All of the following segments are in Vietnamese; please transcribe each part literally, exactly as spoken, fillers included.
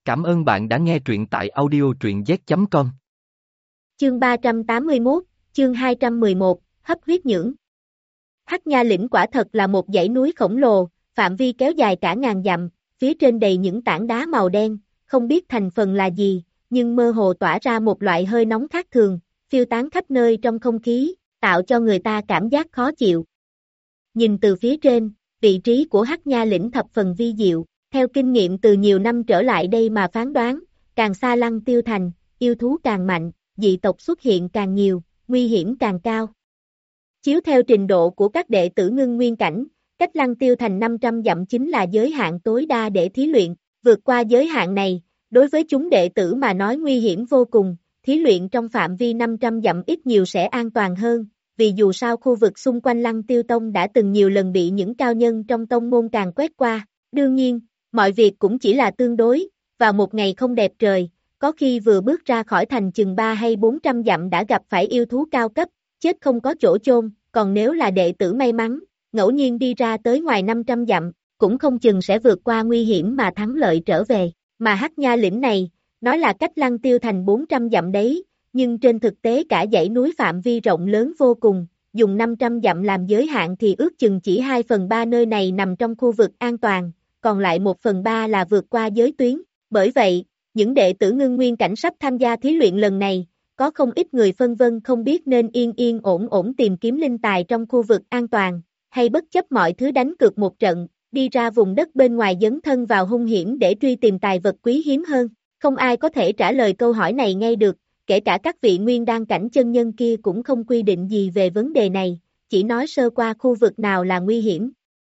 Cảm ơn bạn đã nghe truyện tại audio truyện z chấm com. Chương ba trăm tám mươi mốt, chương hai trăm mười một, hấp huyết nhưỡng. Hắc Nha lĩnh quả thật là một dãy núi khổng lồ, phạm vi kéo dài cả ngàn dặm, phía trên đầy những tảng đá màu đen, không biết thành phần là gì, nhưng mơ hồ tỏa ra một loại hơi nóng khác thường, phiêu tán khắp nơi trong không khí, tạo cho người ta cảm giác khó chịu. Nhìn từ phía trên, vị trí của Hắc Nha lĩnh thập phần vi diệu, theo kinh nghiệm từ nhiều năm trở lại đây mà phán đoán, càng xa Lăng Tiêu Thành, yêu thú càng mạnh, dị tộc xuất hiện càng nhiều, nguy hiểm càng cao. Chiếu theo trình độ của các đệ tử ngưng nguyên cảnh, cách Lăng Tiêu Thành năm trăm dặm chính là giới hạn tối đa để thí luyện, vượt qua giới hạn này, đối với chúng đệ tử mà nói nguy hiểm vô cùng, thí luyện trong phạm vi năm trăm dặm ít nhiều sẽ an toàn hơn, vì dù sao khu vực xung quanh Lăng Tiêu Tông đã từng nhiều lần bị những cao nhân trong tông môn càng quét qua, đương nhiên, mọi việc cũng chỉ là tương đối, vào một ngày không đẹp trời, có khi vừa bước ra khỏi thành chừng ba hay bốn trăm dặm đã gặp phải yêu thú cao cấp, chết không có chỗ chôn, còn nếu là đệ tử may mắn, ngẫu nhiên đi ra tới ngoài năm trăm dặm, cũng không chừng sẽ vượt qua nguy hiểm mà thắng lợi trở về, mà Hắc Nha lĩnh này, nói là cách Lăng Tiêu Thành bốn trăm dặm đấy, nhưng trên thực tế cả dãy núi phạm vi rộng lớn vô cùng, dùng năm trăm dặm làm giới hạn thì ước chừng chỉ hai phần ba nơi này nằm trong khu vực an toàn, còn lại một phần ba là vượt qua giới tuyến, bởi vậy, những đệ tử ngưng nguyên cảnh sắp tham gia thí luyện lần này, có không ít người phân vân không biết nên yên yên ổn ổn tìm kiếm linh tài trong khu vực an toàn, hay bất chấp mọi thứ đánh cược một trận, đi ra vùng đất bên ngoài dấn thân vào hung hiểm để truy tìm tài vật quý hiếm hơn. Không ai có thể trả lời câu hỏi này ngay được, kể cả các vị nguyên đan cảnh chân nhân kia cũng không quy định gì về vấn đề này, chỉ nói sơ qua khu vực nào là nguy hiểm.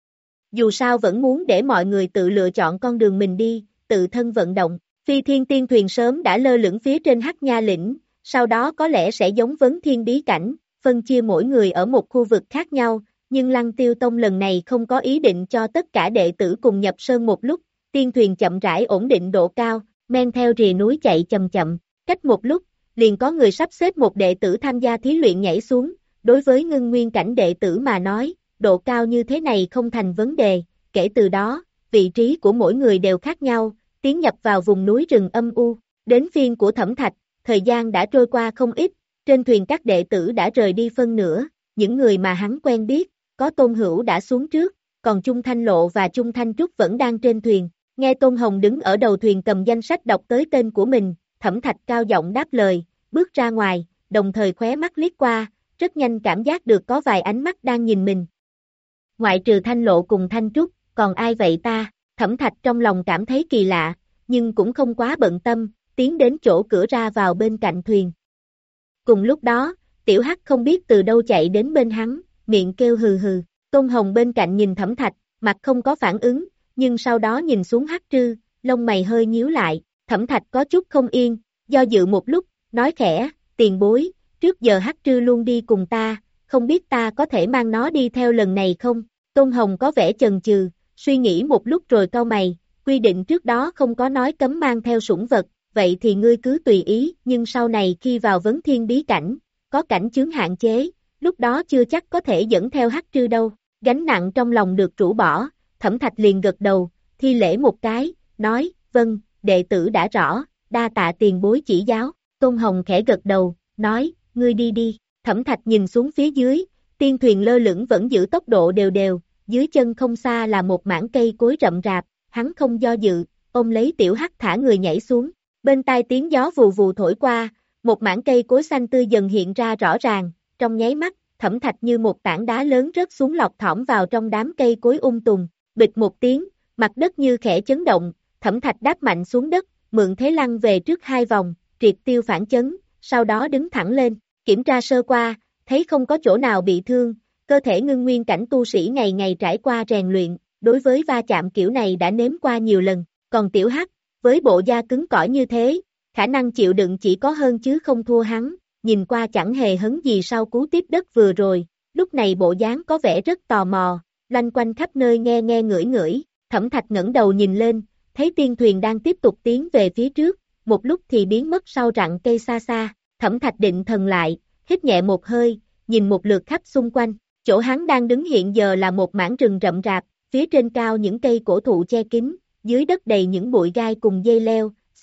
Dù sao vẫn muốn để mọi người tự lựa chọn con đường mình đi, tự thân vận động. Phi thiên tiên thuyền sớm đã lơ lửng phía trên Hắc Nha lĩnh, sau đó có lẽ sẽ giống vấn thiên bí cảnh, phân chia mỗi người ở một khu vực khác nhau, nhưng Lăng Tiêu Tông lần này không có ý định cho tất cả đệ tử cùng nhập sơn một lúc, tiên thuyền chậm rãi ổn định độ cao, men theo rìa núi chạy chậm chậm, cách một lúc, liền có người sắp xếp một đệ tử tham gia thí luyện nhảy xuống, đối với ngưng nguyên cảnh đệ tử mà nói, độ cao như thế này không thành vấn đề, kể từ đó, vị trí của mỗi người đều khác nhau, tiến nhập vào vùng núi rừng âm u, đến phiên của Thẩm Thạch, thời gian đã trôi qua không ít, trên thuyền các đệ tử đã rời đi phân nửa, những người mà hắn quen biết, có Tôn Hữu đã xuống trước, còn Chung Thanh Lộ và Chung Thanh Trúc vẫn đang trên thuyền, nghe Tôn Hồng đứng ở đầu thuyền cầm danh sách đọc tới tên của mình, Thẩm Thạch cao giọng đáp lời, bước ra ngoài, đồng thời khóe mắt liếc qua, rất nhanh cảm giác được có vài ánh mắt đang nhìn mình. Ngoại trừ Thanh Lộ cùng Thanh Trúc, còn ai vậy ta? Thẩm Thạch trong lòng cảm thấy kỳ lạ, nhưng cũng không quá bận tâm, tiến đến chỗ cửa ra vào bên cạnh thuyền. Cùng lúc đó, Tiểu Hắc không biết từ đâu chạy đến bên hắn, miệng kêu hừ hừ, Tôn Hồng bên cạnh nhìn Thẩm Thạch, mặt không có phản ứng, nhưng sau đó nhìn xuống Hắc Trư, lông mày hơi nhíu lại, Thẩm Thạch có chút không yên, do dự một lúc, nói khẽ, tiền bối, trước giờ Hắc Trư luôn đi cùng ta, không biết ta có thể mang nó đi theo lần này không? Tôn Hồng có vẻ chần chừ, suy nghĩ một lúc rồi cau mày, quy định trước đó không có nói cấm mang theo sủng vật, vậy thì ngươi cứ tùy ý, nhưng sau này khi vào vấn thiên bí cảnh, có cảnh chướng hạn chế, lúc đó chưa chắc có thể dẫn theo Hắc Trư đâu, gánh nặng trong lòng được rũ bỏ, Thẩm Thạch liền gật đầu, thi lễ một cái, nói, vâng, đệ tử đã rõ, đa tạ tiền bối chỉ giáo, Tôn Hồng khẽ gật đầu, nói, ngươi đi đi, Thẩm Thạch nhìn xuống phía dưới, tiên thuyền lơ lửng vẫn giữ tốc độ đều đều, dưới chân không xa là một mảng cây cối rậm rạp, hắn không do dự, ôm lấy Tiểu Hắc thả người nhảy xuống, bên tai tiếng gió vù vù thổi qua, một mảng cây cối xanh tươi dần hiện ra rõ ràng, trong nháy mắt, Thẩm Thạch như một tảng đá lớn rớt xuống lọt thỏm vào trong đám cây cối um tùm, bịch một tiếng, mặt đất như khẽ chấn động, Thẩm Thạch đáp mạnh xuống đất, mượn thế lăn về trước hai vòng, triệt tiêu phản chấn, sau đó đứng thẳng lên, kiểm tra sơ qua, thấy không có chỗ nào bị thương, cơ thể ngưng nguyên cảnh tu sĩ ngày ngày trải qua rèn luyện, đối với va chạm kiểu này đã nếm qua nhiều lần, còn Tiểu Hắc, với bộ da cứng cỏi như thế, khả năng chịu đựng chỉ có hơn chứ không thua hắn, nhìn qua chẳng hề hấn gì sau cú tiếp đất vừa rồi, lúc này bộ dáng có vẻ rất tò mò, loanh quanh khắp nơi nghe nghe ngửi ngửi, Thẩm Thạch ngẩng đầu nhìn lên, thấy tiên thuyền đang tiếp tục tiến về phía trước, một lúc thì biến mất sau rặng cây xa xa, Thẩm Thạch định thần lại, hít nhẹ một hơi, nhìn một lượt khắp xung quanh, chỗ hắn đang đứng hiện giờ là một mảng rừng rậm rạp, phía trên cao những cây cổ thụ che kín, dưới đất đầy những bụi gai cùng dây leo,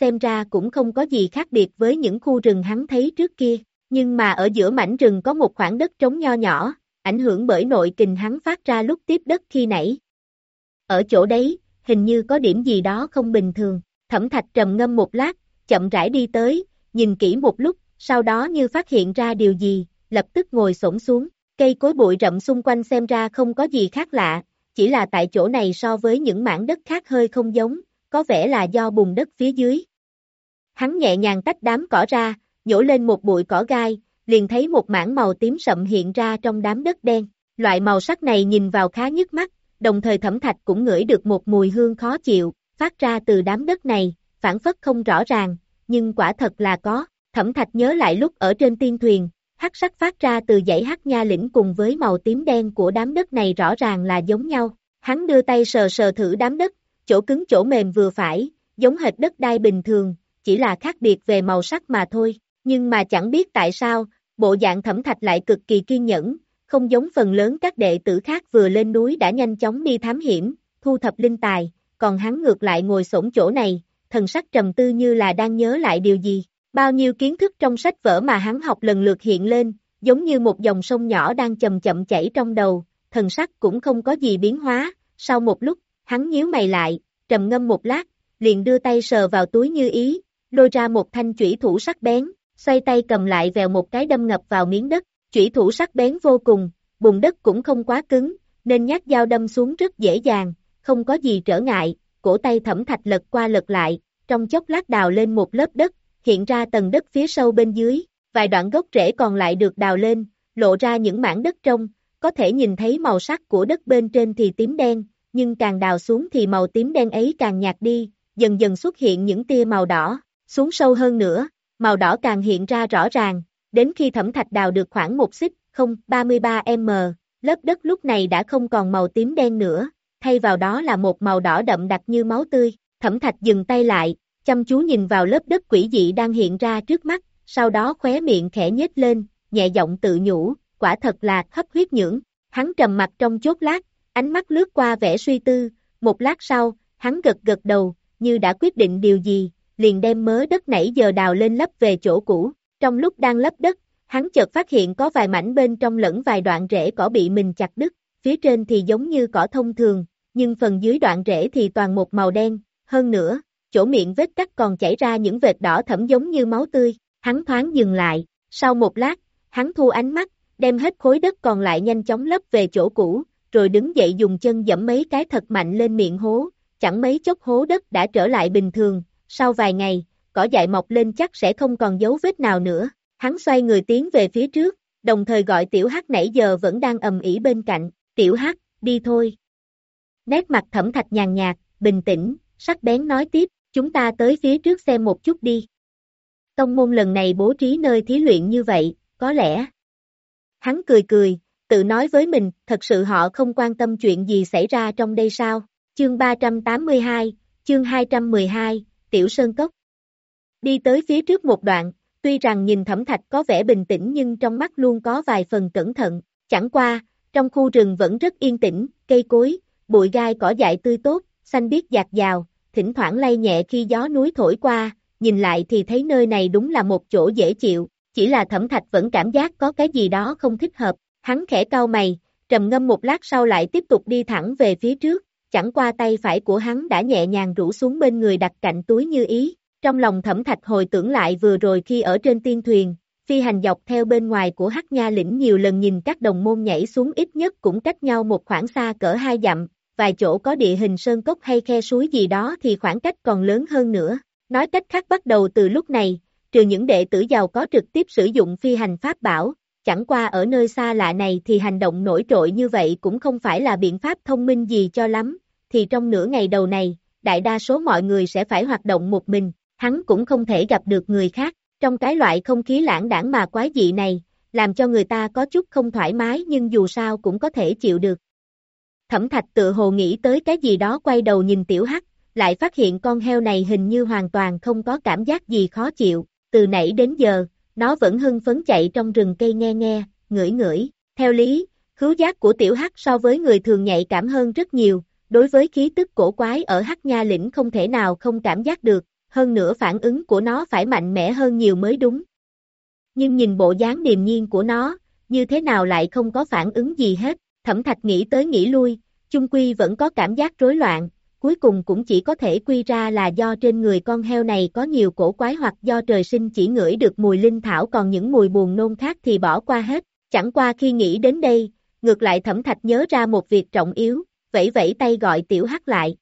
xem ra cũng không có gì khác biệt với những khu rừng hắn thấy trước kia, nhưng mà ở giữa mảnh rừng có một khoảng đất trống nho nhỏ, ảnh hưởng bởi nội kình hắn phát ra lúc tiếp đất khi nãy. Ở chỗ đấy, hình như có điểm gì đó không bình thường, Thẩm Thạch trầm ngâm một lát, chậm rãi đi tới, nhìn kỹ một lúc, sau đó như phát hiện ra điều gì, lập tức ngồi xổm xuống, cây cối bụi rậm xung quanh xem ra không có gì khác lạ, chỉ là tại chỗ này so với những mảng đất khác hơi không giống, có vẻ là do bùn đất phía dưới. Hắn nhẹ nhàng tách đám cỏ ra, nhổ lên một bụi cỏ gai, liền thấy một mảng màu tím sậm hiện ra trong đám đất đen, loại màu sắc này nhìn vào khá nhức mắt, đồng thời Thẩm Thạch cũng ngửi được một mùi hương khó chịu, phát ra từ đám đất này, phản phất không rõ ràng, nhưng quả thật là có. Thẩm Thạch nhớ lại lúc ở trên tiên thuyền, hắc sắc phát ra từ dãy Hắc Nha lĩnh cùng với màu tím đen của đám đất này rõ ràng là giống nhau. Hắn đưa tay sờ sờ thử đám đất, chỗ cứng chỗ mềm vừa phải, giống hệt đất đai bình thường, chỉ là khác biệt về màu sắc mà thôi. Nhưng mà chẳng biết tại sao, bộ dạng Thẩm Thạch lại cực kỳ kiên nhẫn, không giống phần lớn các đệ tử khác vừa lên núi đã nhanh chóng đi thám hiểm, thu thập linh tài, còn hắn ngược lại ngồi xổm chỗ này, thần sắc trầm tư như là đang nhớ lại điều gì. Bao nhiêu kiến thức trong sách vở mà hắn học lần lượt hiện lên, giống như một dòng sông nhỏ đang chậm chậm chảy trong đầu, thần sắc cũng không có gì biến hóa, sau một lúc, hắn nhíu mày lại, trầm ngâm một lát, liền đưa tay sờ vào túi như ý, lôi ra một thanh chủy thủ sắc bén, xoay tay cầm lại vèo một cái đâm ngập vào miếng đất, chủy thủ sắc bén vô cùng, bùn đất cũng không quá cứng, nên nhát dao đâm xuống rất dễ dàng, không có gì trở ngại, cổ tay Thẩm Thạch lật qua lật lại, trong chốc lát đào lên một lớp đất, hiện ra tầng đất phía sâu bên dưới, vài đoạn gốc rễ còn lại được đào lên, lộ ra những mảng đất trong, có thể nhìn thấy màu sắc của đất bên trên thì tím đen, nhưng càng đào xuống thì màu tím đen ấy càng nhạt đi, dần dần xuất hiện những tia màu đỏ, xuống sâu hơn nữa, màu đỏ càng hiện ra rõ ràng, đến khi Thẩm Thạch đào được khoảng một xích, không, ba mươi ba mét, lớp đất lúc này đã không còn màu tím đen nữa, thay vào đó là một màu đỏ đậm đặc như máu tươi. Thẩm Thạch dừng tay lại, chăm chú nhìn vào lớp đất quỷ dị đang hiện ra trước mắt, sau đó khóe miệng khẽ nhếch lên, nhẹ giọng tự nhủ, quả thật là hấp huyết nhưỡng. Hắn trầm mặt trong chốc lát, ánh mắt lướt qua vẻ suy tư, một lát sau, hắn gật gật đầu, như đã quyết định điều gì, liền đem mớ đất nãy giờ đào lên lấp về chỗ cũ. Trong lúc đang lấp đất, hắn chợt phát hiện có vài mảnh bên trong lẫn vài đoạn rễ cỏ bị mình chặt đứt, phía trên thì giống như cỏ thông thường, nhưng phần dưới đoạn rễ thì toàn một màu đen, hơn nữa, chỗ miệng vết cắt còn chảy ra những vệt đỏ thẫm giống như máu tươi. Hắn thoáng dừng lại, sau một lát, hắn thu ánh mắt, đem hết khối đất còn lại nhanh chóng lấp về chỗ cũ, rồi đứng dậy dùng chân giẫm mấy cái thật mạnh lên miệng hố, chẳng mấy chốc hố đất đã trở lại bình thường, sau vài ngày, cỏ dại mọc lên chắc sẽ không còn dấu vết nào nữa. Hắn xoay người tiến về phía trước, đồng thời gọi Tiểu Hắc nãy giờ vẫn đang ầm ĩ bên cạnh, Tiểu Hắc, đi thôi. Nét mặt Thẩm Thạch nhàn nhạt, bình tĩnh, sắc bén nói tiếp, chúng ta tới phía trước xem một chút đi. Tông môn lần này bố trí nơi thí luyện như vậy, có lẽ. Hắn cười cười, tự nói với mình, thật sự họ không quan tâm chuyện gì xảy ra trong đây sao? Chương ba trăm tám mươi hai, chương hai trăm mười hai, Tiểu Sơn Cốc. Đi tới phía trước một đoạn, tuy rằng nhìn Thẩm Thạch có vẻ bình tĩnh nhưng trong mắt luôn có vài phần cẩn thận, chẳng qua, trong khu rừng vẫn rất yên tĩnh, cây cối, bụi gai cỏ dại tươi tốt, xanh biếc dạt dào, thỉnh thoảng lay nhẹ khi gió núi thổi qua, nhìn lại thì thấy nơi này đúng là một chỗ dễ chịu, chỉ là Thẩm Thạch vẫn cảm giác có cái gì đó không thích hợp, hắn khẽ cau mày, trầm ngâm một lát sau lại tiếp tục đi thẳng về phía trước, chẳng qua tay phải của hắn đã nhẹ nhàng rũ xuống bên người đặt cạnh túi như ý, trong lòng Thẩm Thạch hồi tưởng lại vừa rồi khi ở trên tiên thuyền, phi hành dọc theo bên ngoài của Hắc Nha lĩnh nhiều lần nhìn các đồng môn nhảy xuống ít nhất cũng cách nhau một khoảng xa cỡ hai dặm, vài chỗ có địa hình sơn cốc hay khe suối gì đó thì khoảng cách còn lớn hơn nữa. Nói cách khác bắt đầu từ lúc này, trừ những đệ tử giàu có trực tiếp sử dụng phi hành pháp bảo, chẳng qua ở nơi xa lạ này thì hành động nổi trội như vậy cũng không phải là biện pháp thông minh gì cho lắm, thì trong nửa ngày đầu này, đại đa số mọi người sẽ phải hoạt động một mình, hắn cũng không thể gặp được người khác, trong cái loại không khí lãng đãng mà quái dị này, làm cho người ta có chút không thoải mái nhưng dù sao cũng có thể chịu được. Thẩm Thạch tự hồ nghĩ tới cái gì đó quay đầu nhìn Tiểu Hắc, lại phát hiện con heo này hình như hoàn toàn không có cảm giác gì khó chịu, từ nãy đến giờ, nó vẫn hưng phấn chạy trong rừng cây nghe nghe, ngửi ngửi, theo lý, khứu giác của Tiểu Hắc so với người thường nhạy cảm hơn rất nhiều, đối với khí tức cổ quái ở Hắc Nha lĩnh không thể nào không cảm giác được, hơn nữa phản ứng của nó phải mạnh mẽ hơn nhiều mới đúng. Nhưng nhìn bộ dáng điềm nhiên của nó, như thế nào lại không có phản ứng gì hết, Thẩm Thạch nghĩ tới nghĩ lui, chung quy vẫn có cảm giác rối loạn, cuối cùng cũng chỉ có thể quy ra là do trên người con heo này có nhiều cổ quái hoặc do trời sinh chỉ ngửi được mùi linh thảo còn những mùi buồn nôn khác thì bỏ qua hết, chẳng qua khi nghĩ đến đây, ngược lại Thẩm Thạch nhớ ra một việc trọng yếu, vẫy vẫy tay gọi Tiểu Hắc lại.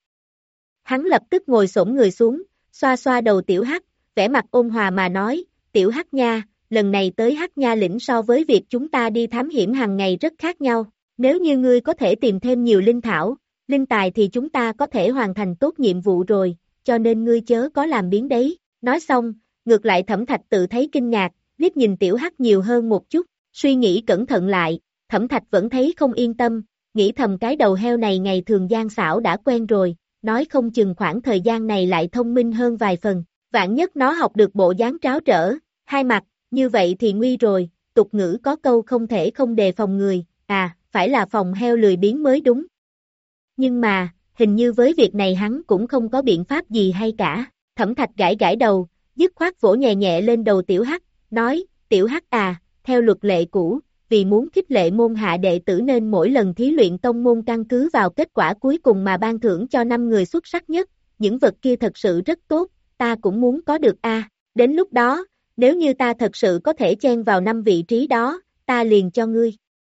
Hắn lập tức ngồi xổm người xuống, xoa xoa đầu Tiểu Hắc, vẻ mặt ôn hòa mà nói, Tiểu Hắc nha, lần này tới Hắc Nha lĩnh so với việc chúng ta đi thám hiểm hàng ngày rất khác nhau, nếu như ngươi có thể tìm thêm nhiều linh thảo, linh tài thì chúng ta có thể hoàn thành tốt nhiệm vụ rồi, cho nên ngươi chớ có làm biến đấy, nói xong, ngược lại Thẩm Thạch tự thấy kinh ngạc, liếc nhìn Tiểu Hắc nhiều hơn một chút, suy nghĩ cẩn thận lại, Thẩm Thạch vẫn thấy không yên tâm, nghĩ thầm cái đầu heo này ngày thường gian xảo đã quen rồi, nói không chừng khoảng thời gian này lại thông minh hơn vài phần, vạn nhất nó học được bộ dáng tráo trở, hai mặt, như vậy thì nguy rồi, tục ngữ có câu không thể không đề phòng người, à, phải là phòng heo lười biếng mới đúng. Nhưng mà, hình như với việc này hắn cũng không có biện pháp gì hay cả, Thẩm Thạch gãi gãi đầu, dứt khoát vỗ nhẹ nhẹ lên đầu Tiểu Hắc, nói, Tiểu Hắc à, theo luật lệ cũ, vì muốn khích lệ môn hạ đệ tử nên mỗi lần thí luyện tông môn căn cứ vào kết quả cuối cùng mà ban thưởng cho năm người xuất sắc nhất, những vật kia thật sự rất tốt, ta cũng muốn có được a. Đến lúc đó, nếu như ta thật sự có thể chen vào năm vị trí đó, ta liền cho ngươi.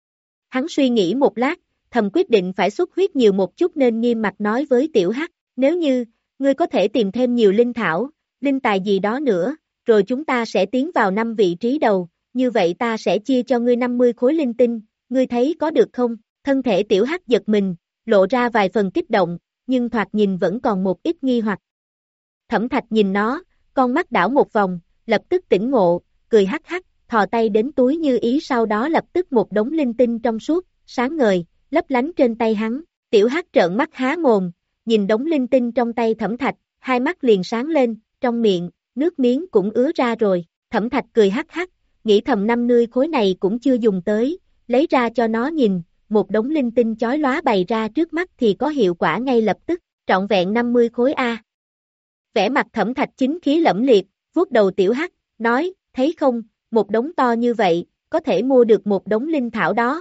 Hắn suy nghĩ một lát, thầm quyết định phải xuất huyết nhiều một chút nên nghiêm mặt nói với Tiểu Hắc, nếu như, ngươi có thể tìm thêm nhiều linh thảo, linh tài gì đó nữa, rồi chúng ta sẽ tiến vào năm vị trí đầu, như vậy ta sẽ chia cho ngươi năm mươi khối linh tinh, ngươi thấy có được không? Thân thể Tiểu Hắc giật mình, lộ ra vài phần kích động, nhưng thoạt nhìn vẫn còn một ít nghi hoặc. Thẩm Thạch nhìn nó, con mắt đảo một vòng, lập tức tỉnh ngộ, cười hắc hắc, thò tay đến túi như ý sau đó lập tức một đống linh tinh trong suốt, sáng ngời, lấp lánh trên tay hắn. Tiểu Hắc trợn mắt há mồm, nhìn đống linh tinh trong tay Thẩm Thạch, hai mắt liền sáng lên, trong miệng, nước miếng cũng ứa ra rồi. Thẩm Thạch cười hắc hắc, nghĩ thầm năm mươi khối này cũng chưa dùng tới, lấy ra cho nó nhìn, một đống linh tinh chói lóa bày ra trước mắt thì có hiệu quả ngay lập tức, trọn vẹn năm mươi khối A. Vẻ mặt Thẩm Thạch chính khí lẫm liệt, vuốt đầu Tiểu Hắc, nói, thấy không, một đống to như vậy, có thể mua được một đống linh thảo đó.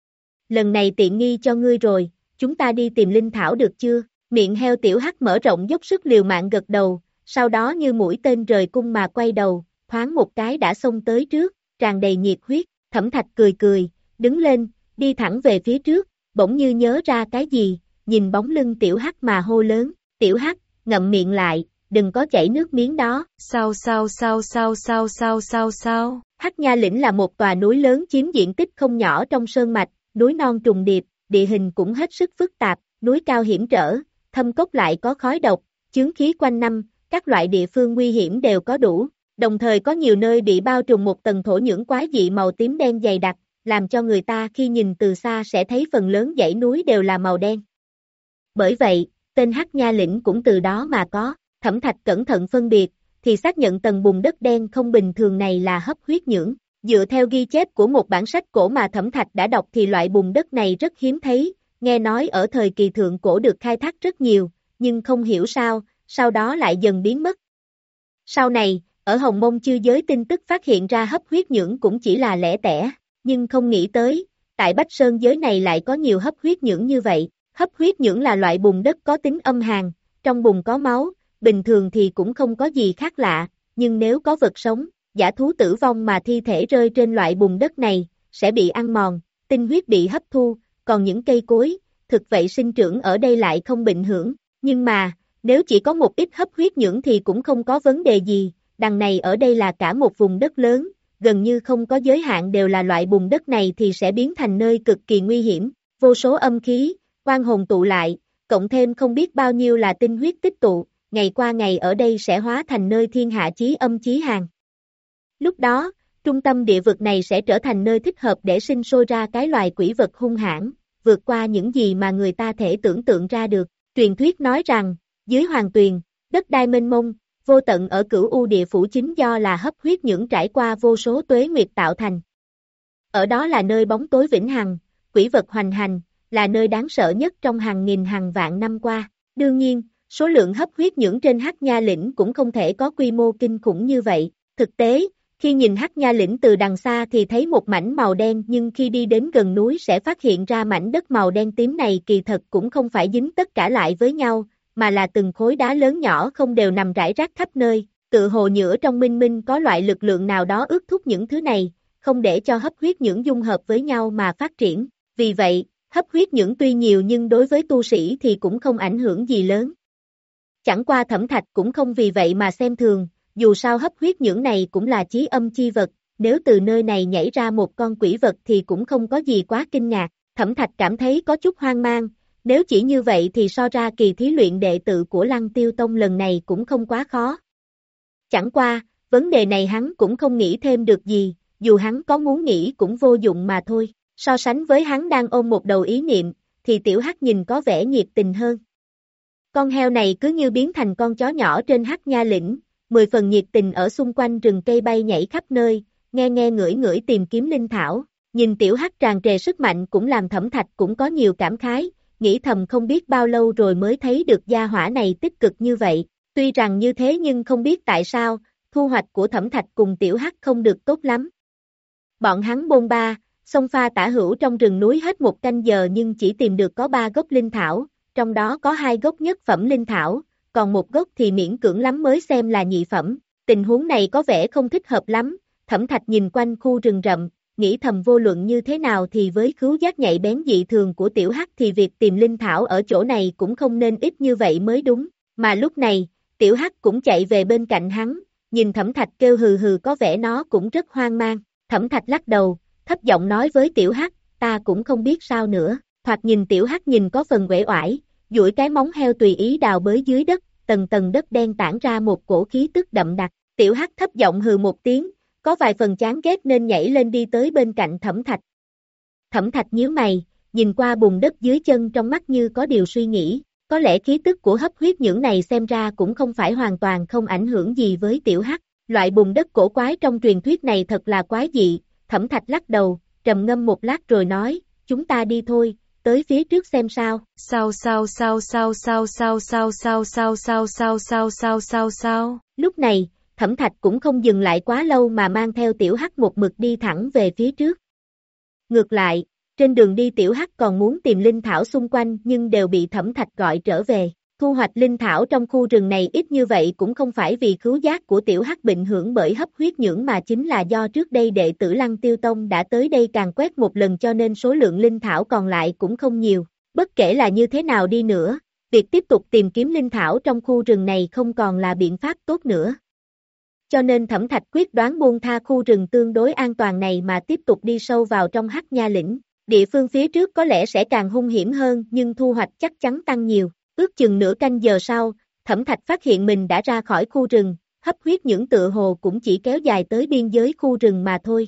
Lần này tiện nghi cho ngươi rồi, chúng ta đi tìm linh thảo được chưa? Miệng heo Tiểu Hắc mở rộng dốc sức liều mạng gật đầu, sau đó như mũi tên rời cung mà quay đầu, thoáng một cái đã xông tới trước, tràn đầy nhiệt huyết, Thẩm Thạch cười cười, đứng lên, đi thẳng về phía trước, bỗng như nhớ ra cái gì, nhìn bóng lưng Tiểu Hắc mà hô lớn, Tiểu Hắc, ngậm miệng lại, đừng có chảy nước miếng đó, sao sao sao sao sao sao sao sao, Hắc Nha lĩnh là một tòa núi lớn chiếm diện tích không nhỏ trong sơn mạch, núi non trùng điệp, địa hình cũng hết sức phức tạp, núi cao hiểm trở, thâm cốc lại có khói độc, chướng khí quanh năm, các loại địa phương nguy hiểm đều có đủ. Đồng thời có nhiều nơi bị bao trùm một tầng thổ nhưỡng quái dị màu tím đen dày đặc, làm cho người ta khi nhìn từ xa sẽ thấy phần lớn dãy núi đều là màu đen. Bởi vậy, tên Hắc Nha lĩnh cũng từ đó mà có, Thẩm Thạch cẩn thận phân biệt, thì xác nhận tầng bùn đất đen không bình thường này là hấp huyết nhưỡng. Dựa theo ghi chép của một bản sách cổ mà Thẩm Thạch đã đọc thì loại bùn đất này rất hiếm thấy, nghe nói ở thời kỳ thượng cổ được khai thác rất nhiều, nhưng không hiểu sao, sau đó lại dần biến mất. Sau này, ở Hồng Mông Chư giới tin tức phát hiện ra hấp huyết nhưỡng cũng chỉ là lẻ tẻ, nhưng không nghĩ tới, tại Bách Sơn giới này lại có nhiều hấp huyết nhưỡng như vậy. Hấp huyết nhưỡng là loại bùn đất có tính âm hàn, trong bùn có máu, bình thường thì cũng không có gì khác lạ, nhưng nếu có vật sống, dã thú tử vong mà thi thể rơi trên loại bùn đất này, sẽ bị ăn mòn, tinh huyết bị hấp thu, còn những cây cối, thực vậy sinh trưởng ở đây lại không bệnh hưởng, nhưng mà, nếu chỉ có một ít hấp huyết nhưỡng thì cũng không có vấn đề gì, đằng này ở đây là cả một vùng đất lớn, gần như không có giới hạn đều là loại bùn đất này thì sẽ biến thành nơi cực kỳ nguy hiểm, vô số âm khí, oan hồn tụ lại, cộng thêm không biết bao nhiêu là tinh huyết tích tụ, ngày qua ngày ở đây sẽ hóa thành nơi thiên hạ chí âm chí hàng. Lúc đó, trung tâm địa vực này sẽ trở thành nơi thích hợp để sinh sôi ra cái loài quỷ vật hung hãn, vượt qua những gì mà người ta thể tưởng tượng ra được. Truyền thuyết nói rằng, dưới hoàng tuyền, đất đai mênh mông, vô tận ở cửu u địa phủ chính do là hấp huyết nhưỡng trải qua vô số tuế nguyệt tạo thành. Ở đó là nơi bóng tối vĩnh hằng, quỷ vật hoành hành, là nơi đáng sợ nhất trong hàng nghìn hàng vạn năm qua. Đương nhiên, số lượng hấp huyết nhưỡng trên Hắc Nha lĩnh cũng không thể có quy mô kinh khủng như vậy. Thực tế, khi nhìn Hắc Nha lĩnh từ đằng xa thì thấy một mảnh màu đen, nhưng khi đi đến gần núi sẽ phát hiện ra mảnh đất màu đen tím này kỳ thật cũng không phải dính tất cả lại với nhau, mà là từng khối đá lớn nhỏ không đều nằm rải rác khắp nơi, tự hồ nhựa trong minh minh có loại lực lượng nào đó ước thúc những thứ này, không để cho hấp huyết nhưỡng dung hợp với nhau mà phát triển. Vì vậy, hấp huyết nhưỡng tuy nhiều nhưng đối với tu sĩ thì cũng không ảnh hưởng gì lớn. Chẳng qua Thẩm Thạch cũng không vì vậy mà xem thường, dù sao hấp huyết nhưỡng này cũng là chí âm chi vật, nếu từ nơi này nhảy ra một con quỷ vật thì cũng không có gì quá kinh ngạc. Thẩm Thạch cảm thấy có chút hoang mang, nếu chỉ như vậy thì so ra kỳ thí luyện đệ tử của Lăng Tiêu Tông lần này cũng không quá khó. Chẳng qua, vấn đề này hắn cũng không nghĩ thêm được gì, dù hắn có muốn nghĩ cũng vô dụng mà thôi. So sánh với hắn đang ôm một đầu ý niệm, thì Tiểu Hắc nhìn có vẻ nhiệt tình hơn. Con heo này cứ như biến thành con chó nhỏ trên Hắc Nha lĩnh, mười phần nhiệt tình ở xung quanh rừng cây bay nhảy khắp nơi, nghe nghe ngửi ngửi tìm kiếm linh thảo. Nhìn Tiểu Hắc tràn trề sức mạnh cũng làm Thẩm Thạch cũng có nhiều cảm khái, nghĩ thầm không biết bao lâu rồi mới thấy được gia hỏa này tích cực như vậy. Tuy rằng như thế nhưng không biết tại sao, thu hoạch của Thẩm Thạch cùng Tiểu Hắc không được tốt lắm. Bọn hắn bôn ba, xông pha tả hữu trong rừng núi hết một canh giờ nhưng chỉ tìm được có ba gốc linh thảo, trong đó có hai gốc nhất phẩm linh thảo, còn một gốc thì miễn cưỡng lắm mới xem là nhị phẩm. Tình huống này có vẻ không thích hợp lắm. Thẩm Thạch nhìn quanh khu rừng rậm, nghĩ thầm vô luận như thế nào thì với khứu giác nhạy bén dị thường của Tiểu Hắc thì việc tìm linh thảo ở chỗ này cũng không nên ít như vậy mới đúng. Mà lúc này, Tiểu Hắc cũng chạy về bên cạnh hắn, nhìn Thẩm Thạch kêu hừ hừ có vẻ nó cũng rất hoang mang. Thẩm Thạch lắc đầu, thấp giọng nói với Tiểu Hắc, ta cũng không biết sao nữa. Thoạt nhìn Tiểu Hắc nhìn có phần uể oải, duỗi cái móng heo tùy ý đào bới dưới đất, tầng tầng đất đen tản ra một cổ khí tức đậm đặc. Tiểu Hắc thấp giọng hừ một tiếng, có vài phần chán ghét nên nhảy lên đi tới bên cạnh Thẩm Thạch. Thẩm Thạch nhíu mày, nhìn qua bùn đất dưới chân trong mắt như có điều suy nghĩ, có lẽ khí tức của hấp huyết nhưỡng này xem ra cũng không phải hoàn toàn không ảnh hưởng gì với Tiểu Hắc. Loại bùn đất cổ quái trong truyền thuyết này thật là quái dị. Thẩm Thạch lắc đầu, trầm ngâm một lát rồi nói, chúng ta đi thôi, tới phía trước xem sao. Sao sao sao sao sao sao sao sao sao sao sao sao sao sao sao. Lúc này, Thẩm Thạch cũng không dừng lại quá lâu mà mang theo Tiểu Hắc một mực đi thẳng về phía trước. Ngược lại, trên đường đi Tiểu Hắc còn muốn tìm linh thảo xung quanh nhưng đều bị Thẩm Thạch gọi trở về. Thu hoạch linh thảo trong khu rừng này ít như vậy cũng không phải vì khứu giác của Tiểu Hắc bị hưởng bởi hấp huyết nhưỡng mà chính là do trước đây đệ tử Lăng Tiêu Tông đã tới đây càn quét một lần cho nên số lượng linh thảo còn lại cũng không nhiều. Bất kể là như thế nào đi nữa, việc tiếp tục tìm kiếm linh thảo trong khu rừng này không còn là biện pháp tốt nữa. Cho nên Thẩm Thạch quyết đoán buông tha khu rừng tương đối an toàn này mà tiếp tục đi sâu vào trong Hắc Nha lĩnh. Địa phương phía trước có lẽ sẽ càng hung hiểm hơn nhưng thu hoạch chắc chắn tăng nhiều. Ước chừng nửa canh giờ sau, Thẩm Thạch phát hiện mình đã ra khỏi khu rừng, hấp huyết nhưỡng tựa hồ cũng chỉ kéo dài tới biên giới khu rừng mà thôi.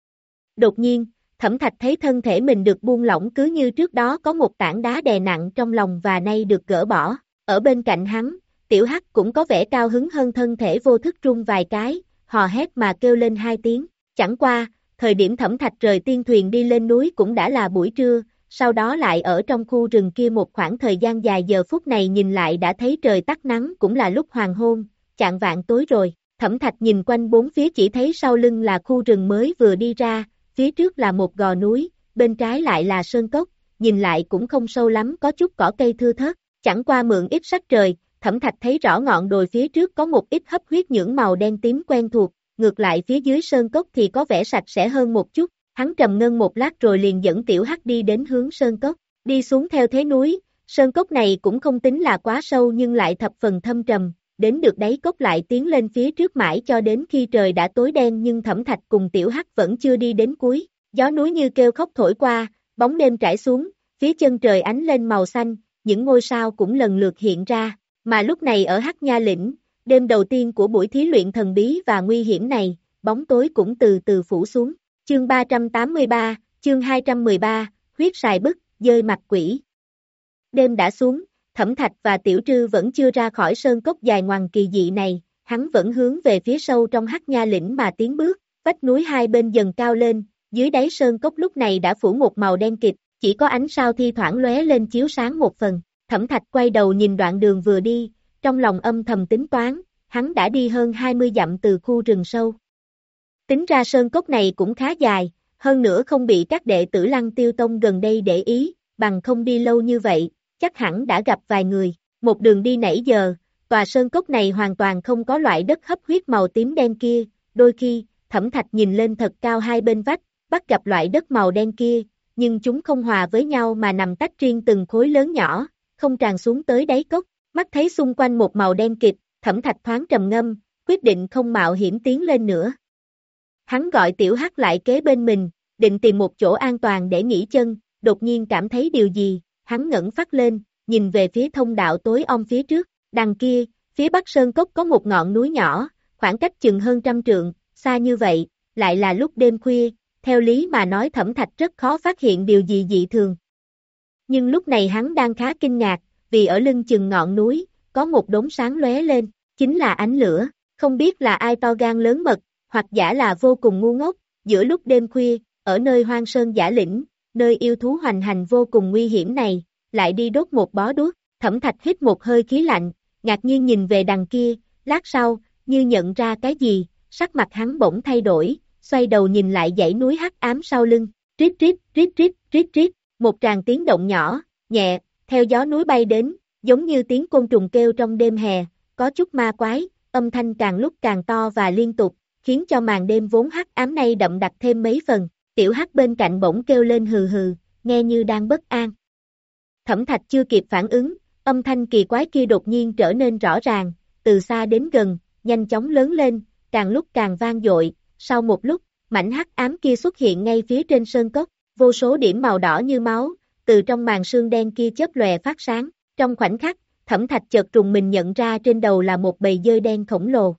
Đột nhiên, Thẩm Thạch thấy thân thể mình được buông lỏng cứ như trước đó có một tảng đá đè nặng trong lòng và nay được gỡ bỏ. Ở bên cạnh hắn, Tiểu Hắc cũng có vẻ cao hứng hơn thân thể vô thức rung vài cái, hò hét mà kêu lên hai tiếng. Chẳng qua, thời điểm Thẩm Thạch rời tiên thuyền đi lên núi cũng đã là buổi trưa, sau đó lại ở trong khu rừng kia một khoảng thời gian dài giờ phút này nhìn lại đã thấy trời tắt nắng cũng là lúc hoàng hôn, chạng vạng tối rồi. Thẩm Thạch nhìn quanh bốn phía chỉ thấy sau lưng là khu rừng mới vừa đi ra, phía trước là một gò núi, bên trái lại là sơn cốc, nhìn lại cũng không sâu lắm có chút cỏ cây thưa thớt, chẳng qua mượn ít sắc trời, Thẩm Thạch thấy rõ ngọn đồi phía trước có một ít hấp huyết nhưỡng màu đen tím quen thuộc, ngược lại phía dưới sơn cốc thì có vẻ sạch sẽ hơn một chút. Hắn trầm ngâm một lát rồi liền dẫn Tiểu Hắc đi đến hướng sơn cốc, đi xuống theo thế núi, sơn cốc này cũng không tính là quá sâu nhưng lại thập phần thâm trầm, đến được đáy cốc lại tiến lên phía trước mãi cho đến khi trời đã tối đen nhưng Thẩm Thạch cùng Tiểu Hắc vẫn chưa đi đến cuối, gió núi như kêu khóc thổi qua, bóng đêm trải xuống, phía chân trời ánh lên màu xanh, những ngôi sao cũng lần lượt hiện ra, mà lúc này ở Hắc Nha lĩnh, đêm đầu tiên của buổi thí luyện thần bí và nguy hiểm này, bóng tối cũng từ từ phủ xuống. Chương ba trăm tám mươi ba, chương hai trăm mười ba, huyết sài bức, dơi mặt quỷ. Đêm đã xuống, Thẩm Thạch và Tiểu Trư vẫn chưa ra khỏi sơn cốc dài ngoằng kỳ dị này, hắn vẫn hướng về phía sâu trong Hắc Nha lĩnh mà tiến bước, vách núi hai bên dần cao lên, dưới đáy sơn cốc lúc này đã phủ một màu đen kịt, chỉ có ánh sao thi thoảng lóe lên chiếu sáng một phần. Thẩm Thạch quay đầu nhìn đoạn đường vừa đi, trong lòng âm thầm tính toán, hắn đã đi hơn hai mươi dặm từ khu rừng sâu. Tính ra sơn cốc này cũng khá dài, hơn nữa không bị các đệ tử Lăng Tiêu Tông gần đây để ý, bằng không đi lâu như vậy, chắc hẳn đã gặp vài người. Một đường đi nãy giờ, tòa sơn cốc này hoàn toàn không có loại đất hấp huyết màu tím đen kia, đôi khi, Thẩm Thạch nhìn lên thật cao hai bên vách, bắt gặp loại đất màu đen kia, nhưng chúng không hòa với nhau mà nằm tách riêng từng khối lớn nhỏ, không tràn xuống tới đáy cốc. Mắt thấy xung quanh một màu đen kịt, Thẩm Thạch thoáng trầm ngâm, quyết định không mạo hiểm tiến lên nữa. Hắn gọi Tiểu Hắc lại kế bên mình, định tìm một chỗ an toàn để nghỉ chân, đột nhiên cảm thấy điều gì, hắn ngẩng phát lên, nhìn về phía thông đạo tối om phía trước, đằng kia, phía bắc sơn cốc có một ngọn núi nhỏ, khoảng cách chừng hơn trăm trượng, xa như vậy, lại là lúc đêm khuya, theo lý mà nói Thẩm Thạch rất khó phát hiện điều gì dị thường. Nhưng lúc này hắn đang khá kinh ngạc, vì ở lưng chừng ngọn núi, có một đốm sáng lóe lên, chính là ánh lửa, không biết là ai to gan lớn mật, hoặc giả là vô cùng ngu ngốc, giữa lúc đêm khuya, ở nơi hoang sơn giả lĩnh, nơi yêu thú hoành hành vô cùng nguy hiểm này, lại đi đốt một bó đuốc. Thẩm Thạch hít một hơi khí lạnh, ngạc nhiên nhìn về đằng kia, lát sau, như nhận ra cái gì, sắc mặt hắn bỗng thay đổi, xoay đầu nhìn lại dãy núi hắc ám sau lưng, rít rít, rít rít, rít rít, một tràng tiếng động nhỏ, nhẹ, theo gió núi bay đến, giống như tiếng côn trùng kêu trong đêm hè, có chút ma quái, âm thanh càng lúc càng to và liên tục, khiến cho màn đêm vốn hắc ám này đậm đặc thêm mấy phần. Tiểu Hắc bên cạnh bỗng kêu lên hừ hừ, nghe như đang bất an. Thẩm Thạch chưa kịp phản ứng, âm thanh kỳ quái kia đột nhiên trở nên rõ ràng, từ xa đến gần, nhanh chóng lớn lên, càng lúc càng vang dội. Sau một lúc, mảnh hắc ám kia xuất hiện ngay phía trên sơn cốc, vô số điểm màu đỏ như máu, từ trong màn sương đen kia chớp lòe phát sáng. Trong khoảnh khắc, Thẩm Thạch chợt trùng mình nhận ra trên đầu là một bầy dơi đen khổng lồ.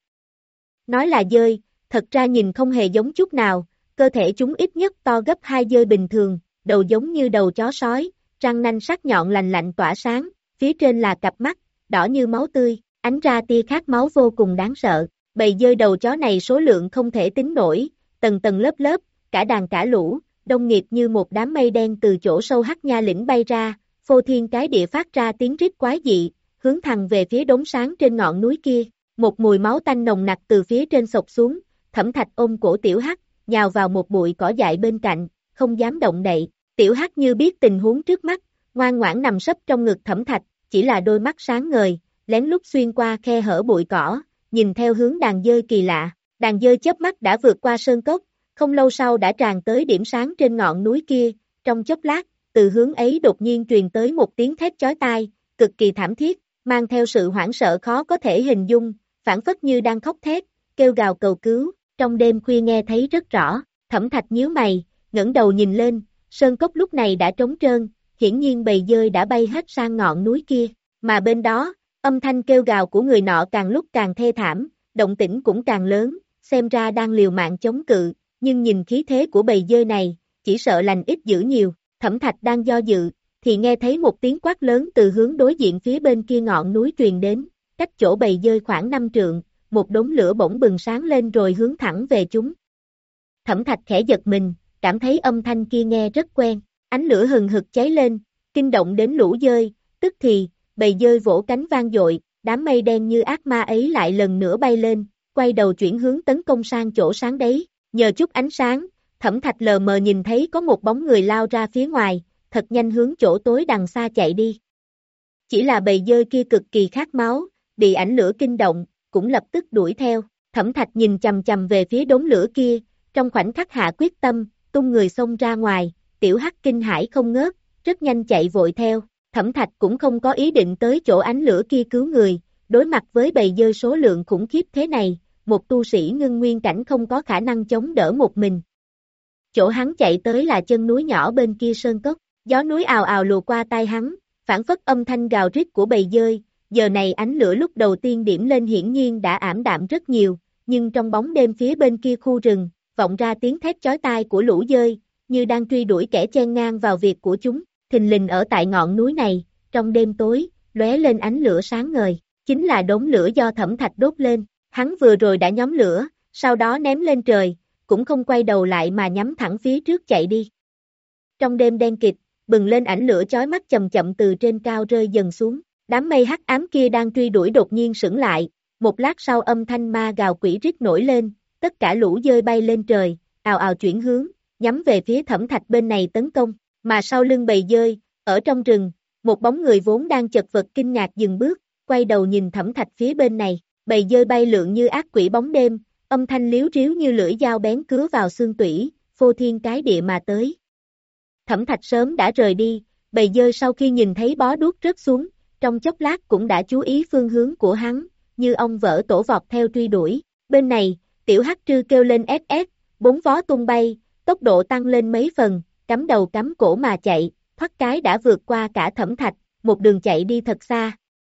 Nói là dơi, thật ra nhìn không hề giống chút nào, cơ thể chúng ít nhất to gấp hai dơi bình thường, đầu giống như đầu chó sói, răng nanh sắc nhọn lành lạnh tỏa sáng, phía trên là cặp mắt, đỏ như máu tươi, ánh ra tia khát máu vô cùng đáng sợ. Bầy dơi đầu chó này số lượng không thể tính nổi, tầng tầng lớp lớp, cả đàn cả lũ, đông nghịt như một đám mây đen từ chỗ sâu hắc nha lĩnh bay ra, phô thiên cái địa phát ra tiếng rít quái dị, hướng thẳng về phía đống sáng trên ngọn núi kia. Một mùi máu tanh nồng nặc từ phía trên xộc xuống, Thẩm Thạch ôm cổ Tiểu Hắc, nhào vào một bụi cỏ dại bên cạnh, không dám động đậy. Tiểu Hắc như biết tình huống trước mắt, ngoan ngoãn nằm sấp trong ngực Thẩm Thạch, chỉ là đôi mắt sáng ngời, lén lút xuyên qua khe hở bụi cỏ, nhìn theo hướng đàn dơi kỳ lạ. Đàn dơi chớp mắt đã vượt qua sơn cốc, không lâu sau đã tràn tới điểm sáng trên ngọn núi kia, trong chốc lát, từ hướng ấy đột nhiên truyền tới một tiếng thét chói tai, cực kỳ thảm thiết, mang theo sự hoảng sợ khó có thể hình dung, phảng phất như đang khóc thét, kêu gào cầu cứu, trong đêm khuya nghe thấy rất rõ. Thẩm Thạch nhíu mày, ngẩng đầu nhìn lên, sơn cốc lúc này đã trống trơn, hiển nhiên bầy dơi đã bay hết sang ngọn núi kia, mà bên đó, âm thanh kêu gào của người nọ càng lúc càng thê thảm, động tĩnh cũng càng lớn, xem ra đang liều mạng chống cự, nhưng nhìn khí thế của bầy dơi này, chỉ sợ lành ít dữ nhiều. Thẩm Thạch đang do dự, thì nghe thấy một tiếng quát lớn từ hướng đối diện phía bên kia ngọn núi truyền đến, cách chỗ bầy dơi khoảng năm trượng, một đốm lửa bỗng bừng sáng lên rồi hướng thẳng về chúng. Thẩm Thạch khẽ giật mình, cảm thấy âm thanh kia nghe rất quen, ánh lửa hừng hực cháy lên, kinh động đến lũ dơi, tức thì, bầy dơi vỗ cánh vang dội, đám mây đen như ác ma ấy lại lần nữa bay lên, quay đầu chuyển hướng tấn công sang chỗ sáng đấy. Nhờ chút ánh sáng, Thẩm Thạch lờ mờ nhìn thấy có một bóng người lao ra phía ngoài, thật nhanh hướng chỗ tối đằng xa chạy đi. Chỉ là bầy dơi kia cực kỳ khát máu, bị ánh lửa kinh động, cũng lập tức đuổi theo. Thẩm Thạch nhìn chầm chầm về phía đống lửa kia, trong khoảnh khắc hạ quyết tâm, tung người xông ra ngoài. Tiểu Hắc kinh hãi không ngớt, rất nhanh chạy vội theo. Thẩm Thạch cũng không có ý định tới chỗ ánh lửa kia cứu người, đối mặt với bầy dơi số lượng khủng khiếp thế này, một tu sĩ ngưng nguyên cảnh không có khả năng chống đỡ một mình. Chỗ hắn chạy tới là chân núi nhỏ bên kia sơn cốc, gió núi ào ào lùa qua tai hắn, phảng phất âm thanh gào rít của bầy dơi. Giờ này ánh lửa lúc đầu tiên điểm lên hiển nhiên đã ảm đạm rất nhiều, nhưng trong bóng đêm phía bên kia khu rừng, vọng ra tiếng thét chói tai của lũ dơi, như đang truy đuổi kẻ chen ngang vào việc của chúng. Thình lình ở tại ngọn núi này, trong đêm tối, lóe lên ánh lửa sáng ngời, chính là đống lửa do Thẩm Thạch đốt lên. Hắn vừa rồi đã nhóm lửa, sau đó ném lên trời, cũng không quay đầu lại mà nhắm thẳng phía trước chạy đi. Trong đêm đen kịt, bừng lên ánh lửa chói mắt chậm chậm từ trên cao rơi dần xuống. Đám mây hắc ám kia đang truy đuổi đột nhiên sững lại, một lát sau âm thanh ma gào quỷ rít nổi lên, tất cả lũ dơi bay lên trời, ào ào chuyển hướng, nhắm về phía Thẩm Thạch bên này tấn công, mà sau lưng bầy dơi, ở trong rừng, một bóng người vốn đang chật vật kinh ngạc dừng bước, quay đầu nhìn Thẩm Thạch phía bên này, bầy dơi bay lượn như ác quỷ bóng đêm, âm thanh liếu riếu như lưỡi dao bén cứa vào xương tủy, phô thiên cái địa mà tới. Thẩm Thạch sớm đã rời đi, bầy dơi sau khi nhìn thấy bó đuốc rớt xuống, trong chốc lát cũng đã chú ý phương hướng của hắn, như ong vỡ tổ vọt theo truy đuổi. Bên này, tiểu hắc trư kêu lên ét ét, bốn vó tung bay, tốc độ tăng lên mấy phần, cắm đầu cắm cổ mà chạy, thoát cái đã vượt qua cả Thẩm Thạch, một đường chạy đi thật xa.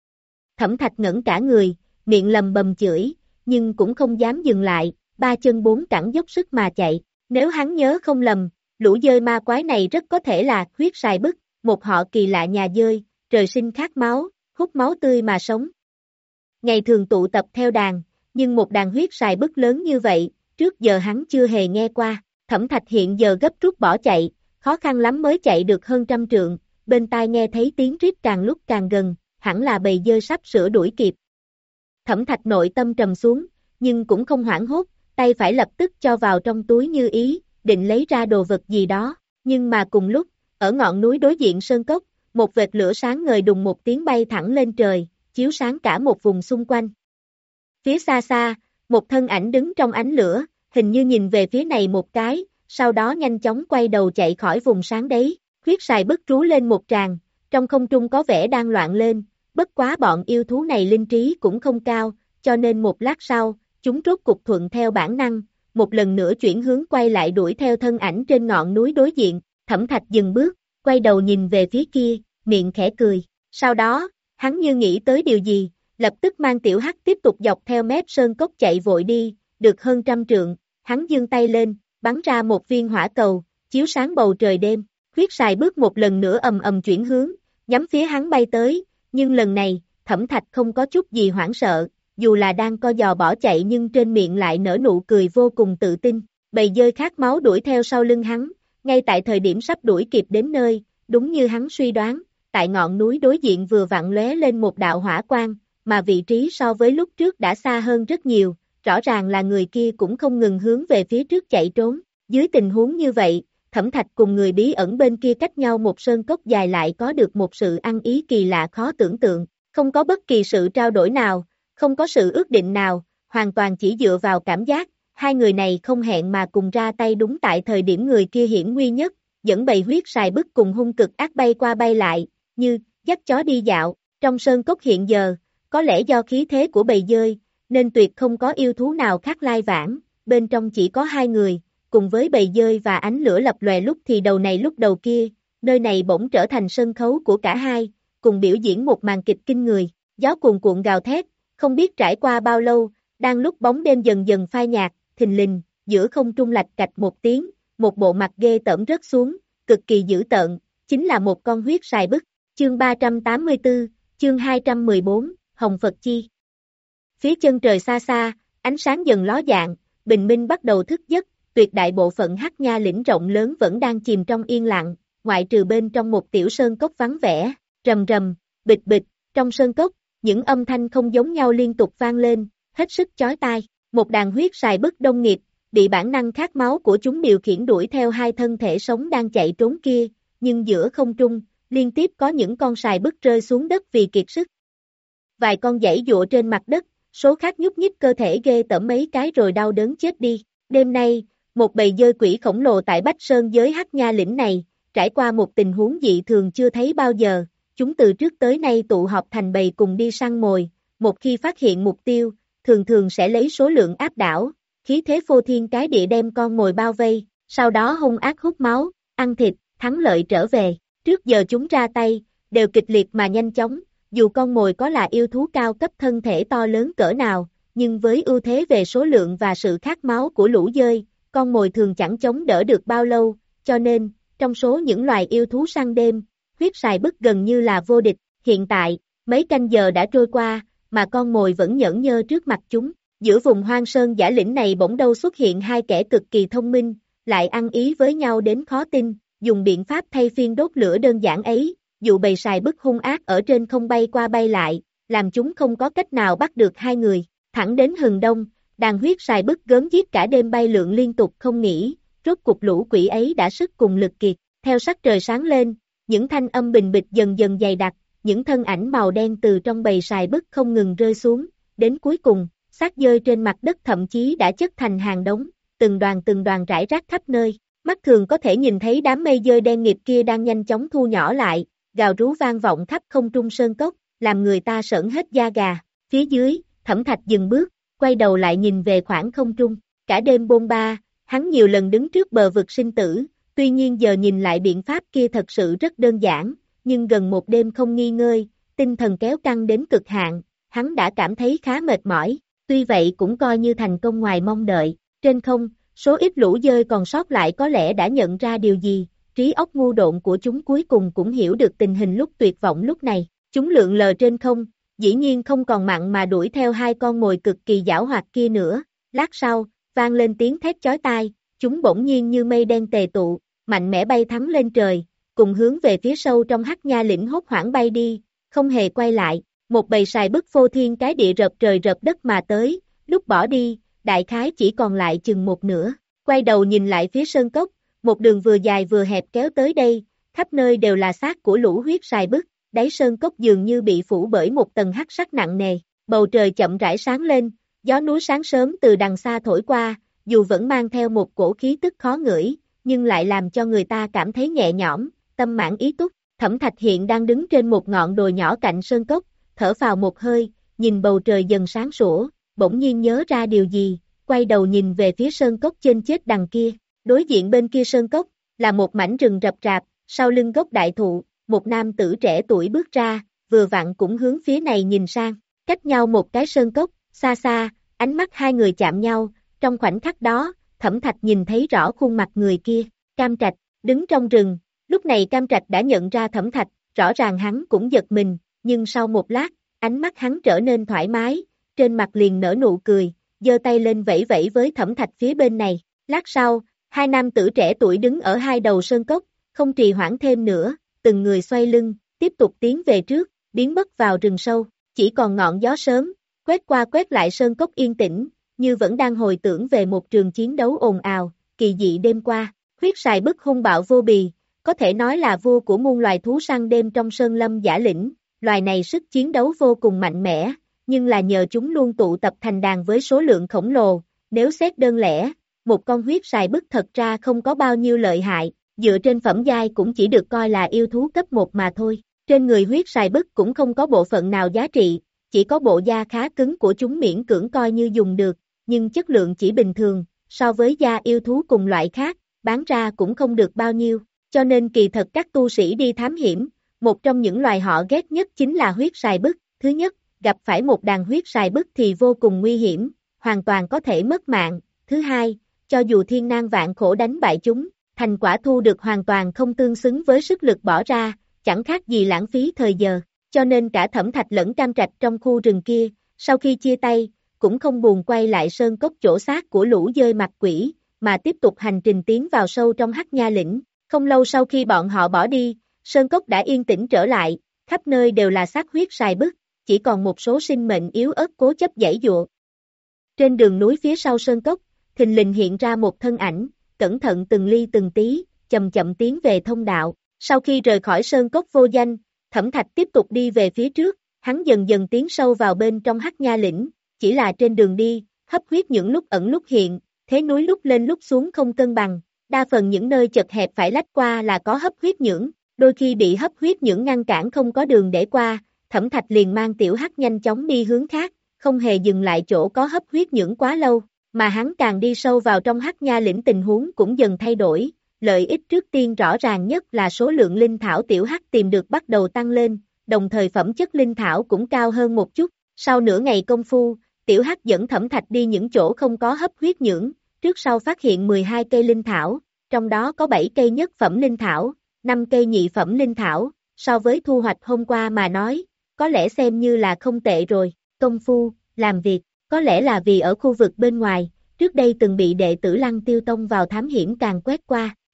Thẩm Thạch ngẩng cả người, miệng lầm bầm chửi, nhưng cũng không dám dừng lại, ba chân bốn cẳng dốc sức mà chạy. Nếu hắn nhớ không lầm, lũ dơi ma quái này rất có thể là huyết sài bức, một họ kỳ lạ nhà dơi, trời sinh khát máu, hút máu tươi mà sống. Ngày thường tụ tập theo đàn, nhưng một đàn huyết sài bức lớn như vậy, trước giờ hắn chưa hề nghe qua. Thẩm Thạch hiện giờ gấp rút bỏ chạy, khó khăn lắm mới chạy được hơn trăm trượng, bên tai nghe thấy tiếng rít càng lúc càng gần, hẳn là bầy dơi sắp sửa đuổi kịp. Thẩm Thạch nội tâm trầm xuống, nhưng cũng không hoảng hốt, tay phải lập tức cho vào trong túi như ý, định lấy ra đồ vật gì đó, nhưng mà cùng lúc, ở ngọn núi đối diện sơn cốc, một vệt lửa sáng ngời đùng một tiếng bay thẳng lên trời, chiếu sáng cả một vùng xung quanh. Phía xa xa, một thân ảnh đứng trong ánh lửa, hình như nhìn về phía này một cái, sau đó nhanh chóng quay đầu chạy khỏi vùng sáng đấy, huyết sài bức rú lên một tràng, trong không trung có vẻ đang loạn lên, bất quá bọn yêu thú này linh trí cũng không cao, cho nên một lát sau, chúng rốt cục thuận theo bản năng, một lần nữa chuyển hướng quay lại đuổi theo thân ảnh trên ngọn núi đối diện. Thẩm Thạch dừng bước, quay đầu nhìn về phía kia, miệng khẽ cười, sau đó, hắn như nghĩ tới điều gì, lập tức mang tiểu hắc tiếp tục dọc theo mép sơn cốc chạy vội đi, được hơn trăm trượng, hắn giương tay lên, bắn ra một viên hỏa cầu, chiếu sáng bầu trời đêm, huyết sài bước một lần nữa ầm ầm chuyển hướng, nhắm phía hắn bay tới, nhưng lần này, Thẩm Thạch không có chút gì hoảng sợ, dù là đang co giò bỏ chạy nhưng trên miệng lại nở nụ cười vô cùng tự tin, bầy dơi khát máu đuổi theo sau lưng hắn, ngay tại thời điểm sắp đuổi kịp đến nơi, đúng như hắn suy đoán, tại ngọn núi đối diện vừa vặn lóe lên một đạo hỏa quang, mà vị trí so với lúc trước đã xa hơn rất nhiều, rõ ràng là người kia cũng không ngừng hướng về phía trước chạy trốn. Dưới tình huống như vậy, Thẩm Thạch cùng người bí ẩn bên kia cách nhau một sơn cốc dài lại có được một sự ăn ý kỳ lạ khó tưởng tượng, không có bất kỳ sự trao đổi nào, không có sự ước định nào, hoàn toàn chỉ dựa vào cảm giác, hai người này không hẹn mà cùng ra tay đúng tại thời điểm người kia hiểm nguy nhất, dẫn bầy huyết sài bức cùng hung cực ác bay qua bay lại, như dắt chó đi dạo. Trong sơn cốc hiện giờ, có lẽ do khí thế của bầy dơi, nên tuyệt không có yêu thú nào khác lai vãng, bên trong chỉ có hai người, cùng với bầy dơi và ánh lửa lập lòe lúc thì đầu này lúc đầu kia, nơi này bỗng trở thành sân khấu của cả hai, cùng biểu diễn một màn kịch kinh người, gió cuồn cuộn gào thét, không biết trải qua bao lâu, đang lúc bóng đêm dần dần phai nhạt, thình lình, giữa không trung lạch cạch một tiếng, một bộ mặt ghê tởm rớt xuống, cực kỳ dữ tợn, chính là một con huyết sài bức. Chương ba trăm tám mươi tư, chương hai trăm mười bốn, Hồng Phật Chi. Phía chân trời xa xa, ánh sáng dần ló dạng, bình minh bắt đầu thức giấc, tuyệt đại bộ phận Hắc Nha lĩnh rộng lớn vẫn đang chìm trong yên lặng, ngoại trừ bên trong một tiểu sơn cốc vắng vẻ, rầm rầm, bịch bịch, trong sơn cốc, những âm thanh không giống nhau liên tục vang lên, hết sức chói tai, một đàn huyết sài bức đông nghịt, bị bản năng khát máu của chúng điều khiển đuổi theo hai thân thể sống đang chạy trốn kia, nhưng giữa không trung, liên tiếp có những con sài bức rơi xuống đất vì kiệt sức. Vài con giãy giụa trên mặt đất, số khác nhúc nhích cơ thể ghê tởm mấy cái rồi đau đớn chết đi. Đêm nay, một bầy dơi quỷ khổng lồ tại Bách Sơn giới Hắc Nha lĩnh này, trải qua một tình huống dị thường chưa thấy bao giờ, chúng từ trước tới nay tụ họp thành bầy cùng đi săn mồi, một khi phát hiện mục tiêu, thường thường sẽ lấy số lượng áp đảo, khí thế phô thiên cái địa đem con mồi bao vây, sau đó hung ác hút máu, ăn thịt, thắng lợi trở về. Trước giờ chúng ra tay, đều kịch liệt mà nhanh chóng, dù con mồi có là yêu thú cao cấp thân thể to lớn cỡ nào, nhưng với ưu thế về số lượng và sự khát máu của lũ dơi, con mồi thường chẳng chống đỡ được bao lâu, cho nên, trong số những loài yêu thú săn đêm, huyết sài bức gần như là vô địch. Hiện tại, mấy canh giờ đã trôi qua, mà con mồi vẫn nhởn nhơ trước mặt chúng. Giữa vùng hoang sơn giả lĩnh này bỗng đâu xuất hiện hai kẻ cực kỳ thông minh, lại ăn ý với nhau đến khó tin, dùng biện pháp thay phiên đốt lửa đơn giản ấy, dụ bầy sài bức hung ác ở trên không bay qua bay lại, làm chúng không có cách nào bắt được hai người, thẳng đến hừng đông, đàn huyết sài bức gớm giết cả đêm bay lượn liên tục không nghỉ, rốt cục lũ quỷ ấy đã sức cùng lực kiệt, theo sắc trời sáng lên, những thanh âm bình bịch dần dần dày đặc, những thân ảnh màu đen từ trong bầy sài bức không ngừng rơi xuống, đến cuối cùng, xác dơi trên mặt đất thậm chí đã chất thành hàng đống, từng đoàn từng đoàn rải rác khắp nơi, mắt thường có thể nhìn thấy đám mây dơi đen nghịt kia đang nhanh chóng thu nhỏ lại, gào rú vang vọng khắp không trung sơn cốc, làm người ta sởn hết da gà, phía dưới, Thẩm Thạch dừng bước, quay đầu lại nhìn về khoảng không trung, cả đêm bôn ba, hắn nhiều lần đứng trước bờ vực sinh tử, tuy nhiên giờ nhìn lại biện pháp kia thật sự rất đơn giản, nhưng gần một đêm không nghỉ ngơi, tinh thần kéo căng đến cực hạn, hắn đã cảm thấy khá mệt mỏi, tuy vậy cũng coi như thành công ngoài mong đợi, trên không, số ít lũ dơi còn sót lại có lẽ đã nhận ra điều gì, trí óc ngu độn của chúng cuối cùng cũng hiểu được tình hình lúc tuyệt vọng lúc này, chúng lượn lờ trên không, dĩ nhiên không còn mặn mà đuổi theo hai con mồi cực kỳ giảo hoạt kia nữa, lát sau, vang lên tiếng thét chói tai, chúng bỗng nhiên như mây đen tề tụ, mạnh mẽ bay thắng lên trời, cùng hướng về phía sâu trong Hắc Nha lĩnh hốt hoảng bay đi, không hề quay lại, một bầy sài bức phô thiên cái địa rợp trời rợp đất mà tới, lúc bỏ đi, đại khái chỉ còn lại chừng một nửa, quay đầu nhìn lại phía sơn cốc, một đường vừa dài vừa hẹp kéo tới đây, khắp nơi đều là xác của lũ huyết sài bức, đáy sơn cốc dường như bị phủ bởi một tầng hắc sắc nặng nề, bầu trời chậm rãi sáng lên, gió núi sáng sớm từ đằng xa thổi qua, dù vẫn mang theo một cổ khí tức khó ngửi, nhưng lại làm cho người ta cảm thấy nhẹ nhõm, tâm mãn ý túc. Thẩm Thạch hiện đang đứng trên một ngọn đồi nhỏ cạnh sơn cốc, thở phào một hơi, nhìn bầu trời dần sáng sủa, bỗng nhiên nhớ ra điều gì, quay đầu nhìn về phía sơn cốc trên chết đằng kia, đối diện bên kia sơn cốc, là một mảnh rừng rậm rạp, sau lưng gốc đại thụ, một nam tử trẻ tuổi bước ra, vừa vặn cũng hướng phía này nhìn sang, cách nhau một cái sơn cốc, xa xa, ánh mắt hai người chạm nhau, trong khoảnh khắc đó, Thẩm Thạch nhìn thấy rõ khuôn mặt người kia, Cam Trạch, đứng trong rừng, lúc này Cam Trạch đã nhận ra Thẩm Thạch, rõ ràng hắn cũng giật mình, nhưng sau một lát, ánh mắt hắn trở nên thoải mái, trên mặt liền nở nụ cười, giơ tay lên vẫy vẫy với Thẩm Thạch phía bên này, lát sau, hai nam tử trẻ tuổi đứng ở hai đầu sơn cốc, không trì hoãn thêm nữa, từng người xoay lưng, tiếp tục tiến về trước, biến mất vào rừng sâu, chỉ còn ngọn gió sớm, quét qua quét lại sơn cốc yên tĩnh, như vẫn đang hồi tưởng về một trường chiến đấu ồn ào, kỳ dị đêm qua, huyết sài bức hung bạo vô bì, có thể nói là vua của muôn loài thú săn đêm trong sơn lâm giả lĩnh, loài này sức chiến đấu vô cùng mạnh mẽ, nhưng là nhờ chúng luôn tụ tập thành đàn với số lượng khổng lồ, nếu xét đơn lẻ, một con huyết sài bức thật ra không có bao nhiêu lợi hại, dựa trên phẩm giai cũng chỉ được coi là yêu thú cấp một mà thôi, trên người huyết sài bức cũng không có bộ phận nào giá trị, chỉ có bộ da khá cứng của chúng miễn cưỡng coi như dùng được, nhưng chất lượng chỉ bình thường, so với da yêu thú cùng loại khác, bán ra cũng không được bao nhiêu, cho nên kỳ thật các tu sĩ đi thám hiểm, một trong những loài họ ghét nhất chính là huyết sài bức, thứ nhất, gặp phải một đàn huyết sài bức thì vô cùng nguy hiểm, hoàn toàn có thể mất mạng, thứ hai, cho dù thiên nan vạn khổ đánh bại chúng, thành quả thu được hoàn toàn không tương xứng với sức lực bỏ ra, chẳng khác gì lãng phí thời giờ, cho nên cả Thẩm Thạch lẫn Cam Trạch trong khu rừng kia, sau khi chia tay, cũng không buồn quay lại sơn cốc chỗ xác của lũ dơi mặt quỷ, mà tiếp tục hành trình tiến vào sâu trong Hắc Nha lĩnh. Không lâu sau khi bọn họ bỏ đi, sơn cốc đã yên tĩnh trở lại, khắp nơi đều là xác huyết sài bức, chỉ còn một số sinh mệnh yếu ớt cố chấp giãy giụa. Trên đường núi phía sau sơn cốc, thình lình hiện ra một thân ảnh, cẩn thận từng ly từng tí, chậm chậm tiến về thông đạo. Sau khi rời khỏi sơn cốc vô danh, Thẩm Thạch tiếp tục đi về phía trước, hắn dần dần tiến sâu vào bên trong Hắc Nha lĩnh, chỉ là trên đường đi, hấp huyết những lúc ẩn lúc hiện, thế núi lúc lên lúc xuống không cân bằng, đa phần những nơi chật hẹp phải lách qua là có hấp huyết nhưỡng, đôi khi bị hấp huyết nhưỡng ngăn cản không có đường để qua, Thẩm Thạch liền mang Tiểu Hắc nhanh chóng đi hướng khác, không hề dừng lại chỗ có hấp huyết nhưỡng quá lâu, mà hắn càng đi sâu vào trong Hắc Nha lĩnh tình huống cũng dần thay đổi, lợi ích trước tiên rõ ràng nhất là số lượng linh thảo Tiểu Hắc tìm được bắt đầu tăng lên, đồng thời phẩm chất linh thảo cũng cao hơn một chút, sau nửa ngày công phu, Tiểu Hắc dẫn Thẩm Thạch đi những chỗ không có hấp huyết nhưỡng, trước sau phát hiện mười hai cây linh thảo, trong đó có bảy cây nhất phẩm linh thảo, năm cây nhị phẩm linh thảo, so với thu hoạch hôm qua mà nói, có lẽ xem như là không tệ rồi, công phu, làm việc, có lẽ là vì ở khu vực bên ngoài, trước đây từng bị đệ tử Lăng Tiêu Tông vào thám hiểm càng quét qua,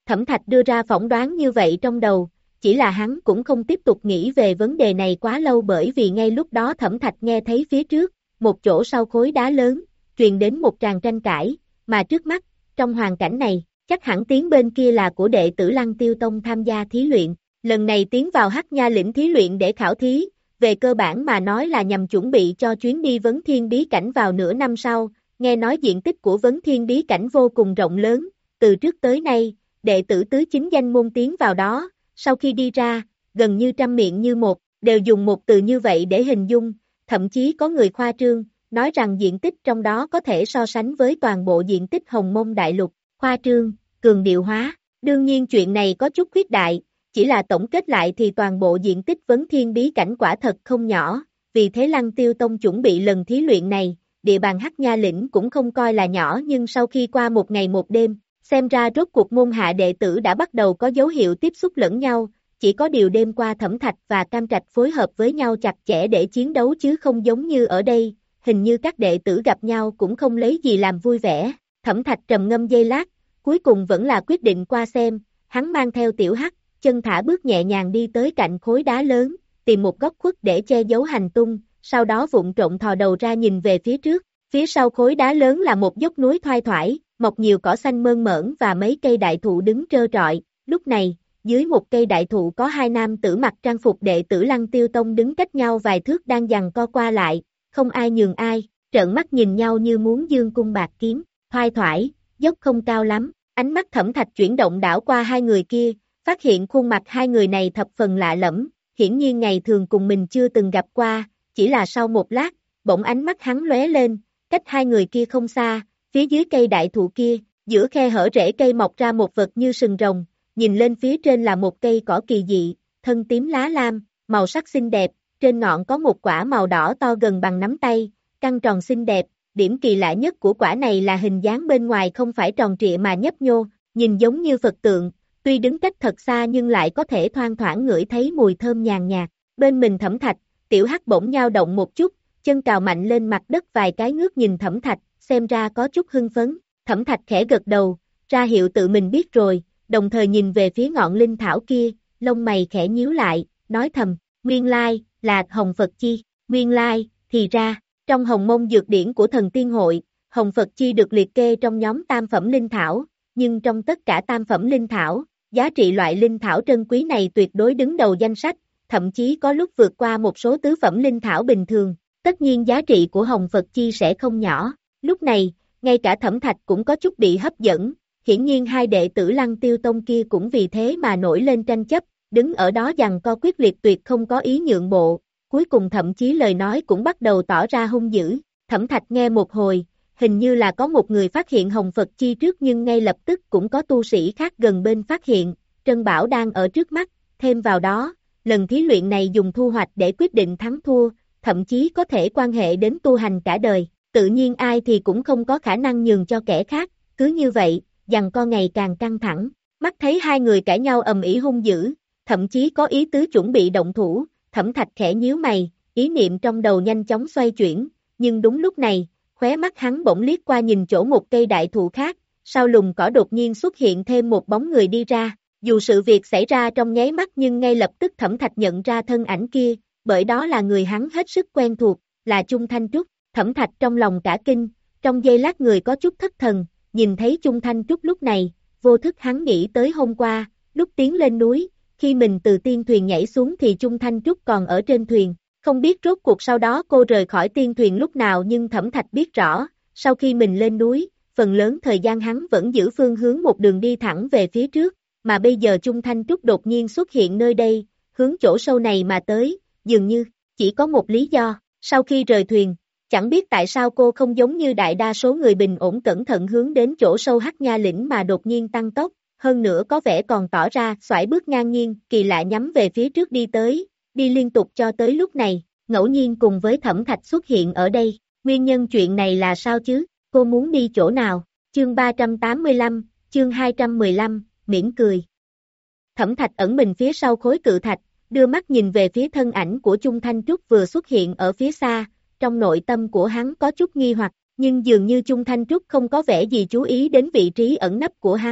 Thẩm Thạch đưa ra phỏng đoán như vậy trong đầu, chỉ là hắn cũng không tiếp tục nghĩ về vấn đề này quá lâu bởi vì ngay lúc đó Thẩm Thạch nghe thấy phía trước, một chỗ sau khối đá lớn, truyền đến một tràng tranh cãi, mà trước mắt, trong hoàn cảnh này, chắc hẳn tiếng bên kia là của đệ tử Lăng Tiêu Tông tham gia thí luyện, lần này tiến vào Hắc Nha lĩnh thí luyện để khảo thí, về cơ bản mà nói là nhằm chuẩn bị cho chuyến đi Vấn Thiên bí cảnh vào nửa năm sau, nghe nói diện tích của Vấn Thiên bí cảnh vô cùng rộng lớn, từ trước tới nay, đệ tử tứ chính danh môn tiến vào đó, sau khi đi ra, gần như trăm miệng như một, đều dùng một từ như vậy để hình dung, thậm chí có người khoa trương, nói rằng diện tích trong đó có thể so sánh với toàn bộ diện tích Hồng Mông Đại Lục, khoa trương, cường điệu hóa, đương nhiên chuyện này có chút khuyết đại, chỉ là tổng kết lại thì toàn bộ diện tích Vấn Thiên bí cảnh quả thật không nhỏ, vì thế Lăng Tiêu Tông chuẩn bị lần thí luyện này, địa bàn Hắc Nha lĩnh cũng không coi là nhỏ nhưng sau khi qua một ngày một đêm, xem ra rốt cuộc môn hạ đệ tử đã bắt đầu có dấu hiệu tiếp xúc lẫn nhau, chỉ có điều đêm qua Thẩm Thạch và Cam Trạch phối hợp với nhau chặt chẽ để chiến đấu chứ không giống như ở đây, hình như các đệ tử gặp nhau cũng không lấy gì làm vui vẻ, Thẩm Thạch trầm ngâm giây lát, cuối cùng vẫn là quyết định qua xem, hắn mang theo Tiểu Hắc, chân thả bước nhẹ nhàng đi tới cạnh khối đá lớn, tìm một góc khuất để che giấu hành tung, sau đó vụng trộm thò đầu ra nhìn về phía trước, phía sau khối đá lớn là một dốc núi thoai thoải, mọc nhiều cỏ xanh mơn mởn và mấy cây đại thụ đứng trơ trọi, lúc này, dưới một cây đại thụ có hai nam tử mặc trang phục đệ tử Lăng Tiêu Tông đứng cách nhau vài thước đang giằng co qua lại, không ai nhường ai, trợn mắt nhìn nhau như muốn dương cung bạc kiếm, thoai thoải, dốc không cao lắm, ánh mắt Thẩm Thạch chuyển động đảo qua hai người kia, phát hiện khuôn mặt hai người này thập phần lạ lẫm, hiển nhiên ngày thường cùng mình chưa từng gặp qua, chỉ là sau một lát, bỗng ánh mắt hắn lóe lên, cách hai người kia không xa, phía dưới cây đại thụ kia, giữa khe hở rễ cây mọc ra một vật như sừng rồng, nhìn lên phía trên là một cây cỏ kỳ dị, thân tím lá lam, màu sắc xinh đẹp, trên ngọn có một quả màu đỏ to gần bằng nắm tay, căng tròn xinh đẹp, điểm kỳ lạ nhất của quả này là hình dáng bên ngoài không phải tròn trịa mà nhấp nhô, nhìn giống như Phật tượng, tuy đứng cách thật xa nhưng lại có thể thoang thoảng ngửi thấy mùi thơm nhàn nhạt, bên mình Thẩm Thạch, Tiểu Hắc bỗng nhao động một chút, chân cào mạnh lên mặt đất vài cái ngước nhìn Thẩm Thạch, xem ra có chút hưng phấn, Thẩm Thạch khẽ gật đầu, ra hiệu tự mình biết rồi, đồng thời nhìn về phía ngọn linh thảo kia, lông mày khẽ nhíu lại, nói thầm, nguyên lai, là Hồng Phật Chi, nguyên lai, thì ra, trong Hồng Mông dược điển của thần tiên hội, Hồng Phật Chi được liệt kê trong nhóm tam phẩm linh thảo, nhưng trong tất cả tam phẩm linh thảo, giá trị loại linh thảo trân quý này tuyệt đối đứng đầu danh sách, thậm chí có lúc vượt qua một số tứ phẩm linh thảo bình thường, tất nhiên giá trị của Hồng Phật Chi sẽ không nhỏ. Lúc này, ngay cả Thẩm Thạch cũng có chút bị hấp dẫn, hiển nhiên hai đệ tử Lăng Tiêu Tông kia cũng vì thế mà nổi lên tranh chấp, đứng ở đó giằng co quyết liệt tuyệt không có ý nhượng bộ, cuối cùng thậm chí lời nói cũng bắt đầu tỏ ra hung dữ, Thẩm Thạch nghe một hồi, hình như là có một người phát hiện Hồng Phật Chi trước nhưng ngay lập tức cũng có tu sĩ khác gần bên phát hiện, Trân Bảo đang ở trước mắt, thêm vào đó, lần thí luyện này dùng thu hoạch để quyết định thắng thua, thậm chí có thể quan hệ đến tu hành cả đời. Tự nhiên ai thì cũng không có khả năng nhường cho kẻ khác, cứ như vậy, giằng co ngày càng căng thẳng, mắt thấy hai người cãi nhau ầm ĩ hung dữ, thậm chí có ý tứ chuẩn bị động thủ, Thẩm Thạch khẽ nhíu mày, ý niệm trong đầu nhanh chóng xoay chuyển, nhưng đúng lúc này, khóe mắt hắn bỗng liếc qua nhìn chỗ một cây đại thụ khác, sau lùm cỏ đột nhiên xuất hiện thêm một bóng người đi ra, dù sự việc xảy ra trong nháy mắt nhưng ngay lập tức Thẩm Thạch nhận ra thân ảnh kia, bởi đó là người hắn hết sức quen thuộc, là Chung Thanh Trúc. Thẩm Thạch trong lòng cả kinh, trong giây lát người có chút thất thần, nhìn thấy Chung Thanh Trúc lúc này, vô thức hắn nghĩ tới hôm qua, lúc tiến lên núi, khi mình từ tiên thuyền nhảy xuống thì Chung Thanh Trúc còn ở trên thuyền, không biết rốt cuộc sau đó cô rời khỏi tiên thuyền lúc nào nhưng Thẩm Thạch biết rõ, sau khi mình lên núi, phần lớn thời gian hắn vẫn giữ phương hướng một đường đi thẳng về phía trước, mà bây giờ Chung Thanh Trúc đột nhiên xuất hiện nơi đây, hướng chỗ sâu này mà tới, dường như, chỉ có một lý do, sau khi rời thuyền, chẳng biết tại sao cô không giống như đại đa số người bình ổn cẩn thận hướng đến chỗ sâu Hắc Nha lĩnh mà đột nhiên tăng tốc, hơn nữa có vẻ còn tỏ ra xoải bước ngang nhiên, kỳ lạ nhắm về phía trước đi tới, đi liên tục cho tới lúc này, ngẫu nhiên cùng với Thẩm Thạch xuất hiện ở đây, nguyên nhân chuyện này là sao chứ, cô muốn đi chỗ nào, chương ba trăm tám mươi lăm, chương hai trăm mười lăm, mỉm cười. Thẩm Thạch ẩn mình phía sau khối cự thạch, đưa mắt nhìn về phía thân ảnh của Chung Thanh Trúc vừa xuất hiện ở phía xa, trong nội tâm của hắn có chút nghi hoặc, nhưng dường như Chung Thanh Trúc không có vẻ gì chú ý đến vị trí ẩn nấp của hắn,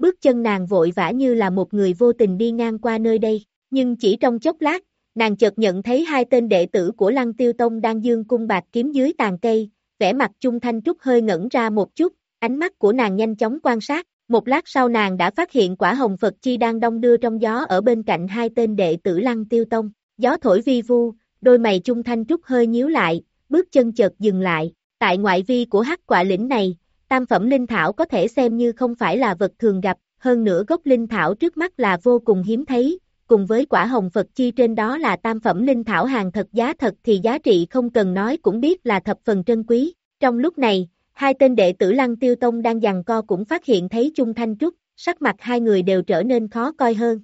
bước chân nàng vội vã như là một người vô tình đi ngang qua nơi đây, nhưng chỉ trong chốc lát, nàng chợt nhận thấy hai tên đệ tử của Lăng Tiêu Tông đang giương cung bạc kiếm dưới tàn cây, vẻ mặt Chung Thanh Trúc hơi ngẩn ra một chút, ánh mắt của nàng nhanh chóng quan sát, một lát sau nàng đã phát hiện quả hồng Phật chi đang đong đưa trong gió ở bên cạnh hai tên đệ tử Lăng Tiêu Tông, gió thổi vi vu, đôi mày Chung Thanh Trúc hơi nhíu lại, bước chân chợt dừng lại, tại ngoại vi của Hắc Quả Lĩnh này, tam phẩm linh thảo có thể xem như không phải là vật thường gặp, hơn nữa gốc linh thảo trước mắt là vô cùng hiếm thấy, cùng với quả hồng Phật chi trên đó là tam phẩm linh thảo hàng thật giá thật thì giá trị không cần nói cũng biết là thập phần trân quý. Trong lúc này, hai tên đệ tử Lăng Tiêu Tông đang giằng co cũng phát hiện thấy Chung Thanh Trúc, sắc mặt hai người đều trở nên khó coi hơn.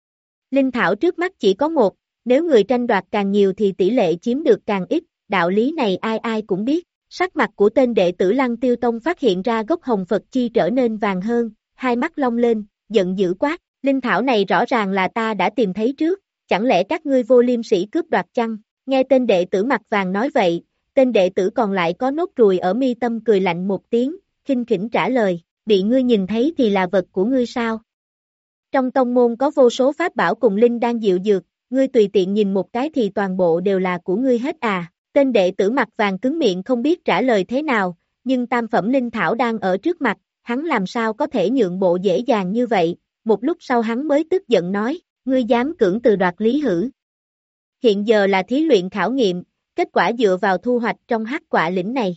Linh thảo trước mắt chỉ có một, nếu người tranh đoạt càng nhiều thì tỷ lệ chiếm được càng ít, đạo lý này ai ai cũng biết. Sắc mặt của tên đệ tử Lăng Tiêu Tông phát hiện ra gốc hồng Phật chi trở nên vàng hơn, hai mắt long lên, giận dữ quát, linh thảo này rõ ràng là ta đã tìm thấy trước, chẳng lẽ các ngươi vô liêm sĩ cướp đoạt chăng? Nghe tên đệ tử mặt vàng nói vậy, tên đệ tử còn lại có nốt ruồi ở mi tâm cười lạnh một tiếng, khinh khỉnh trả lời, bị ngươi nhìn thấy thì là vật của ngươi sao? Trong tông môn có vô số pháp bảo cùng linh đang diệu dược, ngươi tùy tiện nhìn một cái thì toàn bộ đều là của ngươi hết à? Tên đệ tử mặt vàng cứng miệng không biết trả lời thế nào, nhưng tam phẩm linh thảo đang ở trước mặt, hắn làm sao có thể nhượng bộ dễ dàng như vậy, một lúc sau hắn mới tức giận nói, ngươi dám cưỡng từ đoạt lý hử. Hiện giờ là thí luyện khảo nghiệm, kết quả dựa vào thu hoạch trong Hắc Quả Lĩnh này.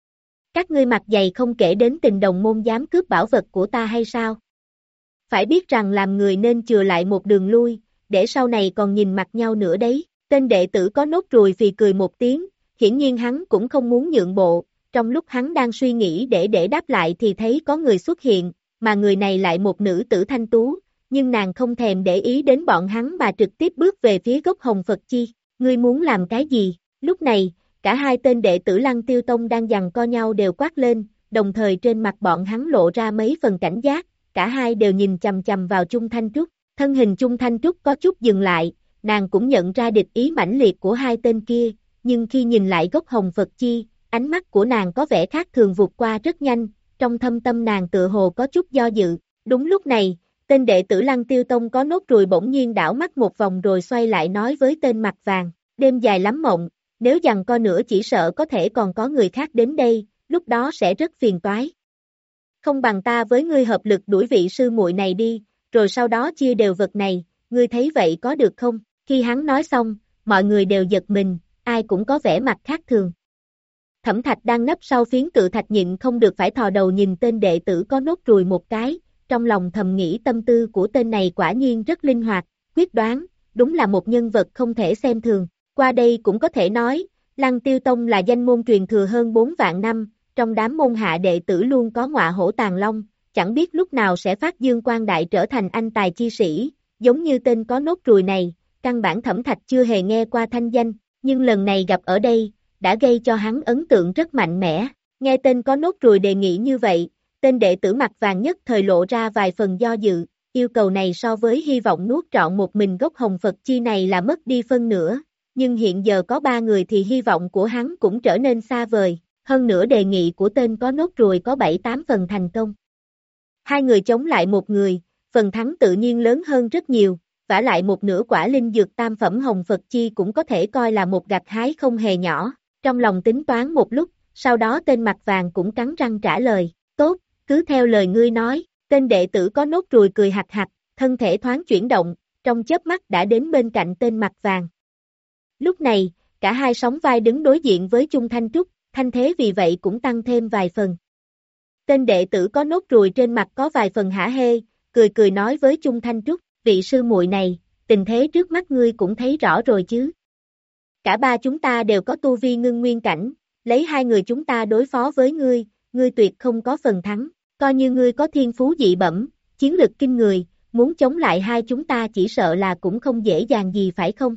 Các ngươi mặt dày không kể đến tình đồng môn dám cướp bảo vật của ta hay sao? Phải biết rằng làm người nên chừa lại một đường lui, để sau này còn nhìn mặt nhau nữa đấy. Tên đệ tử có nốt ruồi phì cười một tiếng, hiển nhiên hắn cũng không muốn nhượng bộ, trong lúc hắn đang suy nghĩ để để đáp lại thì thấy có người xuất hiện, mà người này lại một nữ tử thanh tú, nhưng nàng không thèm để ý đến bọn hắn mà trực tiếp bước về phía gốc hồng Phật chi, ngươi muốn làm cái gì? Lúc này, cả hai tên đệ tử Lăng Tiêu Tông đang giằng co nhau đều quát lên, đồng thời trên mặt bọn hắn lộ ra mấy phần cảnh giác, cả hai đều nhìn chằm chằm vào Chung Thanh Trúc, thân hình Chung Thanh Trúc có chút dừng lại, nàng cũng nhận ra địch ý mãnh liệt của hai tên kia, nhưng khi nhìn lại gốc hồng Phật chi, ánh mắt của nàng có vẻ khác thường vụt qua rất nhanh, trong thâm tâm nàng tựa hồ có chút do dự. Đúng lúc này, tên đệ tử Lăng Tiêu Tông có nốt ruồi bỗng nhiên đảo mắt một vòng rồi xoay lại nói với tên mặt vàng, đêm dài lắm mộng, nếu giằng co nữa chỉ sợ có thể còn có người khác đến đây, lúc đó sẽ rất phiền toái. Không bằng ta với ngươi hợp lực đuổi vị sư muội này đi, rồi sau đó chia đều vật này, ngươi thấy vậy có được không? Khi hắn nói xong, mọi người đều giật mình, ai cũng có vẻ mặt khác thường. Thẩm Thạch đang nấp sau phiến cự thạch nhịn không được phải thò đầu nhìn tên đệ tử có nốt ruồi một cái, trong lòng thầm nghĩ tâm tư của tên này quả nhiên rất linh hoạt, quyết đoán, đúng là một nhân vật không thể xem thường. Qua đây cũng có thể nói, Lăng Tiêu Tông là danh môn truyền thừa hơn bốn vạn năm, trong đám môn hạ đệ tử luôn có ngọa hổ tàng long, chẳng biết lúc nào sẽ phát dương quang đại trở thành anh tài chi sĩ, giống như tên có nốt ruồi này, căn bản Thẩm Thạch chưa hề nghe qua thanh danh, nhưng lần này gặp ở đây, đã gây cho hắn ấn tượng rất mạnh mẽ. Nghe tên có nốt ruồi đề nghị như vậy, tên đệ tử mặt vàng nhất thời lộ ra vài phần do dự, yêu cầu này so với hy vọng nuốt trọn một mình gốc hồng Phật chi này là mất đi phân nửa, nhưng hiện giờ có ba người thì hy vọng của hắn cũng trở nên xa vời, hơn nữa đề nghị của tên có nốt ruồi có bảy tám phần thành công. Hai người chống lại một người, phần thắng tự nhiên lớn hơn rất nhiều, vả lại một nửa quả linh dược tam phẩm hồng Phật chi cũng có thể coi là một gặt hái không hề nhỏ, trong lòng tính toán một lúc, sau đó tên mặt vàng cũng cắn răng trả lời, tốt, cứ theo lời ngươi nói, tên đệ tử có nốt ruồi cười hạch hạch, thân thể thoáng chuyển động, trong chớp mắt đã đến bên cạnh tên mặt vàng. Lúc này, cả hai sóng vai đứng đối diện với Chung Thanh Trúc, thanh thế vì vậy cũng tăng thêm vài phần. Tên đệ tử có nốt ruồi trên mặt có vài phần hả hê, cười cười nói với Chung Thanh Trúc, vị sư muội này, tình thế trước mắt ngươi cũng thấy rõ rồi chứ. Cả ba chúng ta đều có tu vi ngưng nguyên cảnh, lấy hai người chúng ta đối phó với ngươi, ngươi tuyệt không có phần thắng, coi như ngươi có thiên phú dị bẩm, chiến lực kinh người, muốn chống lại hai chúng ta chỉ sợ là cũng không dễ dàng gì phải không?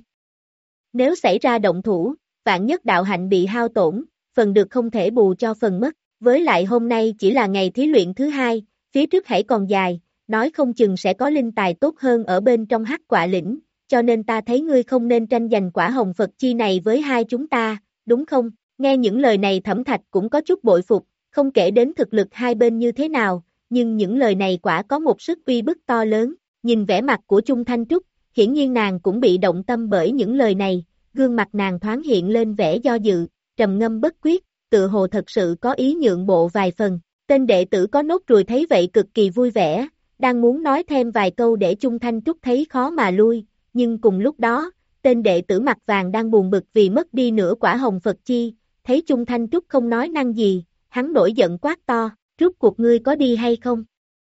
Nếu xảy ra động thủ, vạn nhất đạo hạnh bị hao tổn, phần được không thể bù cho phần mất, với lại hôm nay chỉ là ngày thí luyện thứ hai, phía trước hãy còn dài, nói không chừng sẽ có linh tài tốt hơn ở bên trong Hắc Quả Lĩnh, cho nên ta thấy ngươi không nên tranh giành quả hồng Phật chi này với hai chúng ta, đúng không? Nghe những lời này Thẩm Thạch cũng có chút bội phục, không kể đến thực lực hai bên như thế nào, nhưng những lời này quả có một sức uy bức to lớn, nhìn vẻ mặt của Chung Thanh Trúc, hiển nhiên nàng cũng bị động tâm bởi những lời này, gương mặt nàng thoáng hiện lên vẻ do dự, trầm ngâm bất quyết, tự hồ thật sự có ý nhượng bộ vài phần. Tên đệ tử có nốt ruồi thấy vậy cực kỳ vui vẻ, đang muốn nói thêm vài câu để Chung Thanh Trúc thấy khó mà lui, nhưng cùng lúc đó, tên đệ tử mặt vàng đang buồn bực vì mất đi nửa quả hồng Phật chi, thấy Chung Thanh Trúc không nói năng gì, hắn nổi giận quát to, rốt cuộc ngươi có đi hay không?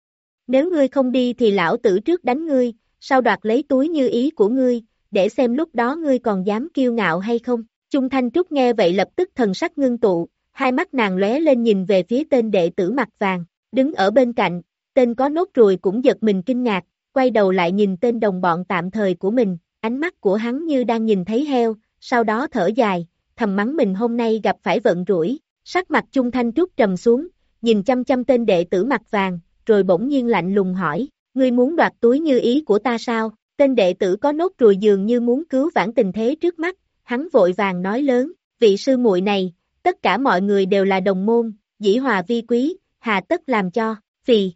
Nếu ngươi không đi thì lão tử trước đánh ngươi, sau đoạt lấy túi như ý của ngươi, để xem lúc đó ngươi còn dám kiêu ngạo hay không? Chung Thanh Trúc nghe vậy lập tức thần sắc ngưng tụ, hai mắt nàng lóe lên nhìn về phía tên đệ tử mặt vàng, đứng ở bên cạnh, tên có nốt ruồi cũng giật mình kinh ngạc, quay đầu lại nhìn tên đồng bọn tạm thời của mình, ánh mắt của hắn như đang nhìn thấy heo, sau đó thở dài, thầm mắng mình hôm nay gặp phải vận rủi, sắc mặt Chung Thanh Trúc trầm xuống, nhìn chăm chăm tên đệ tử mặt vàng, rồi bỗng nhiên lạnh lùng hỏi, ngươi muốn đoạt túi như ý của ta sao? Tên đệ tử có nốt ruồi dường như muốn cứu vãn tình thế trước mắt, hắn vội vàng nói lớn, vị sư muội này, tất cả mọi người đều là đồng môn, dĩ hòa vi quý, hà tất làm cho, phì.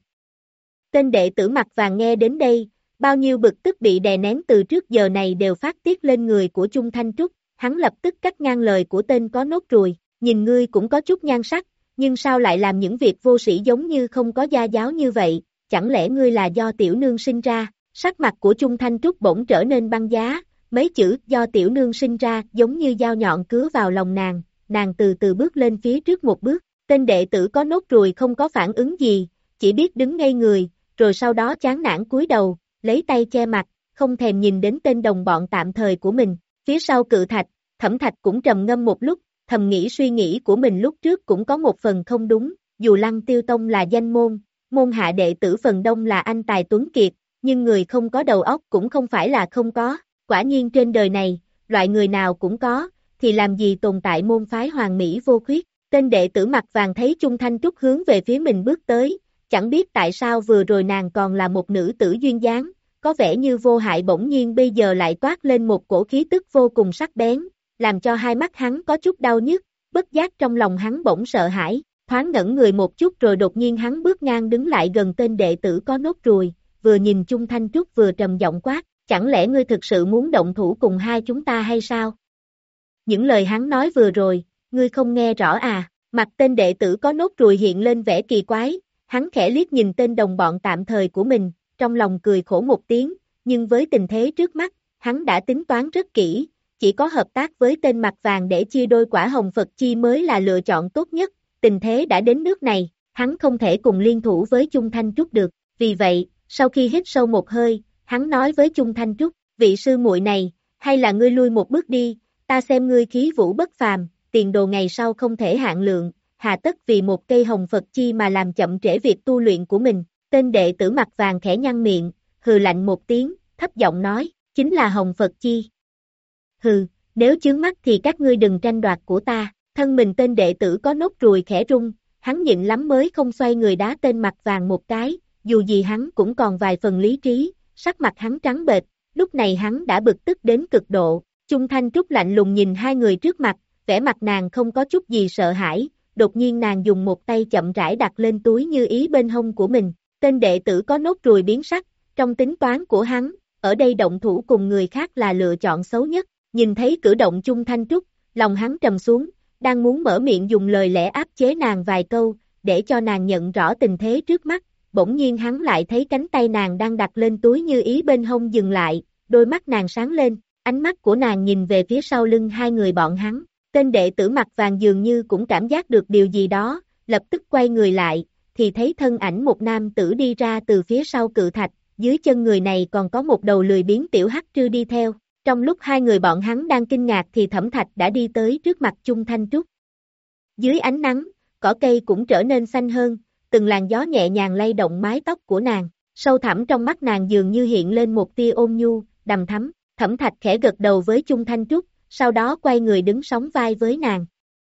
Tên đệ tử mặt vàng nghe đến đây, bao nhiêu bực tức bị đè nén từ trước giờ này đều phát tiết lên người của Chung Thanh Trúc, hắn lập tức cắt ngang lời của tên có nốt ruồi, nhìn ngươi cũng có chút nhan sắc, nhưng sao lại làm những việc vô sĩ giống như không có gia giáo như vậy, chẳng lẽ ngươi là do tiểu nương sinh ra? Sắc mặt của Chung Thanh Trúc bỗng trở nên băng giá, mấy chữ do tiểu nương sinh ra giống như dao nhọn cứa vào lòng nàng, nàng từ từ bước lên phía trước một bước, tên đệ tử có nốt ruồi không có phản ứng gì, chỉ biết đứng ngây người, rồi sau đó chán nản cúi đầu, lấy tay che mặt, không thèm nhìn đến tên đồng bọn tạm thời của mình, phía sau Cự Thạch, Thẩm Thạch cũng trầm ngâm một lúc, thầm nghĩ suy nghĩ của mình lúc trước cũng có một phần không đúng, dù Lăng Tiêu Tông là danh môn, môn hạ đệ tử phần đông là anh tài tuấn kiệt, nhưng người không có đầu óc cũng không phải là không có, quả nhiên trên đời này, loại người nào cũng có, thì làm gì tồn tại môn phái hoàng mỹ vô khuyết. Tên đệ tử mặt vàng thấy Chung Thanh Trúc hướng về phía mình bước tới, chẳng biết tại sao vừa rồi nàng còn là một nữ tử duyên dáng, có vẻ như vô hại bỗng nhiên bây giờ lại toát lên một cổ khí tức vô cùng sắc bén, làm cho hai mắt hắn có chút đau nhức, bất giác trong lòng hắn bỗng sợ hãi, thoáng ngẩn người một chút rồi đột nhiên hắn bước ngang đứng lại gần tên đệ tử có nốt ruồi, vừa nhìn Chung Thanh Trúc vừa trầm giọng quát, chẳng lẽ ngươi thực sự muốn động thủ cùng hai chúng ta hay sao? Những lời hắn nói vừa rồi, ngươi không nghe rõ à? Mặt tên đệ tử có nốt ruồi hiện lên vẻ kỳ quái, hắn khẽ liếc nhìn tên đồng bọn tạm thời của mình, trong lòng cười khổ một tiếng, nhưng với tình thế trước mắt, hắn đã tính toán rất kỹ, chỉ có hợp tác với tên mặt vàng để chia đôi quả hồng Phật chi mới là lựa chọn tốt nhất, tình thế đã đến nước này, hắn không thể cùng liên thủ với Chung Thanh Trúc được, vì vậy, sau khi hít sâu một hơi, hắn nói với Chung Thanh Trúc, vị sư muội này, hay là ngươi lui một bước đi, ta xem ngươi khí vũ bất phàm, tiền đồ ngày sau không thể hạn lượng, hà tất vì một cây hồng Phật chi mà làm chậm trễ việc tu luyện của mình. Tên đệ tử mặt vàng khẽ nhăn miệng, hừ lạnh một tiếng, thấp giọng nói, chính là hồng Phật chi. Hừ, nếu chướng mắt thì các ngươi đừng tranh đoạt của ta, thân mình tên đệ tử có nốt ruồi khẽ rung, hắn nhịn lắm mới không xoay người đá tên mặt vàng một cái, dù gì hắn cũng còn vài phần lý trí, sắc mặt hắn trắng bệch, lúc này hắn đã bực tức đến cực độ, Chung Thanh Trúc lạnh lùng nhìn hai người trước mặt, vẻ mặt nàng không có chút gì sợ hãi, đột nhiên nàng dùng một tay chậm rãi đặt lên túi như ý bên hông của mình, tên đệ tử có nốt ruồi biến sắc, trong tính toán của hắn, ở đây động thủ cùng người khác là lựa chọn xấu nhất, nhìn thấy cử động Chung Thanh Trúc, lòng hắn trầm xuống, đang muốn mở miệng dùng lời lẽ áp chế nàng vài câu, để cho nàng nhận rõ tình thế trước mắt, bỗng nhiên hắn lại thấy cánh tay nàng đang đặt lên túi như ý bên hông dừng lại, đôi mắt nàng sáng lên, ánh mắt của nàng nhìn về phía sau lưng hai người bọn hắn, tên đệ tử mặt vàng dường như cũng cảm giác được điều gì đó, lập tức quay người lại, thì thấy thân ảnh một nam tử đi ra từ phía sau Cự Thạch, dưới chân người này còn có một đầu lười biếng tiểu hắc trư đi theo, trong lúc hai người bọn hắn đang kinh ngạc thì Thẩm Thạch đã đi tới trước mặt Chung Thanh Trúc. Dưới ánh nắng, cỏ cây cũng trở nên xanh hơn, từng làn gió nhẹ nhàng lay động mái tóc của nàng, sâu thẳm trong mắt nàng dường như hiện lên một tia ôn nhu, đằm thắm, Thẩm Thạch khẽ gật đầu với Chung Thanh Trúc, sau đó quay người đứng sóng vai với nàng.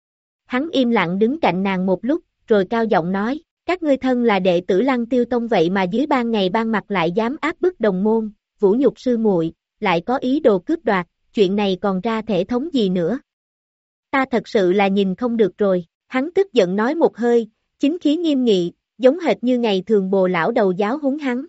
Hắn im lặng đứng cạnh nàng một lúc, rồi cao giọng nói, các ngươi thân là đệ tử Lăng Tiêu Tông vậy mà dưới ban ngày ban mặt lại dám áp bức đồng môn, vũ nhục sư muội, lại có ý đồ cướp đoạt, chuyện này còn ra thể thống gì nữa. Ta thật sự là nhìn không được rồi, hắn tức giận nói một hơi, chính khí nghiêm nghị, giống hệt như ngày thường Bồ lão đầu giáo huấn hắn.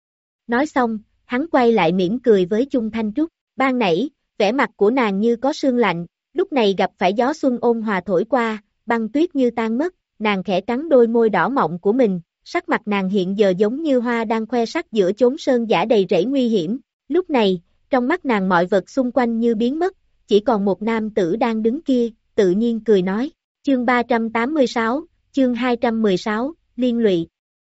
Nói xong, hắn quay lại mỉm cười với Chung Thanh Trúc, ban nãy, vẻ mặt của nàng như có sương lạnh, lúc này gặp phải gió xuân ôn hòa thổi qua, băng tuyết như tan mất, nàng khẽ cắn đôi môi đỏ mọng của mình, sắc mặt nàng hiện giờ giống như hoa đang khoe sắc giữa chốn sơn giả đầy rẫy nguy hiểm, lúc này, trong mắt nàng mọi vật xung quanh như biến mất, chỉ còn một nam tử đang đứng kia, tự nhiên cười nói, chương ba trăm tám mươi sáu, chương hai trăm mười sáu, liên lụy.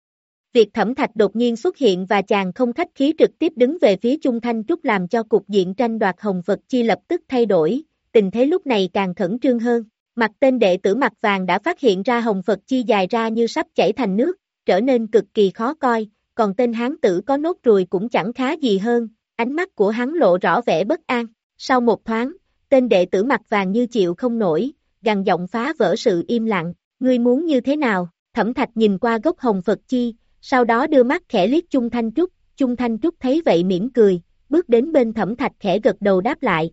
Việc Thẩm Thạch đột nhiên xuất hiện và chàng không khách khí trực tiếp đứng về phía Chung Thanh Trúc làm cho cục diện tranh đoạt hồng vật chi lập tức thay đổi, tình thế lúc này càng khẩn trương hơn. Mặt tên đệ tử mặt vàng đã phát hiện ra hồng vật chi dài ra như sắp chảy thành nước, trở nên cực kỳ khó coi, còn tên hán tử có nốt ruồi cũng chẳng khá gì hơn, ánh mắt của hắn lộ rõ vẻ bất an. Sau một thoáng, tên đệ tử mặt vàng như chịu không nổi, gằn giọng phá vỡ sự im lặng, ngươi muốn như thế nào? Thẩm Thạch nhìn qua gốc hồng Phật chi, sau đó đưa mắt khẽ liếc Chung Thanh Trúc, Chung Thanh Trúc thấy vậy mỉm cười, bước đến bên Thẩm Thạch khẽ gật đầu đáp lại.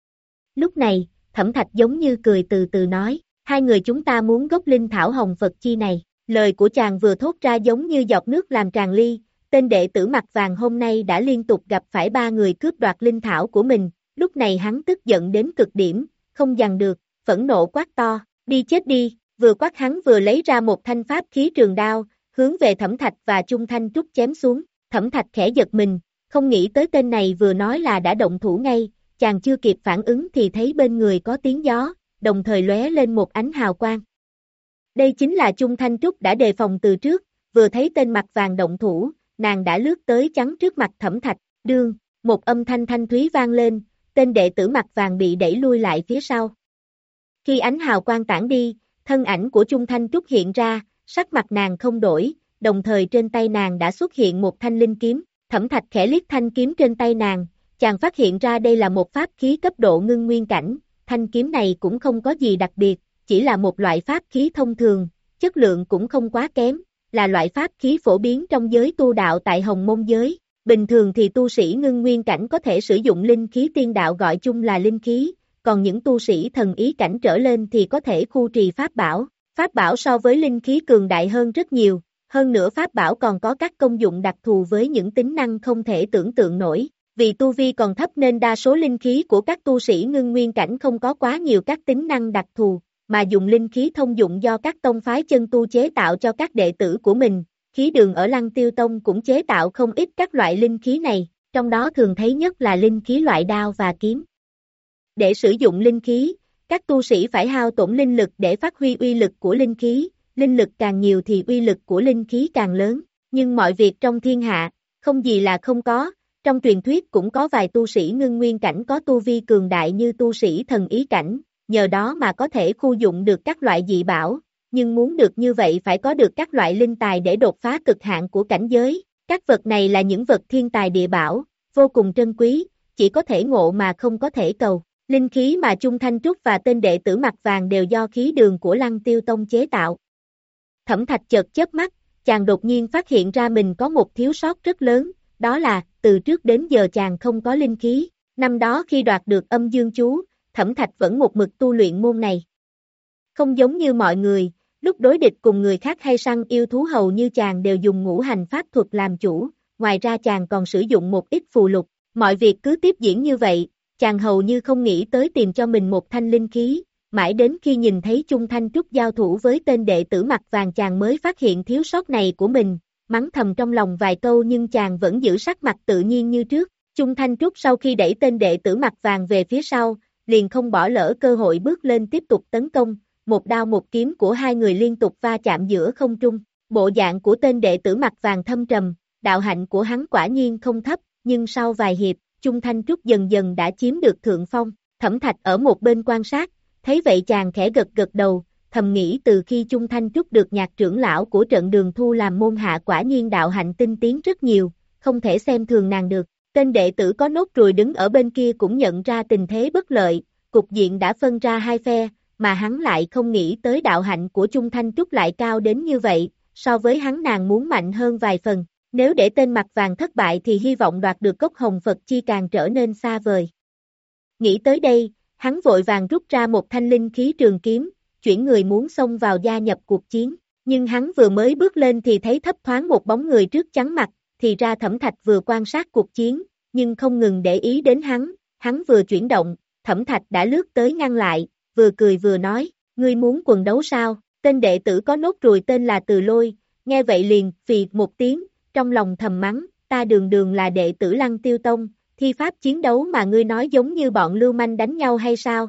Lúc này, Thẩm Thạch giống như cười từ từ nói, hai người chúng ta muốn gốc linh thảo hồng Phật chi này, lời của chàng vừa thốt ra giống như giọt nước làm tràn ly, tên đệ tử mặt vàng hôm nay đã liên tục gặp phải ba người cướp đoạt linh thảo của mình, lúc này hắn tức giận đến cực điểm, không dằn được, phẫn nộ quát to, đi chết đi, vừa quát hắn vừa lấy ra một thanh pháp khí trường đao, hướng về Thẩm Thạch và Chung Thanh Trúc chém xuống, Thẩm Thạch khẽ giật mình, không nghĩ tới tên này vừa nói là đã động thủ ngay, chàng chưa kịp phản ứng thì thấy bên người có tiếng gió, đồng thời lóe lên một ánh hào quang. Đây chính là Chung Thanh Trúc đã đề phòng từ trước, vừa thấy tên mặt vàng động thủ, nàng đã lướt tới chắn trước mặt Thẩm Thạch, đương, một âm thanh thanh thúy vang lên, tên đệ tử mặt vàng bị đẩy lui lại phía sau. Khi ánh hào quang tản đi, thân ảnh của Chung Thanh Trúc hiện ra, sắc mặt nàng không đổi, đồng thời trên tay nàng đã xuất hiện một thanh linh kiếm, Thẩm Thạch khẽ liếc thanh kiếm trên tay nàng, chàng phát hiện ra đây là một pháp khí cấp độ ngưng nguyên cảnh, thanh kiếm này cũng không có gì đặc biệt, chỉ là một loại pháp khí thông thường, chất lượng cũng không quá kém, là loại pháp khí phổ biến trong giới tu đạo tại Hồng Môn giới. Bình thường thì tu sĩ ngưng nguyên cảnh có thể sử dụng linh khí tiên đạo gọi chung là linh khí, còn những tu sĩ thần ý cảnh trở lên thì có thể khu trì pháp bảo. Pháp bảo so với linh khí cường đại hơn rất nhiều, hơn nữa pháp bảo còn có các công dụng đặc thù với những tính năng không thể tưởng tượng nổi. Vì tu vi còn thấp nên đa số linh khí của các tu sĩ ngưng nguyên cảnh không có quá nhiều các tính năng đặc thù, mà dùng linh khí thông dụng do các tông phái chân tu chế tạo cho các đệ tử của mình. Khí đường ở Lăng Tiêu Tông cũng chế tạo không ít các loại linh khí này, trong đó thường thấy nhất là linh khí loại đao và kiếm. Để sử dụng linh khí, các tu sĩ phải hao tổn linh lực để phát huy uy lực của linh khí, linh lực càng nhiều thì uy lực của linh khí càng lớn, nhưng mọi việc trong thiên hạ, không gì là không có, trong truyền thuyết cũng có vài tu sĩ ngưng nguyên cảnh có tu vi cường đại như tu sĩ thần ý cảnh, nhờ đó mà có thể khu dụng được các loại dị bảo, nhưng muốn được như vậy phải có được các loại linh tài để đột phá cực hạn của cảnh giới, các vật này là những vật thiên tài địa bảo, vô cùng trân quý, chỉ có thể ngộ mà không có thể cầu. Linh khí mà Chung Thanh Trúc và tên đệ tử mặt vàng đều do khí đường của Lăng Tiêu Tông chế tạo. Thẩm Thạch chợt chớp mắt, chàng đột nhiên phát hiện ra mình có một thiếu sót rất lớn, đó là, từ trước đến giờ chàng không có linh khí, năm đó khi đoạt được âm dương chú, Thẩm Thạch vẫn một mực tu luyện môn này. Không giống như mọi người, lúc đối địch cùng người khác hay săn yêu thú hầu như chàng đều dùng ngũ hành pháp thuật làm chủ, ngoài ra chàng còn sử dụng một ít phù lục, mọi việc cứ tiếp diễn như vậy. Chàng hầu như không nghĩ tới tìm cho mình một thanh linh khí, mãi đến khi nhìn thấy Chung Thanh Trúc giao thủ với tên đệ tử mặt vàng chàng mới phát hiện thiếu sót này của mình, mắng thầm trong lòng vài câu nhưng chàng vẫn giữ sắc mặt tự nhiên như trước. Chung Thanh Trúc sau khi đẩy tên đệ tử mặt vàng về phía sau, liền không bỏ lỡ cơ hội bước lên tiếp tục tấn công, một đao một kiếm của hai người liên tục va chạm giữa không trung. Bộ dạng của tên đệ tử mặt vàng thâm trầm, đạo hạnh của hắn quả nhiên không thấp, nhưng sau vài hiệp, Chung Thanh Trúc dần dần đã chiếm được thượng phong, Thẩm Thạch ở một bên quan sát, thấy vậy chàng khẽ gật gật đầu, thầm nghĩ từ khi Chung Thanh Trúc được nhạc trưởng lão của trận Đường thu làm môn hạ quả nhiên đạo hạnh tinh tiến rất nhiều, không thể xem thường nàng được. Tên đệ tử có nốt ruồi đứng ở bên kia cũng nhận ra tình thế bất lợi, cục diện đã phân ra hai phe, mà hắn lại không nghĩ tới đạo hạnh của Chung Thanh Trúc lại cao đến như vậy, so với hắn nàng muốn mạnh hơn vài phần. Nếu để tên mặt vàng thất bại thì hy vọng đoạt được cốc hồng Phật chi càng trở nên xa vời. Nghĩ tới đây, hắn vội vàng rút ra một thanh linh khí trường kiếm, chuyển người muốn xông vào gia nhập cuộc chiến. Nhưng hắn vừa mới bước lên thì thấy thấp thoáng một bóng người trước chắn mặt, thì ra Thẩm Thạch vừa quan sát cuộc chiến, nhưng không ngừng để ý đến hắn, hắn vừa chuyển động, Thẩm Thạch đã lướt tới ngăn lại, vừa cười vừa nói, ngươi muốn quần đấu sao? Tên đệ tử có nốt ruồi tên là Từ Lôi, nghe vậy liền phì một tiếng, trong lòng thầm mắng, ta đường đường là đệ tử Lăng Tiêu Tông, thi pháp chiến đấu mà ngươi nói giống như bọn lưu manh đánh nhau hay sao?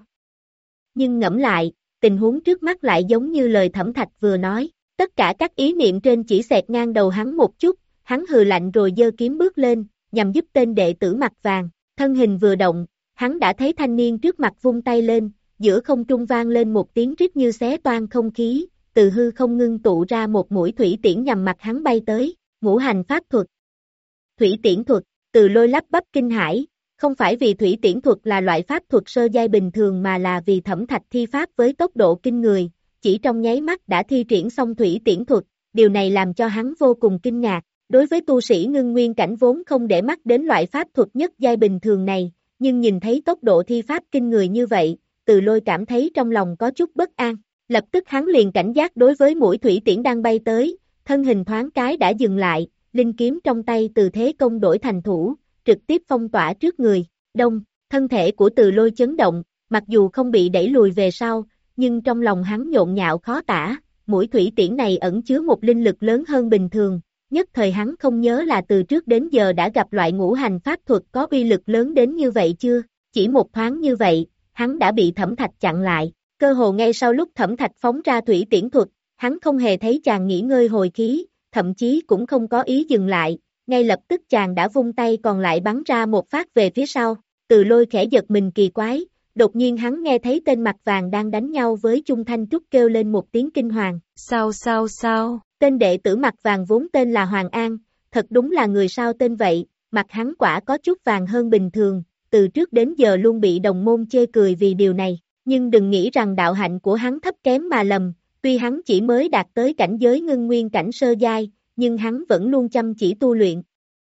Nhưng ngẫm lại, tình huống trước mắt lại giống như lời Thẩm Thạch vừa nói, tất cả các ý niệm trên chỉ xẹt ngang đầu hắn một chút, hắn hừ lạnh rồi giơ kiếm bước lên, nhằm giúp tên đệ tử mặt vàng, thân hình vừa động, hắn đã thấy thanh niên trước mặt vung tay lên, giữa không trung vang lên một tiếng rít như xé toang không khí, từ hư không ngưng tụ ra một mũi thủy tiễn nhằm mặt hắn bay tới, ngũ hành pháp thuật. Thủy tiễn thuật, Từ Lôi lắp bắp kinh hãi, không phải vì thủy tiễn thuật là loại pháp thuật sơ giai bình thường mà là vì Thẩm Thạch thi pháp với tốc độ kinh người, chỉ trong nháy mắt đã thi triển xong thủy tiễn thuật, điều này làm cho hắn vô cùng kinh ngạc. Đối với tu sĩ ngưng nguyên cảnh vốn không để mắt đến loại pháp thuật nhất giai bình thường này, nhưng nhìn thấy tốc độ thi pháp kinh người như vậy, Từ Lôi cảm thấy trong lòng có chút bất an, lập tức hắn liền cảnh giác đối với mũi thủy tiễn đang bay tới, thân hình thoáng cái đã dừng lại, linh kiếm trong tay từ thế công đổi thành thủ, trực tiếp phong tỏa trước người, đông, thân thể của Từ Lôi chấn động, mặc dù không bị đẩy lùi về sau, nhưng trong lòng hắn nhộn nhạo khó tả, mũi thủy tiễn này ẩn chứa một linh lực lớn hơn bình thường. Nhất thời hắn không nhớ là từ trước đến giờ đã gặp loại ngũ hành pháp thuật có uy lực lớn đến như vậy chưa, chỉ một thoáng như vậy, hắn đã bị Thẩm Thạch chặn lại, cơ hồ ngay sau lúc Thẩm Thạch phóng ra thủy tiễn thuật, hắn không hề thấy chàng nghỉ ngơi hồi khí, thậm chí cũng không có ý dừng lại, ngay lập tức chàng đã vung tay còn lại bắn ra một phát về phía sau, Từ Lôi khẽ giật mình kỳ quái, đột nhiên hắn nghe thấy tên mặt vàng đang đánh nhau với Chung Thanh Trúc kêu lên một tiếng kinh hoàng, sao sao sao? Tên đệ tử mặt vàng vốn tên là Hoàng An, thật đúng là người sao tên vậy, mặt hắn quả có chút vàng hơn bình thường, từ trước đến giờ luôn bị đồng môn chê cười vì điều này, nhưng đừng nghĩ rằng đạo hạnh của hắn thấp kém mà lầm, tuy hắn chỉ mới đạt tới cảnh giới ngưng nguyên cảnh sơ giai, nhưng hắn vẫn luôn chăm chỉ tu luyện.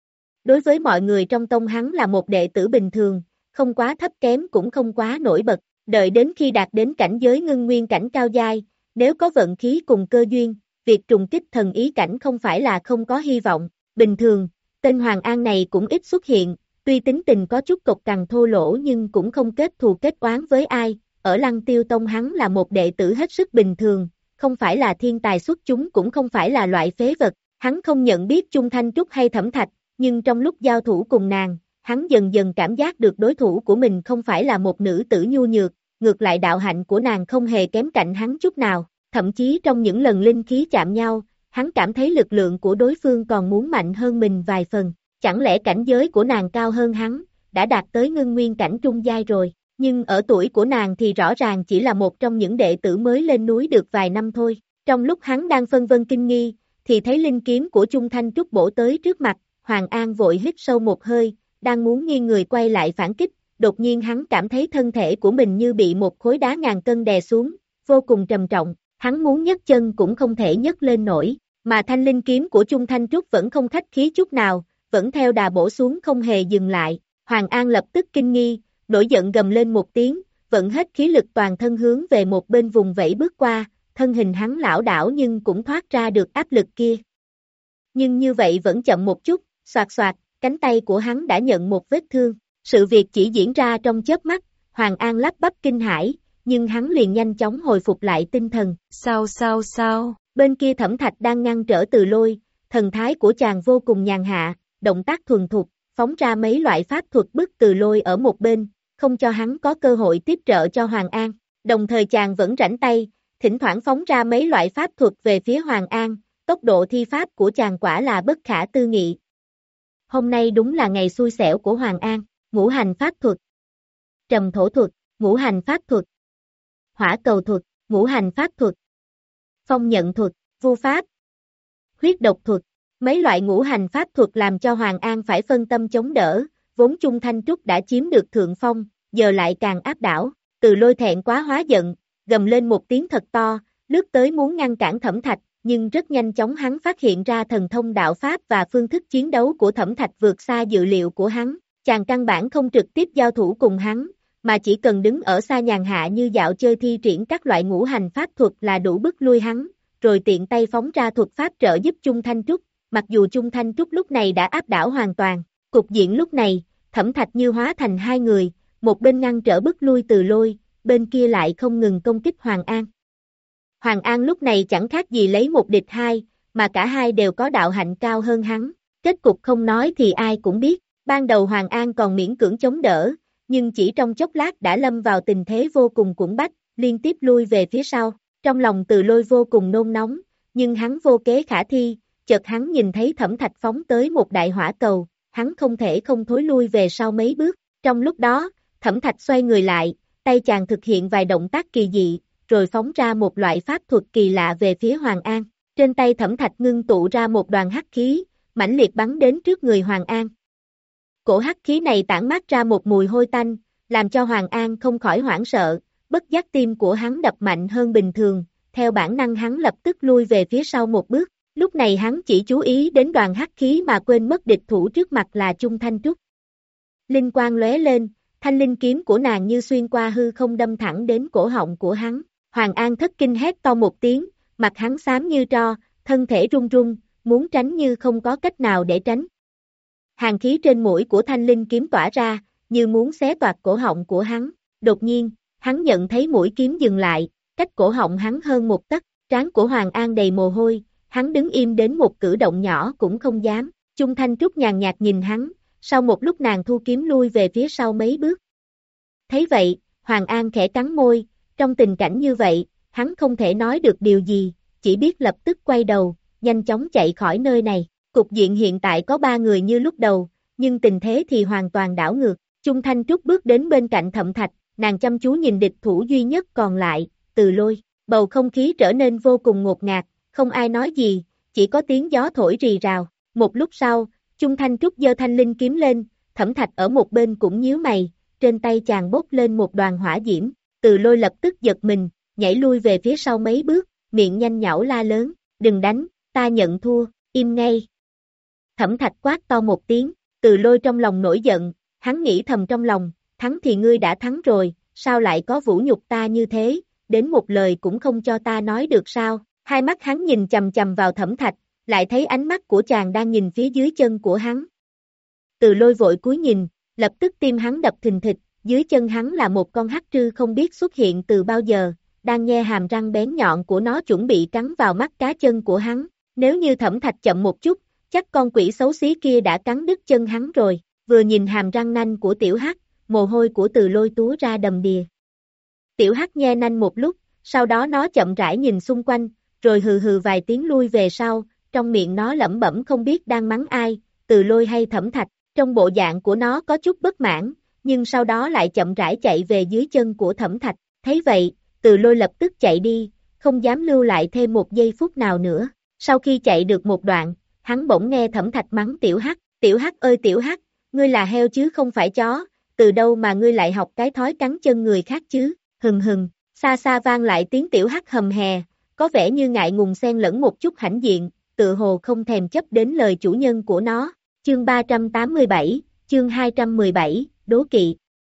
Đối với mọi người trong tông hắn là một đệ tử bình thường, không quá thấp kém cũng không quá nổi bật, đợi đến khi đạt đến cảnh giới ngưng nguyên cảnh cao giai, nếu có vận khí cùng cơ duyên, việc trùng kích thần ý cảnh không phải là không có hy vọng, bình thường, tên Hoàng An này cũng ít xuất hiện, tuy tính tình có chút cộc cằn thô lỗ nhưng cũng không kết thù kết oán với ai, ở Lăng Tiêu Tông hắn là một đệ tử hết sức bình thường, không phải là thiên tài xuất chúng cũng không phải là loại phế vật, hắn không nhận biết Chung Thanh Trúc hay Thẩm Thạch, nhưng trong lúc giao thủ cùng nàng, hắn dần dần cảm giác được đối thủ của mình không phải là một nữ tử nhu nhược, ngược lại đạo hạnh của nàng không hề kém cạnh hắn chút nào. Thậm chí trong những lần linh khí chạm nhau, hắn cảm thấy lực lượng của đối phương còn muốn mạnh hơn mình vài phần, chẳng lẽ cảnh giới của nàng cao hơn hắn, đã đạt tới ngưng nguyên cảnh trung giai rồi, nhưng ở tuổi của nàng thì rõ ràng chỉ là một trong những đệ tử mới lên núi được vài năm thôi, trong lúc hắn đang phân vân kinh nghi, thì thấy linh kiếm của Chung Thanh Trúc bổ tới trước mặt, Hoàng An vội hít sâu một hơi, đang muốn nghiêng người quay lại phản kích, đột nhiên hắn cảm thấy thân thể của mình như bị một khối đá ngàn cân đè xuống, vô cùng trầm trọng. Hắn muốn nhấc chân cũng không thể nhấc lên nổi, mà thanh linh kiếm của Chung Thanh Trúc vẫn không khách khí chút nào, vẫn theo đà bổ xuống không hề dừng lại. Hoàng An lập tức kinh nghi, nổi giận gầm lên một tiếng, vận hết khí lực toàn thân hướng về một bên vùng vẫy bước qua, thân hình hắn lảo đảo nhưng cũng thoát ra được áp lực kia. Nhưng như vậy vẫn chậm một chút, xoạt xoạt, cánh tay của hắn đã nhận một vết thương. Sự việc chỉ diễn ra trong chớp mắt, Hoàng An lắp bắp kinh hãi, nhưng hắn liền nhanh chóng hồi phục lại tinh thần. Sao sao sao? Bên kia Thẩm Thạch đang ngăn trở Từ Lôi, thần thái của chàng vô cùng nhàn hạ, động tác thuần thục, phóng ra mấy loại pháp thuật bức Từ Lôi ở một bên, không cho hắn có cơ hội tiếp trợ cho Hoàng An. Đồng thời chàng vẫn rảnh tay, thỉnh thoảng phóng ra mấy loại pháp thuật về phía Hoàng An, tốc độ thi pháp của chàng quả là bất khả tư nghị. Hôm nay đúng là ngày xui xẻo của Hoàng An, ngũ hành pháp thuật, trầm thổ thuật, ngũ hành pháp thuật, hỏa cầu thuật, ngũ hành pháp thuật, phong nhận thuật, vu pháp, huyết độc thuật, mấy loại ngũ hành pháp thuật làm cho Hoàng An phải phân tâm chống đỡ, vốn Chung Thanh Trúc đã chiếm được thượng phong, giờ lại càng áp đảo, Từ Lôi thẹn quá hóa giận, gầm lên một tiếng thật to, lướt tới muốn ngăn cản Thẩm Thạch, nhưng rất nhanh chóng hắn phát hiện ra thần thông đạo pháp và phương thức chiến đấu của Thẩm Thạch vượt xa dự liệu của hắn, chàng căn bản không trực tiếp giao thủ cùng hắn, mà chỉ cần đứng ở xa nhàn hạ như dạo chơi thi triển các loại ngũ hành pháp thuật là đủ bức lui hắn, rồi tiện tay phóng ra thuật pháp trợ giúp Chung Thanh Trúc, mặc dù Chung Thanh Trúc lúc này đã áp đảo hoàn toàn. Cục diện lúc này, Thẩm Thạch như hóa thành hai người, một bên ngăn trở bức lui Từ Lôi, bên kia lại không ngừng công kích Hoàng An. Hoàng An lúc này chẳng khác gì lấy một địch hai, mà cả hai đều có đạo hạnh cao hơn hắn. Kết cục không nói thì ai cũng biết, ban đầu Hoàng An còn miễn cưỡng chống đỡ, nhưng chỉ trong chốc lát đã lâm vào tình thế vô cùng cuộn bách, liên tiếp lui về phía sau. Trong lòng Từ Lôi vô cùng nôn nóng, nhưng hắn vô kế khả thi, chợt hắn nhìn thấy Thẩm Thạch phóng tới một đại hỏa cầu, hắn không thể không thối lui về sau mấy bước. Trong lúc đó, Thẩm Thạch xoay người lại, tay chàng thực hiện vài động tác kỳ dị, rồi phóng ra một loại pháp thuật kỳ lạ về phía Hoàng An. Trên tay Thẩm Thạch ngưng tụ ra một đoàn hắc khí, mãnh liệt bắn đến trước người Hoàng An. Cổ hắc khí này tản mát ra một mùi hôi tanh, làm cho Hoàng An không khỏi hoảng sợ, bất giác tim của hắn đập mạnh hơn bình thường, theo bản năng hắn lập tức lui về phía sau một bước. Lúc này hắn chỉ chú ý đến đoàn hắc khí mà quên mất địch thủ trước mặt là Chung Thanh Trúc. Linh quang lóe lên, thanh linh kiếm của nàng như xuyên qua hư không đâm thẳng đến cổ họng của hắn. Hoàng An thất kinh hét to một tiếng, mặt hắn xám như tro, thân thể run run, muốn tránh như không có cách nào để tránh. Hàn khí trên mũi của thanh linh kiếm tỏa ra, như muốn xé toạc cổ họng của hắn. Đột nhiên, hắn nhận thấy mũi kiếm dừng lại, cách cổ họng hắn hơn một tấc, trán của Hoàng An đầy mồ hôi, hắn đứng im đến một cử động nhỏ cũng không dám. Chung Thanh Trúc nhàn nhạt nhìn hắn, sau một lúc nàng thu kiếm lui về phía sau mấy bước. Thấy vậy, Hoàng An khẽ cắn môi, trong tình cảnh như vậy, hắn không thể nói được điều gì, chỉ biết lập tức quay đầu, nhanh chóng chạy khỏi nơi này. Cục diện hiện tại có ba người như lúc đầu, nhưng tình thế thì hoàn toàn đảo ngược. Chung Thanh Trúc bước đến bên cạnh Thẩm Thạch, nàng chăm chú nhìn địch thủ duy nhất còn lại, Từ Lôi. Bầu không khí trở nên vô cùng ngột ngạt, không ai nói gì, chỉ có tiếng gió thổi rì rào. Một lúc sau, Chung Thanh Trúc giơ thanh linh kiếm lên, Thẩm Thạch ở một bên cũng nhíu mày, trên tay chàng bốc lên một đoàn hỏa diễm. Từ Lôi lập tức giật mình, nhảy lui về phía sau mấy bước, miệng nhanh nhảu la lớn, đừng đánh, ta nhận thua, im ngay. Thẩm Thạch quát to một tiếng, Từ Lôi trong lòng nổi giận, hắn nghĩ thầm trong lòng, thắng thì ngươi đã thắng rồi, sao lại có vũ nhục ta như thế, đến một lời cũng không cho ta nói được sao. Hai mắt hắn nhìn chầm chầm vào Thẩm Thạch, lại thấy ánh mắt của chàng đang nhìn phía dưới chân của hắn. Từ Lôi vội cúi nhìn, lập tức tim hắn đập thình thịch, dưới chân hắn là một con hắc trư không biết xuất hiện từ bao giờ, đang nhe hàm răng bén nhọn của nó chuẩn bị cắn vào mắt cá chân của hắn. Nếu như Thẩm Thạch chậm một chút, chắc con quỷ xấu xí kia đã cắn đứt chân hắn rồi. Vừa nhìn hàm răng nanh của tiểu hắc, mồ hôi của Từ Lôi túa ra đầm đìa. Tiểu hắc nhe nanh một lúc, sau đó nó chậm rãi nhìn xung quanh, rồi hừ hừ vài tiếng lui về sau, trong miệng nó lẩm bẩm không biết đang mắng ai, Từ Lôi hay Thẩm Thạch. Trong bộ dạng của nó có chút bất mãn, nhưng sau đó lại chậm rãi chạy về dưới chân của Thẩm Thạch. Thấy vậy, Từ Lôi lập tức chạy đi, không dám lưu lại thêm một giây phút nào nữa. Sau khi chạy được một đoạn, hắn bỗng nghe Thẩm Thạch mắng tiểu hắc, tiểu hắc ơi tiểu hắc, ngươi là heo chứ không phải chó, từ đâu mà ngươi lại học cái thói cắn chân người khác chứ, hừng hừng, xa xa vang lại tiếng tiểu hắc hầm hè, có vẻ như ngại ngùng xen lẫn một chút hãnh diện, tự hồ không thèm chấp đến lời chủ nhân của nó. Chương ba trăm tám mươi bảy, chương hai trăm mười bảy, đố kỵ.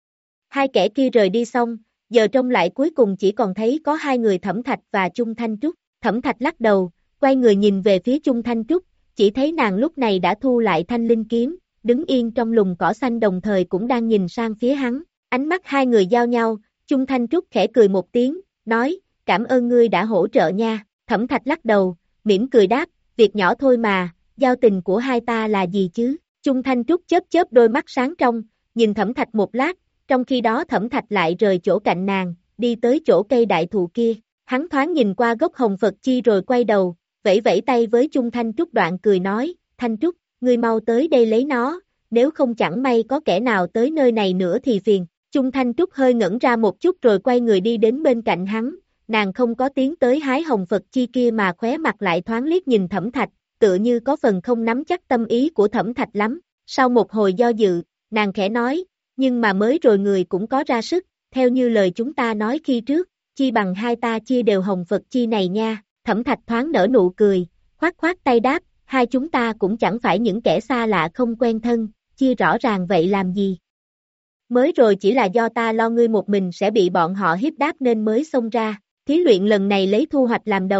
Hai kẻ kia rời đi xong, giờ trông lại cuối cùng chỉ còn thấy có hai người Thẩm Thạch và Chung Thanh Trúc. Thẩm Thạch lắc đầu, quay người nhìn về phía Chung Thanh Trúc, chỉ thấy nàng lúc này đã thu lại thanh linh kiếm, đứng yên trong lùm cỏ xanh đồng thời cũng đang nhìn sang phía hắn. Ánh mắt hai người giao nhau, Chung Thanh Trúc khẽ cười một tiếng, nói, cảm ơn ngươi đã hỗ trợ nha. Thẩm Thạch lắc đầu, mỉm cười đáp, việc nhỏ thôi mà, giao tình của hai ta là gì chứ? Chung Thanh Trúc chớp chớp đôi mắt sáng trong, nhìn Thẩm Thạch một lát, trong khi đó Thẩm Thạch lại rời chỗ cạnh nàng, đi tới chỗ cây đại thụ kia. Hắn thoáng nhìn qua gốc hồng Phật chi rồi quay đầu, vẫy vẫy tay với Chung Thanh Trúc đoạn cười nói, Thanh Trúc, ngươi mau tới đây lấy nó, nếu không chẳng may có kẻ nào tới nơi này nữa thì phiền. Chung Thanh Trúc hơi ngẩn ra một chút rồi quay người đi đến bên cạnh hắn, nàng không có tiến tới hái hồng Phật chi kia mà khóe mặt lại thoáng liếc nhìn Thẩm Thạch, tựa như có phần không nắm chắc tâm ý của Thẩm Thạch lắm. Sau một hồi do dự, nàng khẽ nói, nhưng mà mới rồi người cũng có ra sức, theo như lời chúng ta nói khi trước, chi bằng hai ta chia đều hồng Phật chi này nha. Thẩm Thạch thoáng nở nụ cười, khoát khoát tay đáp, hai chúng ta cũng chẳng phải những kẻ xa lạ không quen thân, chia rõ ràng vậy làm gì. Mới rồi chỉ là do ta lo ngươi một mình sẽ bị bọn họ hiếp đáp nên mới xông ra. Thí luyện lần này lấy thu hoạch làm đầu,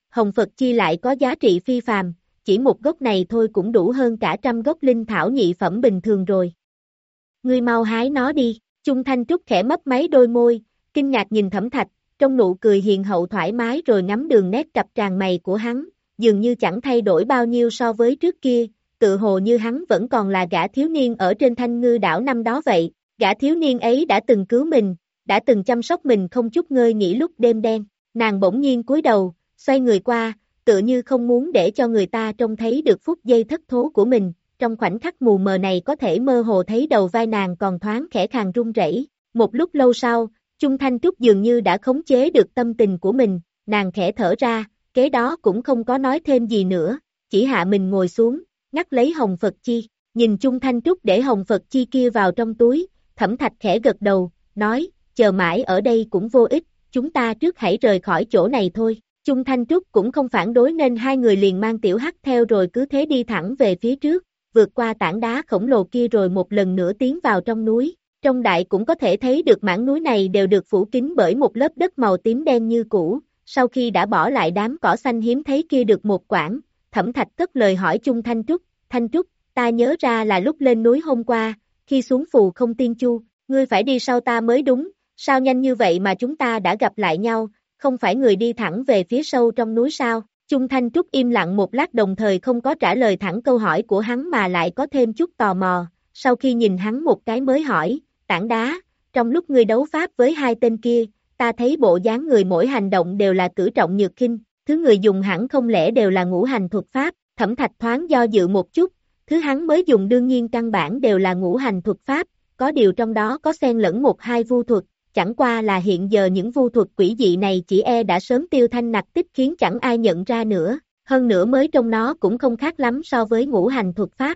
hồng Phật chi lại có giá trị phi phàm, chỉ một gốc này thôi cũng đủ hơn cả trăm gốc linh thảo nhị phẩm bình thường rồi. Ngươi mau hái nó đi, Chung Thanh Trúc khẽ mấp máy đôi môi, kinh ngạc nhìn Thẩm Thạch, trong nụ cười hiền hậu thoải mái rồi ngắm đường nét cặp tràn mày của hắn, dường như chẳng thay đổi bao nhiêu so với trước kia, tự hồ như hắn vẫn còn là gã thiếu niên ở trên Thanh Ngư đảo năm đó vậy, gã thiếu niên ấy đã từng cứu mình, đã từng chăm sóc mình không chút ngơi nghỉ lúc đêm đen, nàng bỗng nhiên cúi đầu, xoay người qua, tựa như không muốn để cho người ta trông thấy được phút giây thất thố của mình, trong khoảnh khắc mù mờ này có thể mơ hồ thấy đầu vai nàng còn thoáng khẽ khàng run rẩy. Một lúc lâu sau, Chung Thanh Trúc dường như đã khống chế được tâm tình của mình, nàng khẽ thở ra, kế đó cũng không có nói thêm gì nữa, chỉ hạ mình ngồi xuống, ngắt lấy hồng Phật chi, nhìn Chung Thanh Trúc để hồng Phật chi kia vào trong túi, Thẩm Thạch khẽ gật đầu, nói, chờ mãi ở đây cũng vô ích, chúng ta trước hãy rời khỏi chỗ này thôi. Chung Thanh Trúc cũng không phản đối nên hai người liền mang Tiểu Hắc theo rồi cứ thế đi thẳng về phía trước, vượt qua tảng đá khổng lồ kia rồi một lần nữa tiến vào trong núi. Trong đại cũng có thể thấy được mảng núi này đều được phủ kín bởi một lớp đất màu tím đen như cũ, sau khi đã bỏ lại đám cỏ xanh hiếm thấy kia được một quãng, Thẩm Thạch cất lời hỏi Chung Thanh Trúc, Thanh Trúc, ta nhớ ra là lúc lên núi hôm qua, khi xuống Phù Không Tiên Chu, ngươi phải đi sau ta mới đúng, sao nhanh như vậy mà chúng ta đã gặp lại nhau, không phải người đi thẳng về phía sâu trong núi sao? Chung Thanh Trúc im lặng một lát đồng thời không có trả lời thẳng câu hỏi của hắn mà lại có thêm chút tò mò, sau khi nhìn hắn một cái mới hỏi, tảng đá, trong lúc ngươi đấu pháp với hai tên kia, ta thấy bộ dáng người mỗi hành động đều là cử trọng nhược khinh, thứ người dùng hẳn không lẽ đều là ngũ hành thuật pháp, Thẩm Thạch thoáng do dự một chút, thứ hắn mới dùng đương nhiên căn bản đều là ngũ hành thuật pháp, có điều trong đó có xen lẫn một hai vu thuật, chẳng qua là hiện giờ những vu thuật quỷ dị này chỉ e đã sớm tiêu thanh nặc tích khiến chẳng ai nhận ra nữa, hơn nữa mới trong nó cũng không khác lắm so với ngũ hành thuật pháp.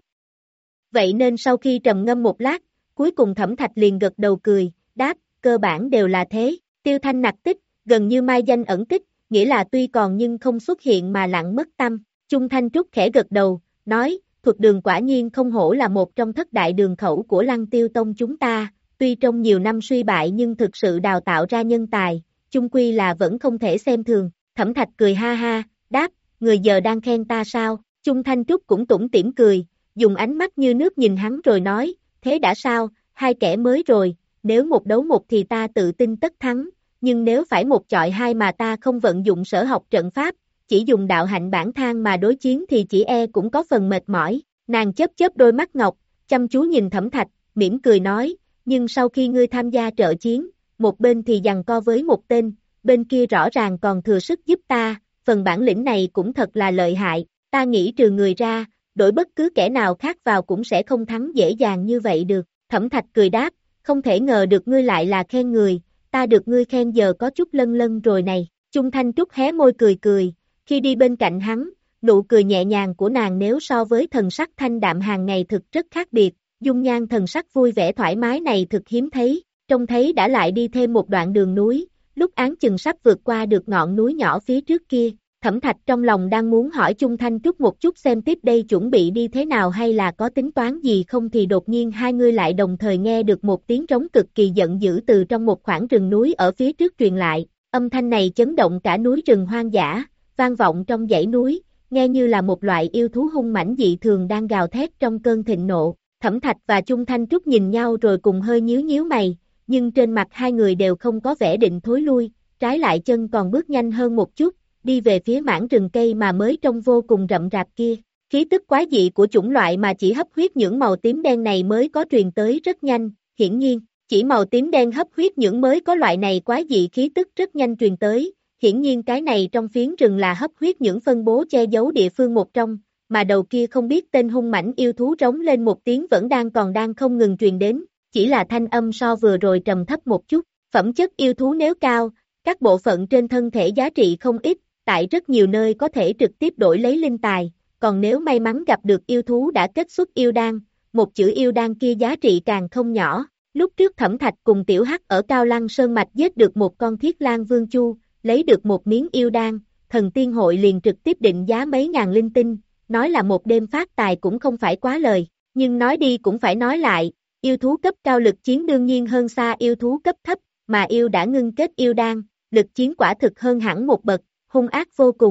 Vậy nên sau khi trầm ngâm một lát, cuối cùng Thẩm Thạch liền gật đầu cười, đáp, cơ bản đều là thế, tiêu thanh nặc tích, gần như mai danh ẩn tích, nghĩa là tuy còn nhưng không xuất hiện mà lặng mất tâm. Chung Thanh Trúc khẽ gật đầu, nói, thuật đường quả nhiên không hổ là một trong thất đại đường khẩu của Lăng Tiêu Tông chúng ta, tuy trong nhiều năm suy bại nhưng thực sự đào tạo ra nhân tài, chung quy là vẫn không thể xem thường. Thẩm Thạch cười ha ha, đáp, người giờ đang khen ta sao? Chung Thanh Trúc cũng tủm tỉm cười, dùng ánh mắt như nước nhìn hắn rồi nói, thế đã sao, hai kẻ mới rồi, nếu một đấu một thì ta tự tin tất thắng, nhưng nếu phải một chọi hai mà ta không vận dụng sở học trận pháp, chỉ dùng đạo hạnh bản thang mà đối chiến thì chỉ e cũng có phần mệt mỏi. Nàng chớp chớp đôi mắt ngọc, chăm chú nhìn Thẩm Thạch, mỉm cười nói, nhưng sau khi ngươi tham gia trợ chiến, một bên thì giằng co với một tên, bên kia rõ ràng còn thừa sức giúp ta, phần bản lĩnh này cũng thật là lợi hại, ta nghĩ trừ người ra, đổi bất cứ kẻ nào khác vào cũng sẽ không thắng dễ dàng như vậy được. Thẩm Thạch cười đáp, không thể ngờ được ngươi lại là khen người, ta được ngươi khen giờ có chút lân lân rồi này. Chung Thanh Trúc hé môi cười cười, khi đi bên cạnh hắn, nụ cười nhẹ nhàng của nàng nếu so với thần sắc thanh đạm hàng ngày thực rất khác biệt, dung nhan thần sắc vui vẻ thoải mái này thực hiếm thấy, trông thấy đã lại đi thêm một đoạn đường núi, lúc áng chừng sắp vượt qua được ngọn núi nhỏ phía trước kia. Thẩm Thạch trong lòng đang muốn hỏi Chung Thanh Trúc một chút xem tiếp đây chuẩn bị đi thế nào hay là có tính toán gì không thì đột nhiên hai người lại đồng thời nghe được một tiếng trống cực kỳ giận dữ từ trong một khoảng rừng núi ở phía trước truyền lại, âm thanh này chấn động cả núi rừng hoang dã, vang vọng trong dãy núi, nghe như là một loại yêu thú hung mãnh dị thường đang gào thét trong cơn thịnh nộ. Thẩm Thạch và Chung Thanh Trúc nhìn nhau rồi cùng hơi nhíu nhíu mày, nhưng trên mặt hai người đều không có vẻ định thối lui, trái lại chân còn bước nhanh hơn một chút, đi về phía mảng rừng cây mà mới trông vô cùng rậm rạp kia. Khí tức quái dị của chủng loại mà chỉ hấp huyết nhưỡng màu tím đen này mới có truyền tới rất nhanh, hiển nhiên, chỉ màu tím đen hấp huyết nhưỡng mới có loại này quái dị khí tức rất nhanh truyền tới, hiển nhiên cái này trong phiến rừng là hấp huyết nhưỡng phân bố che giấu địa phương một trong, mà đầu kia không biết tên hung mãnh yêu thú rống lên một tiếng vẫn đang còn đang không ngừng truyền đến, chỉ là thanh âm so vừa rồi trầm thấp một chút, phẩm chất yêu thú nếu cao, các bộ phận trên thân thể giá trị không ít, tại rất nhiều nơi có thể trực tiếp đổi lấy linh tài, còn nếu may mắn gặp được yêu thú đã kết xuất yêu đan, một chữ yêu đan kia giá trị càng không nhỏ. Lúc trước Thẩm Thạch cùng Tiểu Hắc ở Cao Lăng Sơn Mạch giết được một con thiết lang vương chu, lấy được một miếng yêu đan, thần tiên hội liền trực tiếp định giá mấy ngàn linh tinh, nói là một đêm phát tài cũng không phải quá lời, nhưng nói đi cũng phải nói lại, yêu thú cấp cao lực chiến đương nhiên hơn xa yêu thú cấp thấp, mà yêu đã ngưng kết yêu đan, lực chiến quả thực hơn hẳn một bậc, hung ác vô cùng,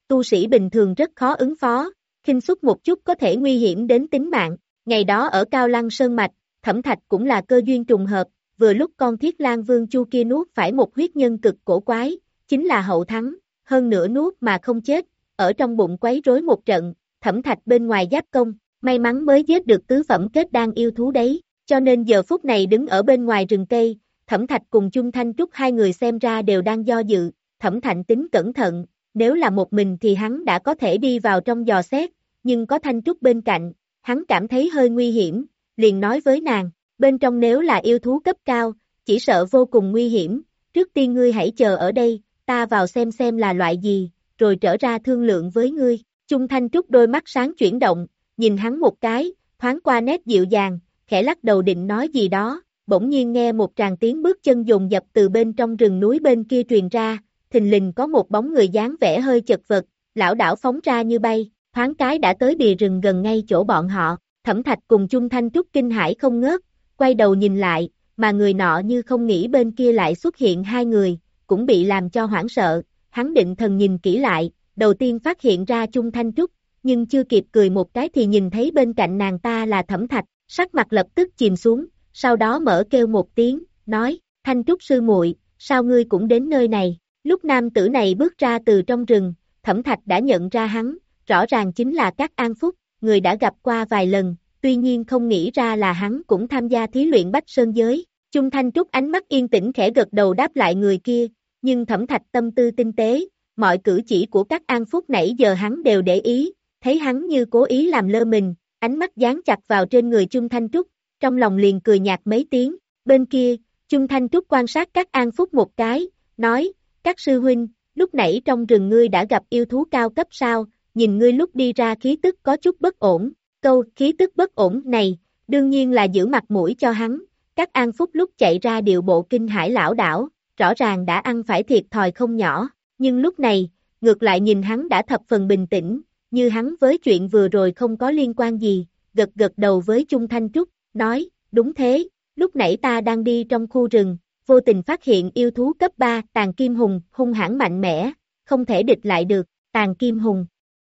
tu sĩ bình thường rất khó ứng phó, khinh suất một chút có thể nguy hiểm đến tính mạng. Ngày đó ở Cao Lăng Sơn Mạch, Thẩm Thạch cũng là cơ duyên trùng hợp, vừa lúc con Thiết Lang Vương Chu kia nuốt phải một huyết nhân cực cổ quái, chính là hậu thắng, hơn nữa nuốt mà không chết, ở trong bụng quấy rối một trận, Thẩm Thạch bên ngoài giáp công, may mắn mới giết được tứ phẩm kết đan yêu thú đấy, cho nên giờ phút này đứng ở bên ngoài rừng cây, Thẩm Thạch cùng Chung Thanh Trúc hai người xem ra đều đang do dự, Thẩm Thạch tính cẩn thận, nếu là một mình thì hắn đã có thể đi vào trong dò xét, nhưng có Thanh Trúc bên cạnh, hắn cảm thấy hơi nguy hiểm, liền nói với nàng, bên trong nếu là yêu thú cấp cao, chỉ sợ vô cùng nguy hiểm, trước tiên ngươi hãy chờ ở đây, ta vào xem xem là loại gì, rồi trở ra thương lượng với ngươi. Chung Thanh Trúc đôi mắt sáng chuyển động, nhìn hắn một cái, thoáng qua nét dịu dàng, khẽ lắc đầu định nói gì đó, bỗng nhiên nghe một tràng tiếng bước chân dồn dập từ bên trong rừng núi bên kia truyền ra, thình lình có một bóng người dáng vẻ hơi chật vật, lão đảo phóng ra như bay, thoáng cái đã tới bìa rừng gần ngay chỗ bọn họ, Thẩm Thạch cùng Chung Thanh Trúc kinh hãi không ngớt, quay đầu nhìn lại, mà người nọ như không nghĩ bên kia lại xuất hiện hai người, cũng bị làm cho hoảng sợ, hắn định thần nhìn kỹ lại, đầu tiên phát hiện ra Chung Thanh Trúc, nhưng chưa kịp cười một cái thì nhìn thấy bên cạnh nàng ta là Thẩm Thạch, sắc mặt lập tức chìm xuống, sau đó mở kêu một tiếng, nói, Thanh Trúc sư muội, sao ngươi cũng đến nơi này, lúc nam tử này bước ra từ trong rừng, Thẩm Thạch đã nhận ra hắn, rõ ràng chính là Cát An Phúc, người đã gặp qua vài lần, tuy nhiên không nghĩ ra là hắn cũng tham gia thí luyện Bách Sơn Giới, Chung Thanh Trúc ánh mắt yên tĩnh khẽ gật đầu đáp lại người kia, nhưng Thẩm Thạch tâm tư tinh tế, mọi cử chỉ của Cát An Phúc nãy giờ hắn đều để ý, thấy hắn như cố ý làm lơ mình, ánh mắt dán chặt vào trên người Chung Thanh Trúc, trong lòng liền cười nhạt mấy tiếng, bên kia, Chung Thanh Trúc quan sát Cát An Phúc một cái, nói, Các sư huynh, lúc nãy trong rừng ngươi đã gặp yêu thú cao cấp sao, nhìn ngươi lúc đi ra khí tức có chút bất ổn, câu khí tức bất ổn này, đương nhiên là giữ mặt mũi cho hắn, Cát An Phúc lúc chạy ra điệu bộ kinh hải lão đảo, rõ ràng đã ăn phải thiệt thòi không nhỏ, nhưng lúc này, ngược lại nhìn hắn đã thập phần bình tĩnh, như hắn với chuyện vừa rồi không có liên quan gì, gật gật đầu với Chung Thanh Trúc, nói, đúng thế, lúc nãy ta đang đi trong khu rừng, vô tình phát hiện yêu thú cấp ba, Tàn Kim Hùng, hung hãn mạnh mẽ, không thể địch lại được, Tàn Kim Hùng.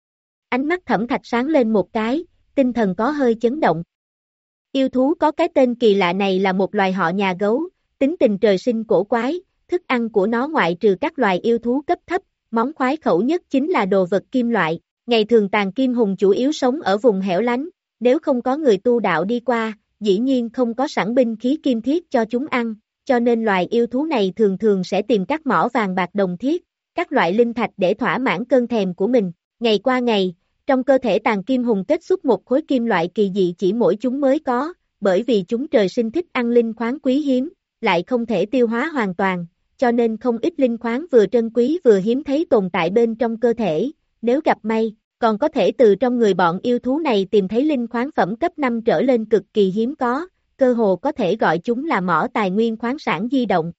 Ánh mắt Thẩm Thạch sáng lên một cái, tinh thần có hơi chấn động. Yêu thú có cái tên kỳ lạ này là một loài họ nhà gấu, tính tình trời sinh cổ quái, thức ăn của nó ngoại trừ các loài yêu thú cấp thấp, món khoái khẩu nhất chính là đồ vật kim loại. Ngày thường Tàn Kim Hùng chủ yếu sống ở vùng hẻo lánh, nếu không có người tu đạo đi qua, dĩ nhiên không có sẵn binh khí kim thiết cho chúng ăn, cho nên loài yêu thú này thường thường sẽ tìm các mỏ vàng bạc đồng thiết, các loại linh thạch để thỏa mãn cơn thèm của mình. Ngày qua ngày, trong cơ thể Tàn Kim Hùng kết xuất một khối kim loại kỳ dị chỉ mỗi chúng mới có, bởi vì chúng trời sinh thích ăn linh khoáng quý hiếm, lại không thể tiêu hóa hoàn toàn, cho nên không ít linh khoáng vừa trân quý vừa hiếm thấy tồn tại bên trong cơ thể, nếu gặp may, còn có thể từ trong người bọn yêu thú này tìm thấy linh khoáng phẩm cấp năm trở lên cực kỳ hiếm có, cơ hồ có thể gọi chúng là mỏ tài nguyên khoáng sản di động.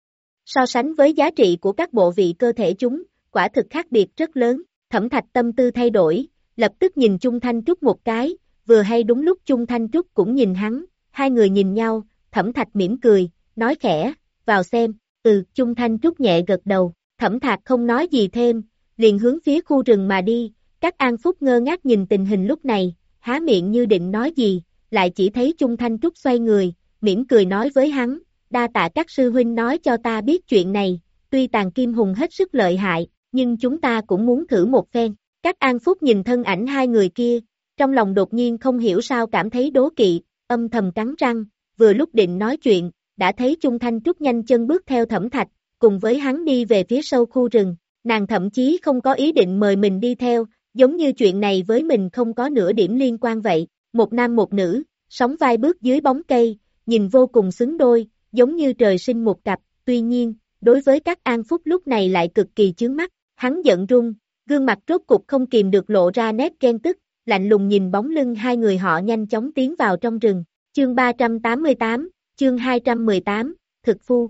So sánh với giá trị của các bộ vị cơ thể chúng, quả thực khác biệt rất lớn, Thẩm Thạch tâm tư thay đổi, lập tức nhìn Chung Thanh Trúc một cái, vừa hay đúng lúc Chung Thanh Trúc cũng nhìn hắn, hai người nhìn nhau, Thẩm Thạch mỉm cười, nói khẽ, vào xem, ừ, Chung Thanh Trúc nhẹ gật đầu, Thẩm Thạch không nói gì thêm, liền hướng phía khu rừng mà đi, Cát An Phúc ngơ ngác nhìn tình hình lúc này, há miệng như định nói gì, lại chỉ thấy Chung Thanh Trúc xoay người, mỉm cười nói với hắn, đa tạ các sư huynh nói cho ta biết chuyện này, tuy Tàn Kim Hùng hết sức lợi hại, nhưng chúng ta cũng muốn thử một phen. Cát An Phúc nhìn thân ảnh hai người kia, trong lòng đột nhiên không hiểu sao cảm thấy đố kỵ, âm thầm cắn răng, vừa lúc định nói chuyện, đã thấy Chung Thanh Trúc nhanh chân bước theo Thẩm Thạch, cùng với hắn đi về phía sâu khu rừng, nàng thậm chí không có ý định mời mình đi theo, giống như chuyện này với mình không có nửa điểm liên quan vậy, một nam một nữ, sóng vai bước dưới bóng cây, nhìn vô cùng xứng đôi, giống như trời sinh một cặp, tuy nhiên, đối với Cát An Phúc lúc này lại cực kỳ chướng mắt, hắn giận rung, gương mặt rốt cục không kìm được lộ ra nét ghen tức, lạnh lùng nhìn bóng lưng hai người họ nhanh chóng tiến vào trong rừng, chương ba trăm tám mươi tám, chương hai trăm mười tám, thực phu.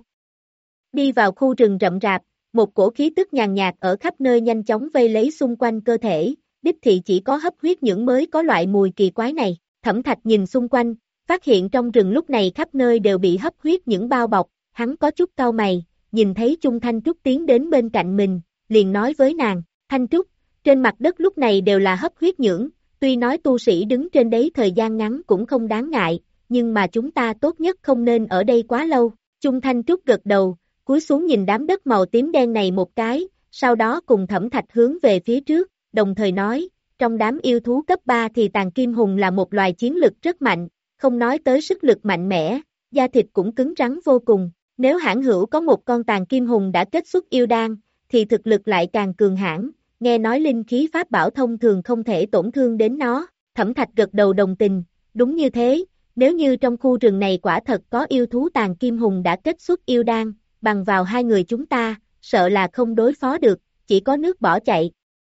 Đi vào khu rừng rậm rạp, một cổ khí tức nhàn nhạt ở khắp nơi nhanh chóng vây lấy xung quanh cơ thể, đích thị chỉ có hấp huyết nhưỡng mới có loại mùi kỳ quái này, Thẩm Thạch nhìn xung quanh, phát hiện trong rừng lúc này khắp nơi đều bị hấp huyết nhưỡng bao bọc, hắn có chút cau mày, nhìn thấy Chung Thanh Trúc tiến đến bên cạnh mình, liền nói với nàng, Thanh Trúc, Trên mặt đất lúc này đều là hấp huyết nhưỡng, tuy nói tu sĩ đứng trên đấy thời gian ngắn cũng không đáng ngại, nhưng mà chúng ta tốt nhất không nên ở đây quá lâu. Chung Thanh Trúc gật đầu, cúi xuống nhìn đám đất màu tím đen này một cái, sau đó cùng Thẩm Thạch hướng về phía trước, đồng thời nói, trong đám yêu thú cấp ba thì Tàn Kim Hùng là một loài chiến lực rất mạnh, không nói tới sức lực mạnh mẽ, da thịt cũng cứng rắn vô cùng, nếu hãn hữu có một con Tàn Kim Hùng đã kết xuất yêu đan, thì thực lực lại càng cường hãn, nghe nói linh khí pháp bảo thông thường không thể tổn thương đến nó. Thẩm Thạch gật đầu đồng tình, đúng như thế, nếu như trong khu rừng này quả thật có yêu thú Tàn Kim Hùng đã kết xuất yêu đan, bằng vào hai người chúng ta, sợ là không đối phó được, chỉ có nước bỏ chạy.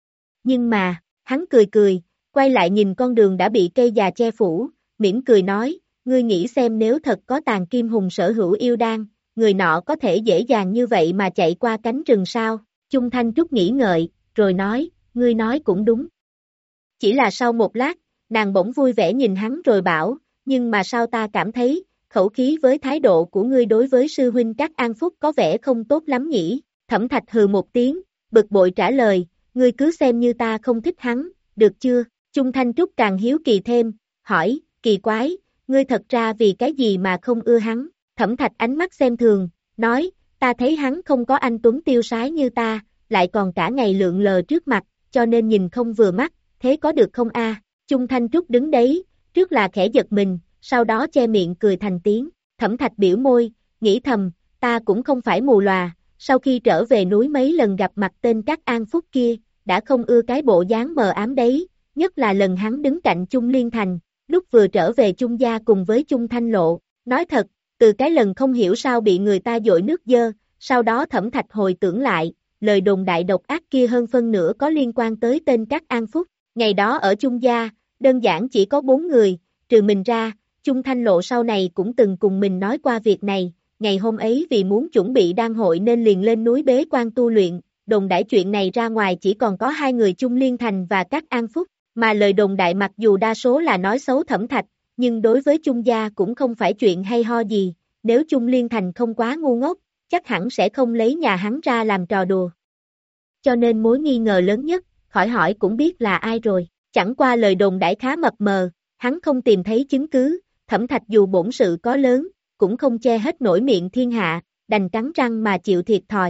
Nhưng mà, hắn cười cười, quay lại nhìn con đường đã bị cây già che phủ, mỉm cười nói, ngươi nghĩ xem nếu thật có Tàn Kim Hùng sở hữu yêu đan, người nọ có thể dễ dàng như vậy mà chạy qua cánh rừng sao? Chung Thanh Trúc nghĩ ngợi, rồi nói, ngươi nói cũng đúng. Chỉ là sau một lát, nàng bỗng vui vẻ nhìn hắn rồi bảo, nhưng mà sao ta cảm thấy, khẩu khí với thái độ của ngươi đối với sư huynh Các An Phúc có vẻ không tốt lắm nhỉ? Thẩm Thạch hừ một tiếng, bực bội trả lời, ngươi cứ xem như ta không thích hắn, được chưa? Chung Thanh Trúc càng hiếu kỳ thêm, hỏi, kỳ quái, ngươi thật ra vì cái gì mà không ưa hắn? Thẩm Thạch ánh mắt xem thường, nói, ta thấy hắn không có anh tuấn tiêu sái như ta, lại còn cả ngày lượn lờ trước mặt, cho nên nhìn không vừa mắt, thế có được không a? À? Chung Thanh Trúc đứng đấy, trước là khẽ giật mình, sau đó che miệng cười thành tiếng, Thẩm Thạch biểu môi, nghĩ thầm, ta cũng không phải mù lòa, sau khi trở về núi mấy lần gặp mặt tên Các An Phúc kia, đã không ưa cái bộ dáng mờ ám đấy, nhất là lần hắn đứng cạnh Chung Liên Thành, lúc vừa trở về Chung gia cùng với Chung Thanh Lộ, nói thật, từ cái lần không hiểu sao bị người ta dội nước dơ, sau đó Thẩm Thạch hồi tưởng lại, lời đồn đại độc ác kia hơn phân nửa có liên quan tới tên Các An Phúc, ngày đó ở Chung gia, đơn giản chỉ có bốn người, trừ mình ra, Chung Thanh Lộ sau này cũng từng cùng mình nói qua việc này, ngày hôm ấy vì muốn chuẩn bị đan hội nên liền lên núi bế quan tu luyện, đồn đại chuyện này ra ngoài chỉ còn có hai người Chung Liên Thành và Các An Phúc, mà lời đồn đại mặc dù đa số là nói xấu Thẩm Thạch, nhưng đối với Chung gia cũng không phải chuyện hay ho gì, nếu Chung Liên Thành không quá ngu ngốc, chắc hẳn sẽ không lấy nhà hắn ra làm trò đùa. Cho nên mối nghi ngờ lớn nhất, khỏi hỏi cũng biết là ai rồi, chẳng qua lời đồn đại khá mập mờ, hắn không tìm thấy chứng cứ, Thẩm Thạch dù bổn sự có lớn, cũng không che hết nổi miệng thiên hạ, đành cắn răng mà chịu thiệt thòi.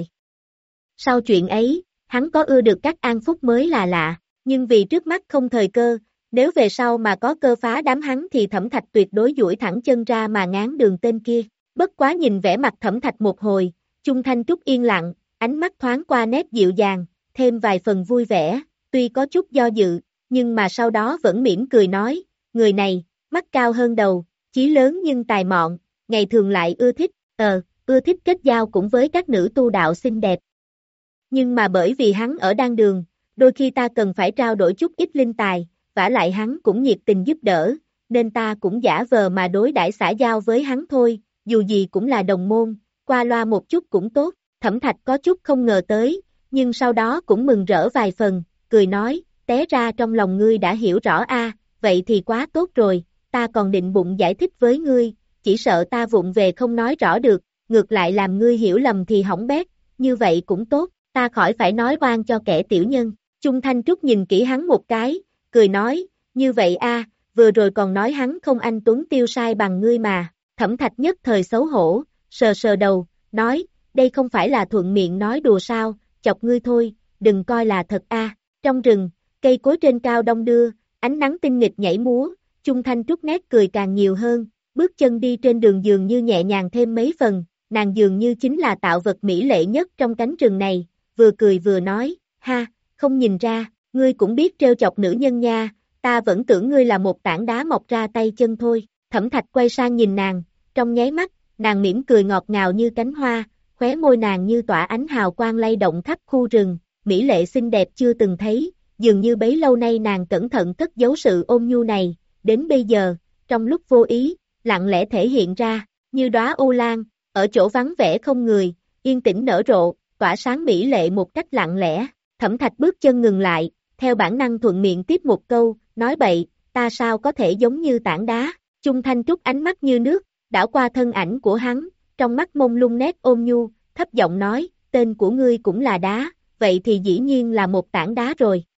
Sau chuyện ấy, hắn có ưa được Các An Phúc mới là lạ, nhưng vì trước mắt không thời cơ, nếu về sau mà có cơ phá đám hắn thì Thẩm Thạch tuyệt đối duỗi thẳng chân ra mà ngáng đường tên kia. Bất quá nhìn vẻ mặt Thẩm Thạch một hồi, Chung Thanh Trúc yên lặng, ánh mắt thoáng qua nét dịu dàng, thêm vài phần vui vẻ, tuy có chút do dự, nhưng mà sau đó vẫn mỉm cười nói, người này, mắt cao hơn đầu, chí lớn nhưng tài mọn, ngày thường lại ưa thích, ờ, ưa thích kết giao cũng với các nữ tu đạo xinh đẹp. Nhưng mà bởi vì hắn ở đan đường, đôi khi ta cần phải trao đổi chút ít linh tài, vả lại hắn cũng nhiệt tình giúp đỡ, nên ta cũng giả vờ mà đối đãi xã giao với hắn thôi, dù gì cũng là đồng môn, qua loa một chút cũng tốt. Thẩm Thạch có chút không ngờ tới, nhưng sau đó cũng mừng rỡ vài phần, cười nói, té ra trong lòng ngươi đã hiểu rõ a, vậy thì quá tốt rồi, ta còn định bụng giải thích với ngươi, chỉ sợ ta vụng về không nói rõ được, ngược lại làm ngươi hiểu lầm thì hỏng bét, như vậy cũng tốt, ta khỏi phải nói oan cho kẻ tiểu nhân. Chung Thanh Trúc nhìn kỹ hắn một cái, cười nói, như vậy a, vừa rồi còn nói hắn không anh tuấn tiêu sai bằng ngươi mà. Thẩm Thạch nhất thời xấu hổ, sờ sờ đầu, nói, đây không phải là thuận miệng nói đùa sao, chọc ngươi thôi, đừng coi là thật a. Trong rừng, cây cối trên cao đông đưa, ánh nắng tinh nghịch nhảy múa, Chung Thanh Trúc nét cười càng nhiều hơn, bước chân đi trên đường dường như nhẹ nhàng thêm mấy phần, nàng dường như chính là tạo vật mỹ lệ nhất trong cánh rừng này, vừa cười vừa nói, ha, không nhìn ra, ngươi cũng biết trêu chọc nữ nhân nha, ta vẫn tưởng ngươi là một tảng đá mọc ra tay chân thôi. Thẩm Thạch quay sang nhìn nàng, trong nháy mắt, nàng mỉm cười ngọt ngào như cánh hoa, khóe môi nàng như tỏa ánh hào quang lay động khắp khu rừng, mỹ lệ xinh đẹp chưa từng thấy, dường như bấy lâu nay nàng cẩn thận cất giấu sự ôn nhu này, đến bây giờ, trong lúc vô ý, lặng lẽ thể hiện ra, như đóa u lan, ở chỗ vắng vẻ không người, yên tĩnh nở rộ, tỏa sáng mỹ lệ một cách lặng lẽ. Thẩm Thạch bước chân ngừng lại, theo bản năng thuận miệng tiếp một câu, nói bậy, ta sao có thể giống như tảng đá. Chung Thanh Trúc ánh mắt như nước, đảo qua thân ảnh của hắn, trong mắt mông lung nét ôn nhu, thấp giọng nói, tên của ngươi cũng là đá, vậy thì dĩ nhiên là một tảng đá rồi.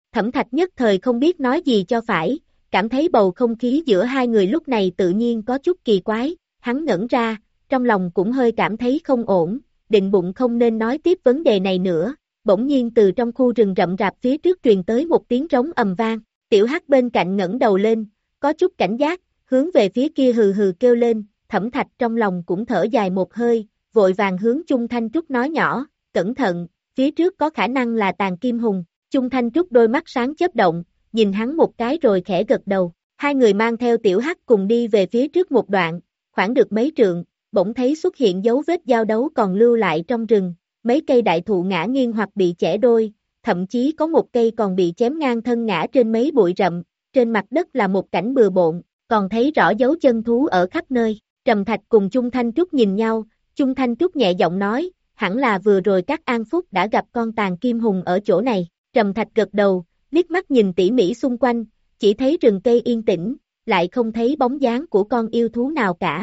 Thẩm Thạch nhất thời không biết nói gì cho phải, cảm thấy bầu không khí giữa hai người lúc này tự nhiên có chút kỳ quái, hắn ngẩn ra, trong lòng cũng hơi cảm thấy không ổn, định bụng không nên nói tiếp vấn đề này nữa, bỗng nhiên từ trong khu rừng rậm rạp phía trước truyền tới một tiếng trống ầm vang, Tiểu Hắc bên cạnh ngẩng đầu lên, có chút cảnh giác, hướng về phía kia hừ hừ kêu lên, Thẩm Thạch trong lòng cũng thở dài một hơi, vội vàng hướng Chung Thanh Trúc nói nhỏ, cẩn thận, phía trước có khả năng là Tàn Kim Hùng. Chung Thanh Trúc đôi mắt sáng chớp động, nhìn hắn một cái rồi khẽ gật đầu, hai người mang theo Tiểu Hắc cùng đi về phía trước một đoạn, khoảng được mấy trượng, bỗng thấy xuất hiện dấu vết giao đấu còn lưu lại trong rừng, mấy cây đại thụ ngã nghiêng hoặc bị chẻ đôi, thậm chí có một cây còn bị chém ngang thân ngã trên mấy bụi rậm, trên mặt đất là một cảnh bừa bộn, còn thấy rõ dấu chân thú ở khắp nơi. Trầm Thạch cùng Chung Thanh Trúc nhìn nhau, Chung Thanh Trúc nhẹ giọng nói, hẳn là vừa rồi các An Phúc đã gặp con Tàn Kim Hùng ở chỗ này. Trầm Thạch gật đầu, liếc mắt nhìn tỉ mỉ xung quanh, chỉ thấy rừng cây yên tĩnh, lại không thấy bóng dáng của con yêu thú nào cả.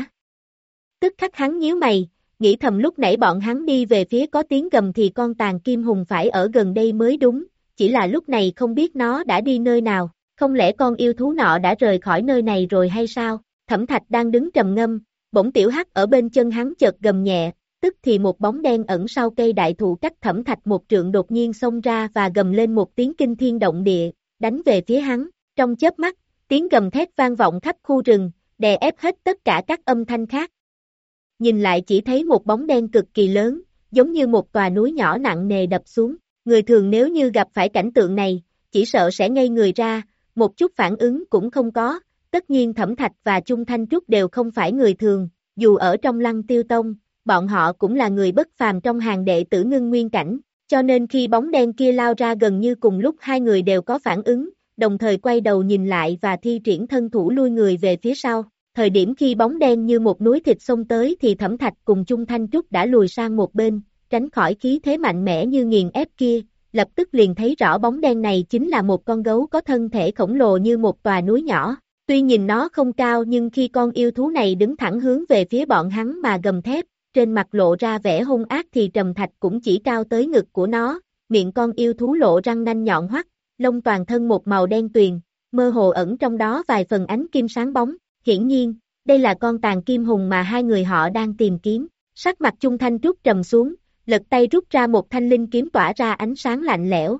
Tức khắc hắn nhíu mày, nghĩ thầm lúc nãy bọn hắn đi về phía có tiếng gầm thì con Tàn Kim Hùng phải ở gần đây mới đúng, chỉ là lúc này không biết nó đã đi nơi nào, không lẽ con yêu thú nọ đã rời khỏi nơi này rồi hay sao? Thẩm Thạch đang đứng trầm ngâm, bỗng Tiểu Hắc ở bên chân hắn chợt gầm nhẹ, tức thì một bóng đen ẩn sau cây đại thụ cách Thẩm Thạch một trượng đột nhiên xông ra và gầm lên một tiếng kinh thiên động địa, đánh về phía hắn, trong chớp mắt, tiếng gầm thét vang vọng khắp khu rừng, đè ép hết tất cả các âm thanh khác. Nhìn lại chỉ thấy một bóng đen cực kỳ lớn, giống như một tòa núi nhỏ nặng nề đập xuống, người thường nếu như gặp phải cảnh tượng này, chỉ sợ sẽ ngây người ra, một chút phản ứng cũng không có, tất nhiên Thẩm Thạch và Chung Thanh Trúc đều không phải người thường, dù ở trong Lăng Tiêu Tông, bọn họ cũng là người bất phàm trong hàng đệ tử ngưng nguyên cảnh, cho nên khi bóng đen kia lao ra gần như cùng lúc hai người đều có phản ứng, đồng thời quay đầu nhìn lại và thi triển thân thủ lui người về phía sau. Thời điểm khi bóng đen như một núi thịt xông tới thì Thẩm Thạch cùng Chung Thanh Trúc đã lùi sang một bên, tránh khỏi khí thế mạnh mẽ như nghiền ép kia, lập tức liền thấy rõ bóng đen này chính là một con gấu có thân thể khổng lồ như một tòa núi nhỏ. Tuy nhìn nó không cao nhưng khi con yêu thú này đứng thẳng hướng về phía bọn hắn mà gầm thét, trên mặt lộ ra vẻ hung ác thì Trầm Thạch cũng chỉ cao tới ngực của nó, miệng con yêu thú lộ răng nanh nhọn hoắt, lông toàn thân một màu đen tuyền, mơ hồ ẩn trong đó vài phần ánh kim sáng bóng, hiển nhiên, đây là con Tàn Kim Hùng mà hai người họ đang tìm kiếm. Sắc mặt Chung Thanh Trúc trầm xuống, lật tay rút ra một thanh linh kiếm tỏa ra ánh sáng lạnh lẽo.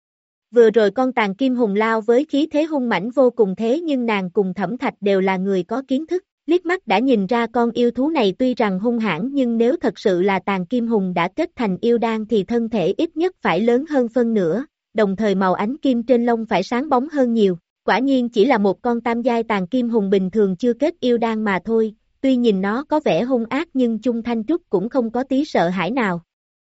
Vừa rồi con Tàn Kim Hùng lao với khí thế hung mãnh vô cùng thế nhưng nàng cùng Thẩm Thạch đều là người có kiến thức, liếc mắt đã nhìn ra con yêu thú này tuy rằng hung hãn nhưng nếu thật sự là Tàn Kim Hùng đã kết thành yêu đan thì thân thể ít nhất phải lớn hơn phân nửa, đồng thời màu ánh kim trên lông phải sáng bóng hơn nhiều, quả nhiên chỉ là một con tam giai Tàn Kim Hùng bình thường chưa kết yêu đan mà thôi, tuy nhìn nó có vẻ hung ác nhưng Chung Thanh Trúc cũng không có tí sợ hãi nào.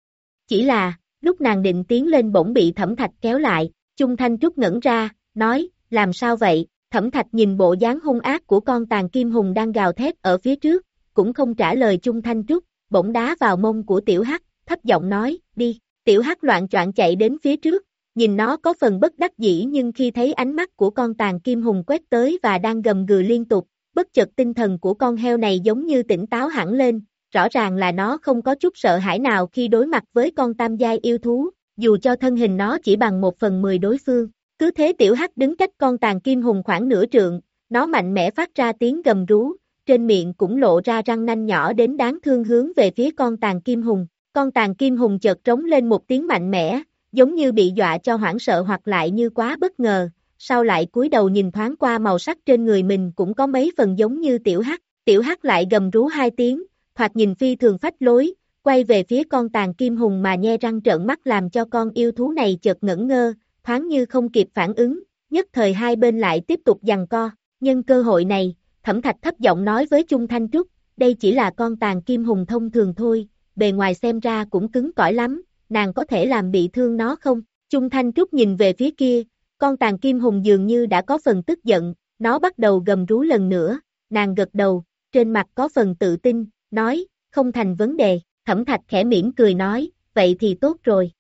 Chỉ là, lúc nàng định tiến lên bỗng bị Thẩm Thạch kéo lại, Chung Thanh Trúc ngẩn ra, nói, làm sao vậy? Thẩm Thạch nhìn bộ dáng hung ác của con Tàn Kim Hùng đang gào thét ở phía trước, cũng không trả lời Chung Thanh Trúc, bỗng đá vào mông của Tiểu Hắc, thấp giọng nói, đi. Tiểu Hắc loạn choạng chạy đến phía trước, nhìn nó có phần bất đắc dĩ nhưng khi thấy ánh mắt của con Tàn Kim Hùng quét tới và đang gầm gừ liên tục, bất chợt tinh thần của con heo này giống như tỉnh táo hẳn lên, rõ ràng là nó không có chút sợ hãi nào khi đối mặt với con tam giai yêu thú, dù cho thân hình nó chỉ bằng một phần mười đối phương. Cứ thế Tiểu Hắc đứng cách con Tàn Kim Hùng khoảng nửa trượng, nó mạnh mẽ phát ra tiếng gầm rú, trên miệng cũng lộ ra răng nanh nhỏ đến đáng thương hướng về phía con Tàn Kim Hùng. Con Tàn Kim Hùng chợt trống lên một tiếng mạnh mẽ, giống như bị dọa cho hoảng sợ hoặc lại như quá bất ngờ, sau lại cúi đầu nhìn thoáng qua màu sắc trên người mình cũng có mấy phần giống như Tiểu Hắc. Tiểu Hắc lại gầm rú hai tiếng, thoạt nhìn phi thường phách lối, quay về phía con Tàn Kim Hùng mà nhe răng trợn mắt làm cho con yêu thú này chợt ngẩn ngơ, thoáng như không kịp phản ứng, nhất thời hai bên lại tiếp tục giằng co. Nhân cơ hội này, Thẩm Thạch thấp giọng nói với Chung Thanh Trúc, đây chỉ là con Tàn Kim Hùng thông thường thôi, bề ngoài xem ra cũng cứng cỏi lắm, nàng có thể làm bị thương nó không? Chung Thanh Trúc nhìn về phía kia, con Tàn Kim Hùng dường như đã có phần tức giận, nó bắt đầu gầm rú lần nữa, nàng gật đầu, trên mặt có phần tự tin, nói, không thành vấn đề. Thẩm Thạch khẽ mỉm cười nói, vậy thì tốt rồi.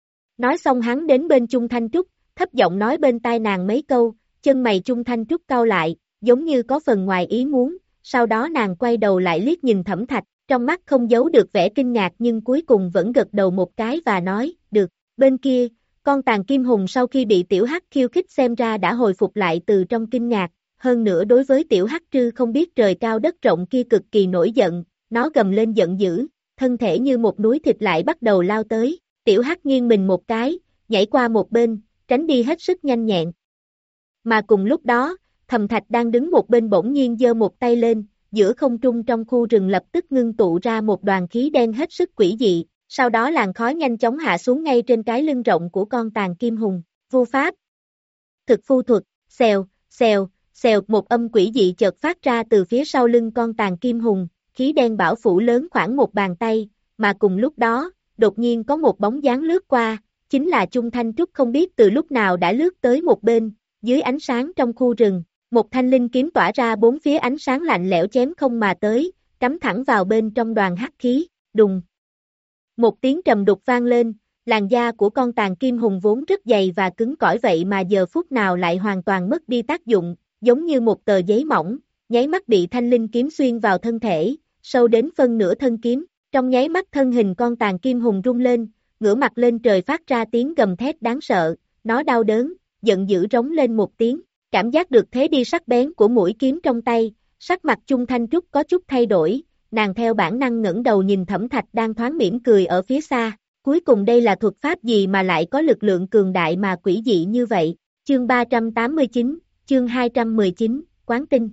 Nói xong hắn đến bên Chung Thanh Trúc, thấp giọng nói bên tai nàng mấy câu, chân mày Chung Thanh Trúc cau lại, giống như có phần ngoài ý muốn, sau đó nàng quay đầu lại liếc nhìn Thẩm Thạch, trong mắt không giấu được vẻ kinh ngạc nhưng cuối cùng vẫn gật đầu một cái và nói, được. Bên kia, Con tàn kim hùng sau khi bị tiểu hắc khiêu khích xem ra đã hồi phục lại từ trong kinh ngạc, hơn nữa đối với tiểu hắc trư không biết trời cao đất rộng kia cực kỳ nổi giận, nó gầm lên giận dữ, thân thể như một núi thịt lại bắt đầu lao tới, tiểu hắc nghiêng mình một cái, nhảy qua một bên, tránh đi hết sức nhanh nhẹn. Mà cùng lúc đó, Thẩm Thạch đang đứng một bên bỗng nhiên giơ một tay lên, giữa không trung trong khu rừng lập tức ngưng tụ ra một đoàn khí đen hết sức quỷ dị, sau đó làn khói nhanh chóng hạ xuống ngay trên cái lưng rộng của con tàn kim hùng, vu pháp. Thực phu thuật, xèo, xèo, xèo, một âm quỷ dị chợt phát ra từ phía sau lưng con tàn kim hùng, khí đen bảo phủ lớn khoảng một bàn tay, mà cùng lúc đó, đột nhiên có một bóng dáng lướt qua, chính là Chung Thanh Trúc không biết từ lúc nào đã lướt tới một bên, dưới ánh sáng trong khu rừng, một thanh linh kiếm tỏa ra bốn phía ánh sáng lạnh lẽo chém không mà tới, cắm thẳng vào bên trong đoàn hắc khí, đùng. Một tiếng trầm đục vang lên, làn da của con tàn kim hùng vốn rất dày và cứng cỏi vậy mà giờ phút nào lại hoàn toàn mất đi tác dụng, giống như một tờ giấy mỏng, nháy mắt bị thanh linh kiếm xuyên vào thân thể, sâu đến phân nửa thân kiếm, trong nháy mắt thân hình con tàn kim hùng rung lên, ngửa mặt lên trời phát ra tiếng gầm thét đáng sợ, nó đau đớn, giận dữ rống lên một tiếng, cảm giác được thế đi sắc bén của mũi kiếm trong tay, sắc mặt Chung Thanh Trúc có chút thay đổi, nàng theo bản năng ngẩng đầu nhìn Thẩm Thạch đang thoáng mỉm cười ở phía xa, cuối cùng đây là thuật pháp gì mà lại có lực lượng cường đại mà quỷ dị như vậy, chương ba trăm tám mươi chín, chương hai trăm mười chín, quán tinh.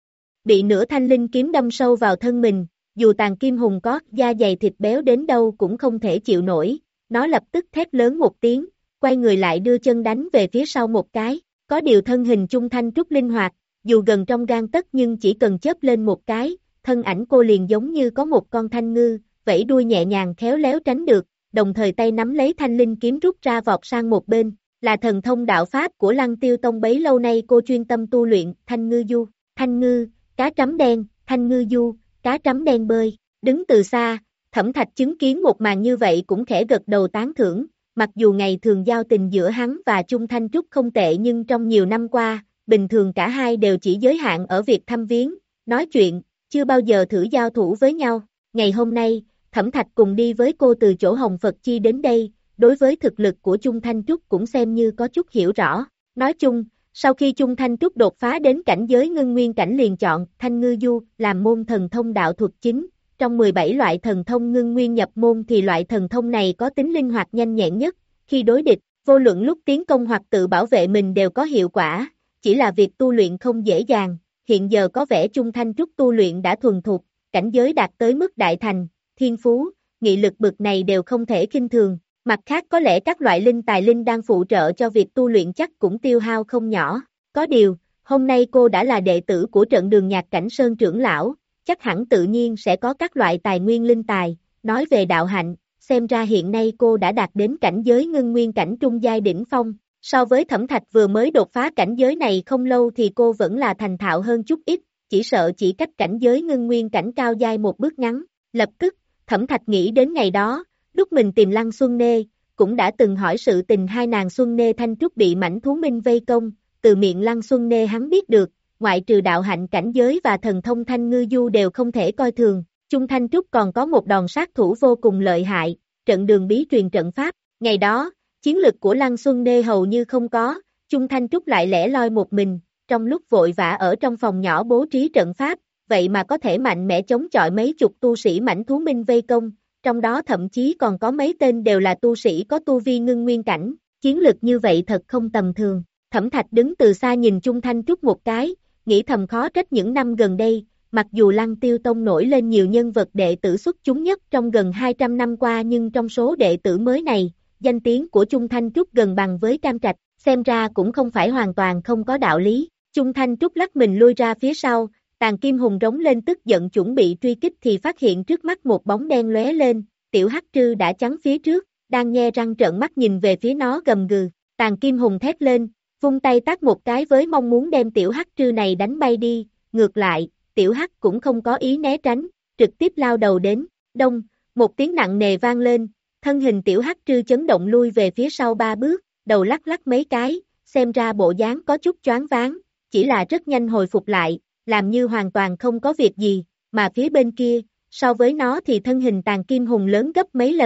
Bị nửa thanh linh kiếm đâm sâu vào thân mình, dù tàn kim hùng có da dày thịt béo đến đâu cũng không thể chịu nổi, nó lập tức thét lớn một tiếng, quay người lại đưa chân đánh về phía sau một cái, có điều thân hình Chung Thanh Trúc linh hoạt, dù gần trong gang tấc nhưng chỉ cần chớp lên một cái, thân ảnh cô liền giống như có một con thanh ngư, vẫy đuôi nhẹ nhàng khéo léo tránh được, đồng thời tay nắm lấy thanh linh kiếm rút ra vọt sang một bên, là thần thông đạo pháp của Lăng Tiêu Tông bấy lâu nay cô chuyên tâm tu luyện, thanh ngư du, thanh ngư, cá trắm đen, thanh ngư du, cá trắm đen bơi, đứng từ xa, Thẩm Thạch chứng kiến một màn như vậy cũng khẽ gật đầu tán thưởng, mặc dù ngày thường giao tình giữa hắn và Chung Thanh Trúc không tệ nhưng trong nhiều năm qua, bình thường cả hai đều chỉ giới hạn ở việc thăm viếng, nói chuyện, chưa bao giờ thử giao thủ với nhau. Ngày hôm nay, Thẩm Thạch cùng đi với cô từ chỗ Hồng Phật Chi đến đây, đối với thực lực của Chung Thanh Trúc cũng xem như có chút hiểu rõ. Nói chung, sau khi Chung Thanh Trúc đột phá đến cảnh giới ngưng nguyên cảnh liền chọn Thanh Ngư Du làm môn thần thông đạo thuật chính. Trong mười bảy loại thần thông ngưng nguyên nhập môn thì loại thần thông này có tính linh hoạt nhanh nhẹn nhất, khi đối địch, vô luận lúc tiến công hoặc tự bảo vệ mình đều có hiệu quả, chỉ là việc tu luyện không dễ dàng, hiện giờ có vẻ Chung Thanh Trúc tu luyện đã thuần thục, cảnh giới đạt tới mức đại thành, thiên phú, nghị lực bực này đều không thể khinh thường, mặt khác có lẽ các loại linh tài linh đang phụ trợ cho việc tu luyện chắc cũng tiêu hao không nhỏ, có điều, hôm nay cô đã là đệ tử của trận đường Nhạc Cảnh Sơn trưởng lão, chắc hẳn tự nhiên sẽ có các loại tài nguyên linh tài, nói về đạo hạnh, xem ra hiện nay cô đã đạt đến cảnh giới ngưng nguyên cảnh trung giai đỉnh phong, so với Thẩm Thạch vừa mới đột phá cảnh giới này không lâu thì cô vẫn là thành thạo hơn chút ít, chỉ sợ chỉ cách cảnh giới ngưng nguyên cảnh cao giai một bước ngắn, lập tức, Thẩm Thạch nghĩ đến ngày đó, lúc mình tìm Lăng Xuân Nê, cũng đã từng hỏi sự tình hai nàng Xuân Nê Thanh Trúc bị mãnh thú minh vây công, từ miệng Lăng Xuân Nê hắn biết được, ngoại trừ đạo hạnh cảnh giới và thần thông Thanh Ngư Du đều không thể coi thường, Chung Thanh Trúc còn có một đòn sát thủ vô cùng lợi hại, trận đường bí truyền trận pháp, ngày đó, chiến lực của Lăng Xuân Nê hầu như không có, Chung Thanh Trúc lại lẻ loi một mình, trong lúc vội vã ở trong phòng nhỏ bố trí trận pháp, vậy mà có thể mạnh mẽ chống chọi mấy chục tu sĩ mãnh thú minh vây công, trong đó thậm chí còn có mấy tên đều là tu sĩ có tu vi ngưng nguyên cảnh, chiến lực như vậy thật không tầm thường. Thẩm Thạch đứng từ xa nhìn Chung Thanh Trúc một cái, nghĩ thầm khó trách những năm gần đây, mặc dù Lăng Tiêu Tông nổi lên nhiều nhân vật đệ tử xuất chúng nhất trong gần hai trăm năm qua nhưng trong số đệ tử mới này, danh tiếng của Chung Thanh Trúc gần bằng với Cam Trạch, xem ra cũng không phải hoàn toàn không có đạo lý. Chung Thanh Trúc lắc mình lui ra phía sau, Tàn Kim Hùng rống lên tức giận chuẩn bị truy kích thì phát hiện trước mắt một bóng đen lóe lên, Tiểu Hắc Trư đã chắn phía trước, đang nhe răng trợn mắt nhìn về phía nó gầm gừ, Tàn Kim Hùng thét lên, vung tay tát một cái với mong muốn đem Tiểu Hắc Trư này đánh bay đi, ngược lại, Tiểu Hắc cũng không có ý né tránh, trực tiếp lao đầu đến, đông, một tiếng nặng nề vang lên, thân hình Tiểu Hắc Trư chấn động lui về phía sau ba bước, đầu lắc lắc mấy cái, xem ra bộ dáng có chút choáng váng, chỉ là rất nhanh hồi phục lại, làm như hoàn toàn không có việc gì, mà phía bên kia, so với nó thì thân hình Tàn Kim Hùng lớn gấp mấy lần,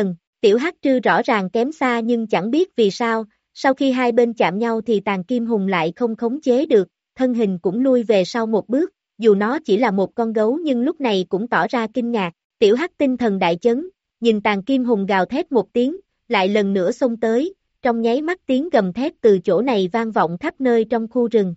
Tiểu Hắc Trư rõ ràng kém xa nhưng chẳng biết vì sao, sau khi hai bên chạm nhau thì Tàn Kim Hùng lại không khống chế được, thân hình cũng lui về sau một bước, dù nó chỉ là một con gấu nhưng lúc này cũng tỏ ra kinh ngạc. Tiểu Hắc tinh thần đại chấn, nhìn Tàn Kim Hùng gào thét một tiếng, lại lần nữa xông tới, trong nháy mắt tiếng gầm thét từ chỗ này vang vọng khắp nơi trong khu rừng.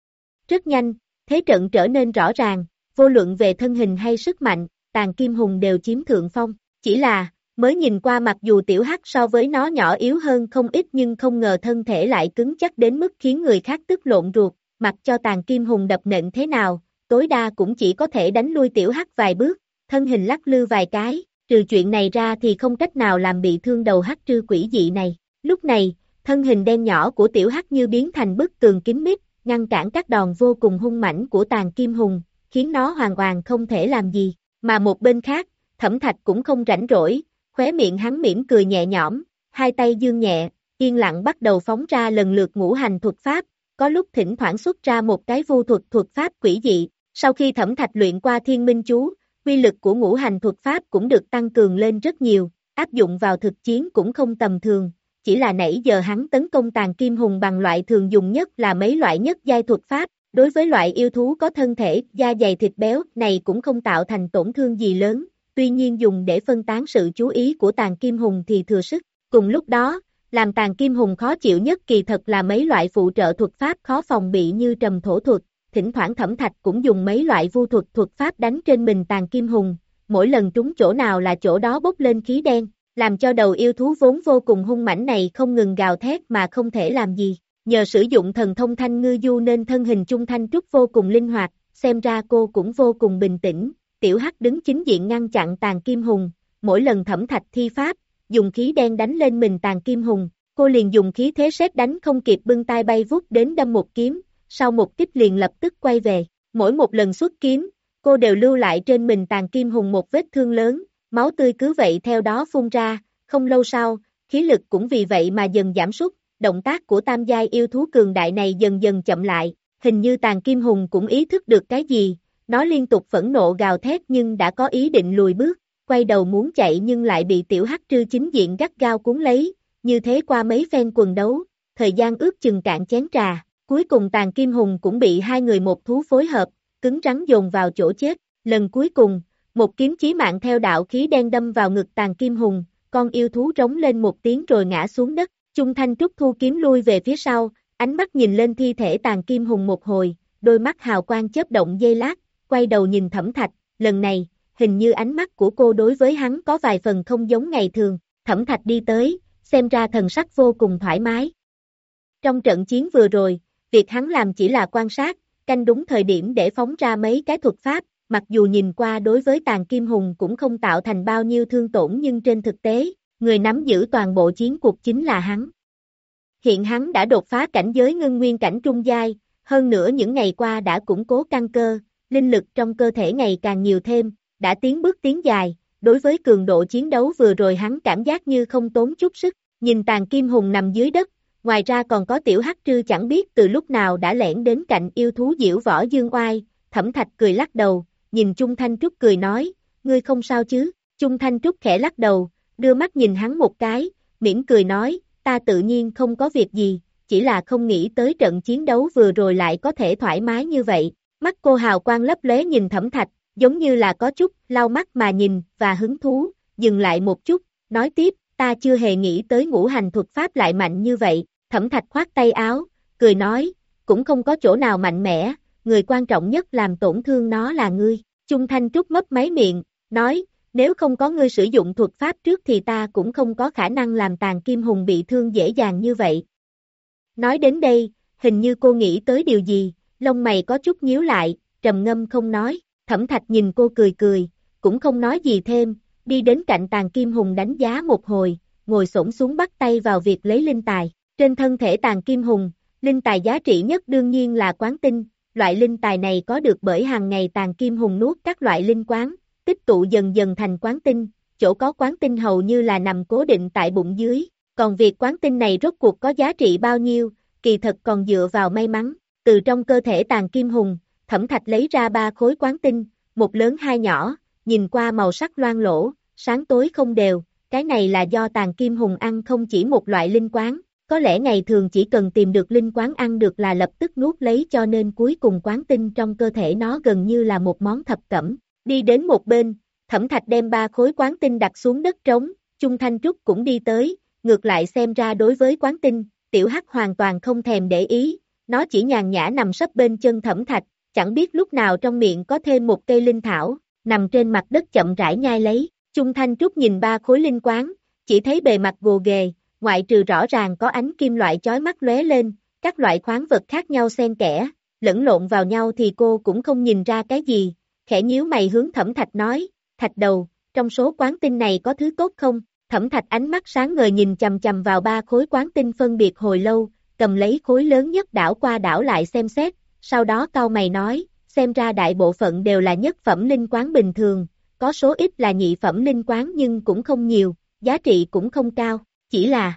Rất nhanh, thế trận trở nên rõ ràng, vô luận về thân hình hay sức mạnh, Tàn Kim Hùng đều chiếm thượng phong, chỉ là, mới nhìn qua mặc dù Tiểu Hắc so với nó nhỏ yếu hơn không ít nhưng không ngờ thân thể lại cứng chắc đến mức khiến người khác tức lộn ruột, mặc cho Tàn Kim Hùng đập nện thế nào, tối đa cũng chỉ có thể đánh lui Tiểu Hắc vài bước, thân hình lắc lư vài cái, trừ chuyện này ra thì không cách nào làm bị thương đầu hắc trư quỷ dị này. Lúc này, thân hình đen nhỏ của Tiểu Hắc như biến thành bức tường kín mít, ngăn cản các đòn vô cùng hung mãnh của Tàn Kim Hùng, khiến nó hoàn toàn không thể làm gì, mà một bên khác, Thẩm Thạch cũng không rảnh rỗi, khóe miệng hắn mỉm cười nhẹ nhõm, hai tay dương nhẹ, yên lặng bắt đầu phóng ra lần lượt ngũ hành thuật pháp, có lúc thỉnh thoảng xuất ra một cái vu thuật thuật pháp quỷ dị. Sau khi Thẩm Thạch luyện qua Thiên Minh chú, quy lực của ngũ hành thuật pháp cũng được tăng cường lên rất nhiều, áp dụng vào thực chiến cũng không tầm thường, chỉ là nãy giờ hắn tấn công Tàn Kim Hùng bằng loại thường dùng nhất là mấy loại nhất giai thuật pháp, đối với loại yêu thú có thân thể da dày thịt béo này cũng không tạo thành tổn thương gì lớn, tuy nhiên dùng để phân tán sự chú ý của Tàn Kim Hùng thì thừa sức. Cùng lúc đó, làm Tàn Kim Hùng khó chịu nhất kỳ thật là mấy loại phụ trợ thuật pháp khó phòng bị như trầm thổ thuật, thỉnh thoảng Thẩm Thạch cũng dùng mấy loại vu thuật thuật pháp đánh trên mình Tàn Kim Hùng, mỗi lần trúng chỗ nào là chỗ đó bốc lên khí đen, làm cho đầu yêu thú vốn vô cùng hung mãnh này không ngừng gào thét mà không thể làm gì. Nhờ sử dụng thần thông Thanh Ngư Du nên thân hình Chung Thanh Trúc vô cùng linh hoạt, xem ra cô cũng vô cùng bình tĩnh. Tiểu Hắc đứng chính diện ngăn chặn Tàn Kim Hùng, mỗi lần Thẩm Thạch thi pháp, dùng khí đen đánh lên mình Tàn Kim Hùng, cô liền dùng khí thế sét đánh không kịp bưng tay bay vút đến đâm một kiếm, sau một kích liền lập tức quay về. Mỗi một lần xuất kiếm, cô đều lưu lại trên mình Tàn Kim Hùng một vết thương lớn, máu tươi cứ vậy theo đó phun ra, không lâu sau, khí lực cũng vì vậy mà dần giảm sút, động tác của tam giai yêu thú cường đại này dần dần chậm lại, hình như Tàn Kim Hùng cũng ý thức được cái gì, nó liên tục phẫn nộ gào thét nhưng đã có ý định lùi bước, quay đầu muốn chạy nhưng lại bị Tiểu Hắc Trư chính diện gắt gao cuốn lấy, như thế qua mấy phen quần đấu, thời gian ước chừng cạn chén trà, cuối cùng Tàn Kim Hùng cũng bị hai người một thú phối hợp, cứng rắn dồn vào chỗ chết, lần cuối cùng, một kiếm chí mạng theo đạo khí đen đâm vào ngực Tàn Kim Hùng, con yêu thú rống lên một tiếng rồi ngã xuống đất, Chung Thanh Trúc thu kiếm lui về phía sau, ánh mắt nhìn lên thi thể Tàn Kim Hùng một hồi, đôi mắt hào quang chớp động giây lát, quay đầu nhìn Thẩm Thạch, lần này, hình như ánh mắt của cô đối với hắn có vài phần không giống ngày thường, Thẩm Thạch đi tới, xem ra thần sắc vô cùng thoải mái. Trong trận chiến vừa rồi, việc hắn làm chỉ là quan sát, canh đúng thời điểm để phóng ra mấy cái thuật pháp, mặc dù nhìn qua đối với Tàn Kim Hùng cũng không tạo thành bao nhiêu thương tổn nhưng trên thực tế, người nắm giữ toàn bộ chiến cuộc chính là hắn. Hiện hắn đã đột phá cảnh giới ngưng nguyên cảnh trung giai, hơn nữa những ngày qua đã củng cố căn cơ, linh lực trong cơ thể ngày càng nhiều thêm, đã tiến bước tiến dài, đối với cường độ chiến đấu vừa rồi hắn cảm giác như không tốn chút sức, nhìn Tàn Kim Hùng nằm dưới đất, ngoài ra còn có Tiểu Hắc Trư chẳng biết từ lúc nào đã lẻn đến cạnh yêu thú Diễu Võ Dương Oai, Thẩm Thạch cười lắc đầu, nhìn Chung Thanh Trúc cười nói, ngươi không sao chứ, Chung Thanh Trúc khẽ lắc đầu, đưa mắt nhìn hắn một cái, mỉm cười nói, ta tự nhiên không có việc gì, chỉ là không nghĩ tới trận chiến đấu vừa rồi lại có thể thoải mái như vậy, mắt cô hào quang lấp lóe nhìn Thẩm Thạch, giống như là có chút, lau mắt mà nhìn, và hứng thú, dừng lại một chút, nói tiếp, ta chưa hề nghĩ tới ngũ hành thuật pháp lại mạnh như vậy, Thẩm Thạch khoát tay áo, cười nói, cũng không có chỗ nào mạnh mẽ, người quan trọng nhất làm tổn thương nó là ngươi, Chung Thanh Trúc mấp máy miệng, nói, nếu không có ngươi sử dụng thuật pháp trước thì ta cũng không có khả năng làm Tàn Kim Hùng bị thương dễ dàng như vậy. Nói đến đây, hình như cô nghĩ tới điều gì, lông mày có chút nhíu lại, trầm ngâm không nói, Thẩm Thạch nhìn cô cười cười, cũng không nói gì thêm, đi đến cạnh Tàn Kim Hùng đánh giá một hồi, ngồi xổm xuống bắt tay vào việc lấy linh tài. Trên thân thể Tàn Kim Hùng, linh tài giá trị nhất đương nhiên là quán tinh, loại linh tài này có được bởi hàng ngày Tàn Kim Hùng nuốt các loại linh quán, tích tụ dần dần thành quán tinh, chỗ có quán tinh hầu như là nằm cố định tại bụng dưới, còn việc quán tinh này rốt cuộc có giá trị bao nhiêu, kỳ thật còn dựa vào may mắn, từ trong cơ thể Tàn Kim Hùng, Thẩm Thạch lấy ra ba khối quán tinh, một lớn hai nhỏ, nhìn qua màu sắc loang lổ, sáng tối không đều, cái này là do Tàn Kim Hùng ăn không chỉ một loại linh quán, có lẽ ngày thường chỉ cần tìm được linh quán ăn được là lập tức nuốt lấy cho nên cuối cùng quán tinh trong cơ thể nó gần như là một món thập cẩm. Đi đến một bên, Thẩm Thạch đem ba khối quán tinh đặt xuống đất trống, Chung Thanh Trúc cũng đi tới, ngược lại xem ra đối với quán tinh, Tiểu Hắc hoàn toàn không thèm để ý, nó chỉ nhàn nhã nằm sấp bên chân Thẩm Thạch, chẳng biết lúc nào trong miệng có thêm một cây linh thảo, nằm trên mặt đất chậm rãi nhai lấy. Chung Thanh Trúc nhìn ba khối linh quán, chỉ thấy bề mặt gồ ghề, ngoại trừ rõ ràng có ánh kim loại chói mắt lóe lên, các loại khoáng vật khác nhau xen kẽ, lẫn lộn vào nhau thì cô cũng không nhìn ra cái gì, khẽ nhíu mày hướng Thẩm Thạch nói, Thạch đầu, trong số quán tinh này có thứ tốt không? Thẩm Thạch ánh mắt sáng ngời nhìn chầm chầm vào ba khối quán tinh phân biệt hồi lâu, cầm lấy khối lớn nhất đảo qua đảo lại xem xét, sau đó cau mày nói, xem ra đại bộ phận đều là nhất phẩm linh quán bình thường, có số ít là nhị phẩm linh quán nhưng cũng không nhiều, giá trị cũng không cao, chỉ là...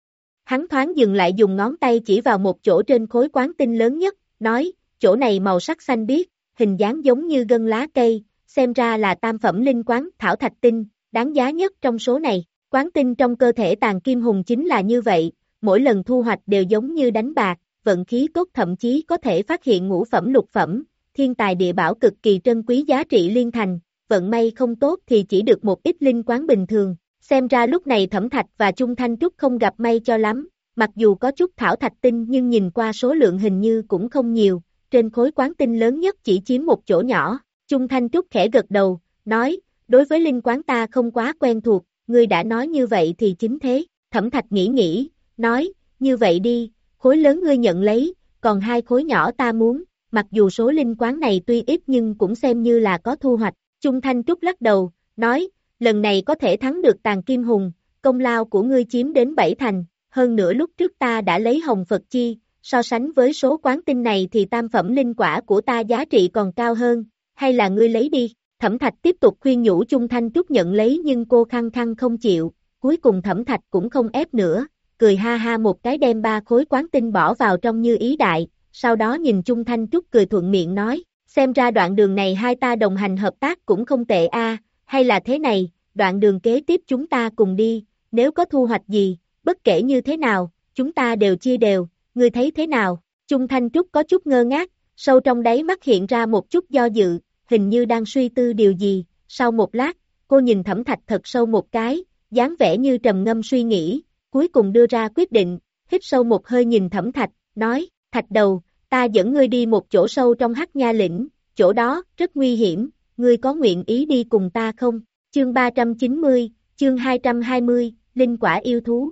Hắn thoáng dừng lại dùng ngón tay chỉ vào một chỗ trên khối quán tinh lớn nhất, nói, chỗ này màu sắc xanh biếc, hình dáng giống như gân lá cây, xem ra là tam phẩm linh quán thảo thạch tinh, đáng giá nhất trong số này. Quán tinh trong cơ thể Tàn Kim Hùng chính là như vậy, mỗi lần thu hoạch đều giống như đánh bạc, vận khí tốt thậm chí có thể phát hiện ngũ phẩm lục phẩm, thiên tài địa bảo cực kỳ trân quý giá trị liên thành, vận may không tốt thì chỉ được một ít linh quán bình thường. Xem ra lúc này Thẩm Thạch và Chung Thanh Trúc không gặp may cho lắm, mặc dù có chút thảo thạch tinh nhưng nhìn qua số lượng hình như cũng không nhiều, trên khối quán tinh lớn nhất chỉ chiếm một chỗ nhỏ. Chung Thanh Trúc khẽ gật đầu, nói, đối với linh quán ta không quá quen thuộc, ngươi đã nói như vậy thì chính thế. Thẩm Thạch nghĩ nghĩ, nói, như vậy đi, khối lớn ngươi nhận lấy, còn hai khối nhỏ ta muốn, mặc dù số linh quán này tuy ít nhưng cũng xem như là có thu hoạch. Chung Thanh Trúc lắc đầu, nói, lần này có thể thắng được Tàn Kim Hùng, công lao của ngươi chiếm đến bảy thành, hơn nữa lúc trước ta đã lấy hồng Phật chi, so sánh với số quán tinh này thì tam phẩm linh quả của ta giá trị còn cao hơn, hay là ngươi lấy đi. Thẩm Thạch tiếp tục khuyên nhủ Chung Thanh Trúc nhận lấy nhưng cô khăng khăng không chịu, cuối cùng Thẩm Thạch cũng không ép nữa, cười ha ha một cái đem ba khối quán tinh bỏ vào trong như ý đại, sau đó nhìn Chung Thanh Trúc cười thuận miệng nói, xem ra đoạn đường này hai ta đồng hành hợp tác cũng không tệ a, hay là thế này, đoạn đường kế tiếp chúng ta cùng đi, nếu có thu hoạch gì, bất kể như thế nào, chúng ta đều chia đều, ngươi thấy thế nào? Chung Thanh Trúc có chút ngơ ngác, sâu trong đáy mắt hiện ra một chút do dự, hình như đang suy tư điều gì, sau một lát, cô nhìn Thẩm Thạch thật sâu một cái, dáng vẻ như trầm ngâm suy nghĩ, cuối cùng đưa ra quyết định, hít sâu một hơi nhìn Thẩm Thạch, nói, Thạch đầu, ta dẫn ngươi đi một chỗ sâu trong Hắc Nha Lĩnh, chỗ đó, rất nguy hiểm, ngươi có nguyện ý đi cùng ta không? Chương ba trăm chín mươi, chương hai trăm hai mươi, Linh quả yêu thú.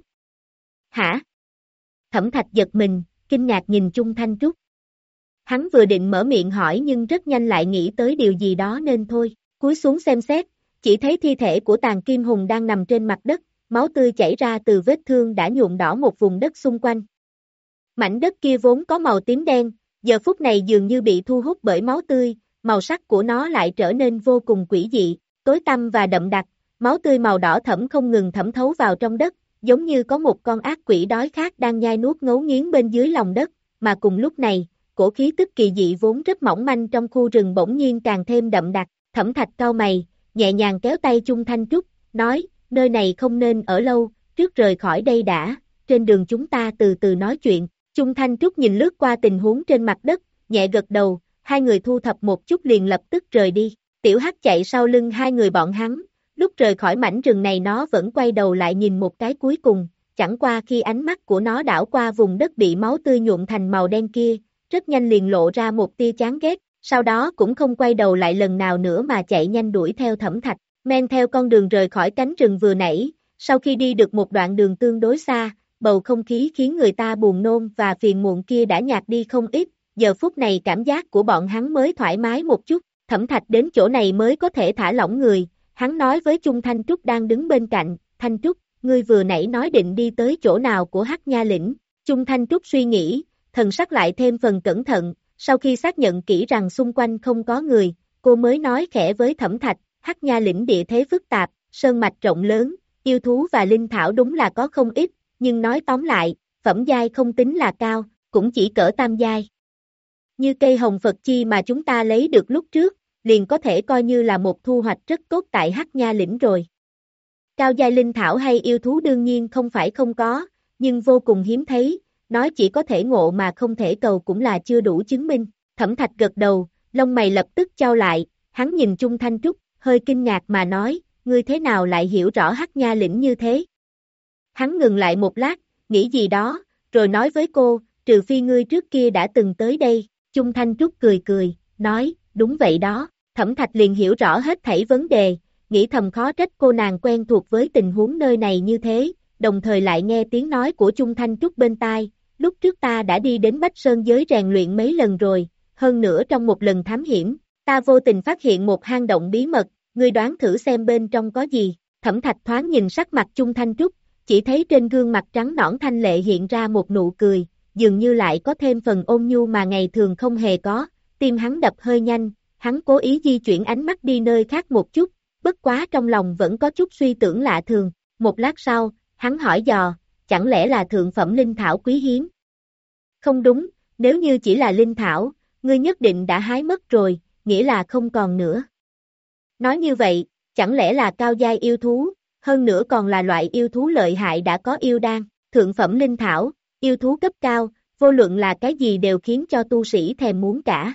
Hả? Thẩm Thạch giật mình, kinh ngạc nhìn Chung Thanh Trúc. Hắn vừa định mở miệng hỏi nhưng rất nhanh lại nghĩ tới điều gì đó nên thôi, cúi xuống xem xét, chỉ thấy thi thể của Tàn Kim Hùng đang nằm trên mặt đất, máu tươi chảy ra từ vết thương đã nhuộm đỏ một vùng đất xung quanh. Mảnh đất kia vốn có màu tím đen, giờ phút này dường như bị thu hút bởi máu tươi, màu sắc của nó lại trở nên vô cùng quỷ dị, tối tăm và đậm đặc, máu tươi màu đỏ thẫm không ngừng thẩm thấu vào trong đất, giống như có một con ác quỷ đói khát đang nhai nuốt ngấu nghiến bên dưới lòng đất, mà cùng lúc này, cổ khí tức kỳ dị vốn rất mỏng manh trong khu rừng bỗng nhiên càng thêm đậm đặc. Thẩm Thạch cau mày, nhẹ nhàng kéo tay Chung Thanh Trúc, nói, nơi này không nên ở lâu, trước rời khỏi đây đã, trên đường chúng ta từ từ nói chuyện. Chung Thanh Trúc nhìn lướt qua tình huống trên mặt đất, nhẹ gật đầu, hai người thu thập một chút liền lập tức rời đi. Tiểu Hắc chạy sau lưng hai người bọn hắn, lúc rời khỏi mảnh rừng này nó vẫn quay đầu lại nhìn một cái cuối cùng, chẳng qua khi ánh mắt của nó đảo qua vùng đất bị máu tươi nhuộm thành màu đen kia, rất nhanh liền lộ ra một tia chán ghét, sau đó cũng không quay đầu lại lần nào nữa mà chạy nhanh đuổi theo Thẩm Thạch, men theo con đường rời khỏi cánh rừng vừa nãy, sau khi đi được một đoạn đường tương đối xa, bầu không khí khiến người ta buồn nôn và phiền muộn kia đã nhạt đi không ít, giờ phút này cảm giác của bọn hắn mới thoải mái một chút, Thẩm Thạch đến chỗ này mới có thể thả lỏng người, hắn nói với Chung Thanh Trúc đang đứng bên cạnh, Thanh Trúc, ngươi vừa nãy nói định đi tới chỗ nào của Hắc Nha Lĩnh, Chung Thanh Trúc suy nghĩ, thần sắc lại thêm phần cẩn thận, sau khi xác nhận kỹ rằng xung quanh không có người, cô mới nói khẽ với Thẩm Thạch, Hắc Nha Lĩnh địa thế phức tạp, sơn mạch rộng lớn, yêu thú và linh thảo đúng là có không ít, nhưng nói tóm lại, phẩm giai không tính là cao, cũng chỉ cỡ tam giai. Như cây hồng Phật chi mà chúng ta lấy được lúc trước, liền có thể coi như là một thu hoạch rất tốt tại Hắc Nha Lĩnh rồi. Cao giai linh thảo hay yêu thú đương nhiên không phải không có, nhưng vô cùng hiếm thấy, nói chỉ có thể ngộ mà không thể cầu cũng là chưa đủ chứng minh. Thẩm Thạch gật đầu, lông mày lập tức chau lại, hắn nhìn Chung Thanh Trúc, hơi kinh ngạc mà nói, ngươi thế nào lại hiểu rõ Hắc Nha lĩnh như thế? Hắn ngừng lại một lát, nghĩ gì đó, rồi nói với cô, trừ phi ngươi trước kia đã từng tới đây. Chung Thanh Trúc cười cười, nói, đúng vậy đó. Thẩm Thạch liền hiểu rõ hết thảy vấn đề, nghĩ thầm khó trách cô nàng quen thuộc với tình huống nơi này như thế, đồng thời lại nghe tiếng nói của Chung Thanh Trúc bên tai, lúc trước ta đã đi đến Bách Sơn giới rèn luyện mấy lần rồi, hơn nữa trong một lần thám hiểm, ta vô tình phát hiện một hang động bí mật, ngươi đoán thử xem bên trong có gì. Thẩm Thạch thoáng nhìn sắc mặt Chung Thanh Trúc, chỉ thấy trên gương mặt trắng nõn thanh lệ hiện ra một nụ cười, dường như lại có thêm phần ôn nhu mà ngày thường không hề có, tim hắn đập hơi nhanh, hắn cố ý di chuyển ánh mắt đi nơi khác một chút, bất quá trong lòng vẫn có chút suy tưởng lạ thường. Một lát sau, hắn hỏi dò, chẳng lẽ là thượng phẩm linh thảo quý hiếm? Không đúng, nếu như chỉ là linh thảo, ngươi nhất định đã hái mất rồi, nghĩa là không còn nữa. Nói như vậy, chẳng lẽ là cao giai yêu thú, hơn nữa còn là loại yêu thú lợi hại đã có yêu đan, thượng phẩm linh thảo, yêu thú cấp cao, vô luận là cái gì đều khiến cho tu sĩ thèm muốn cả.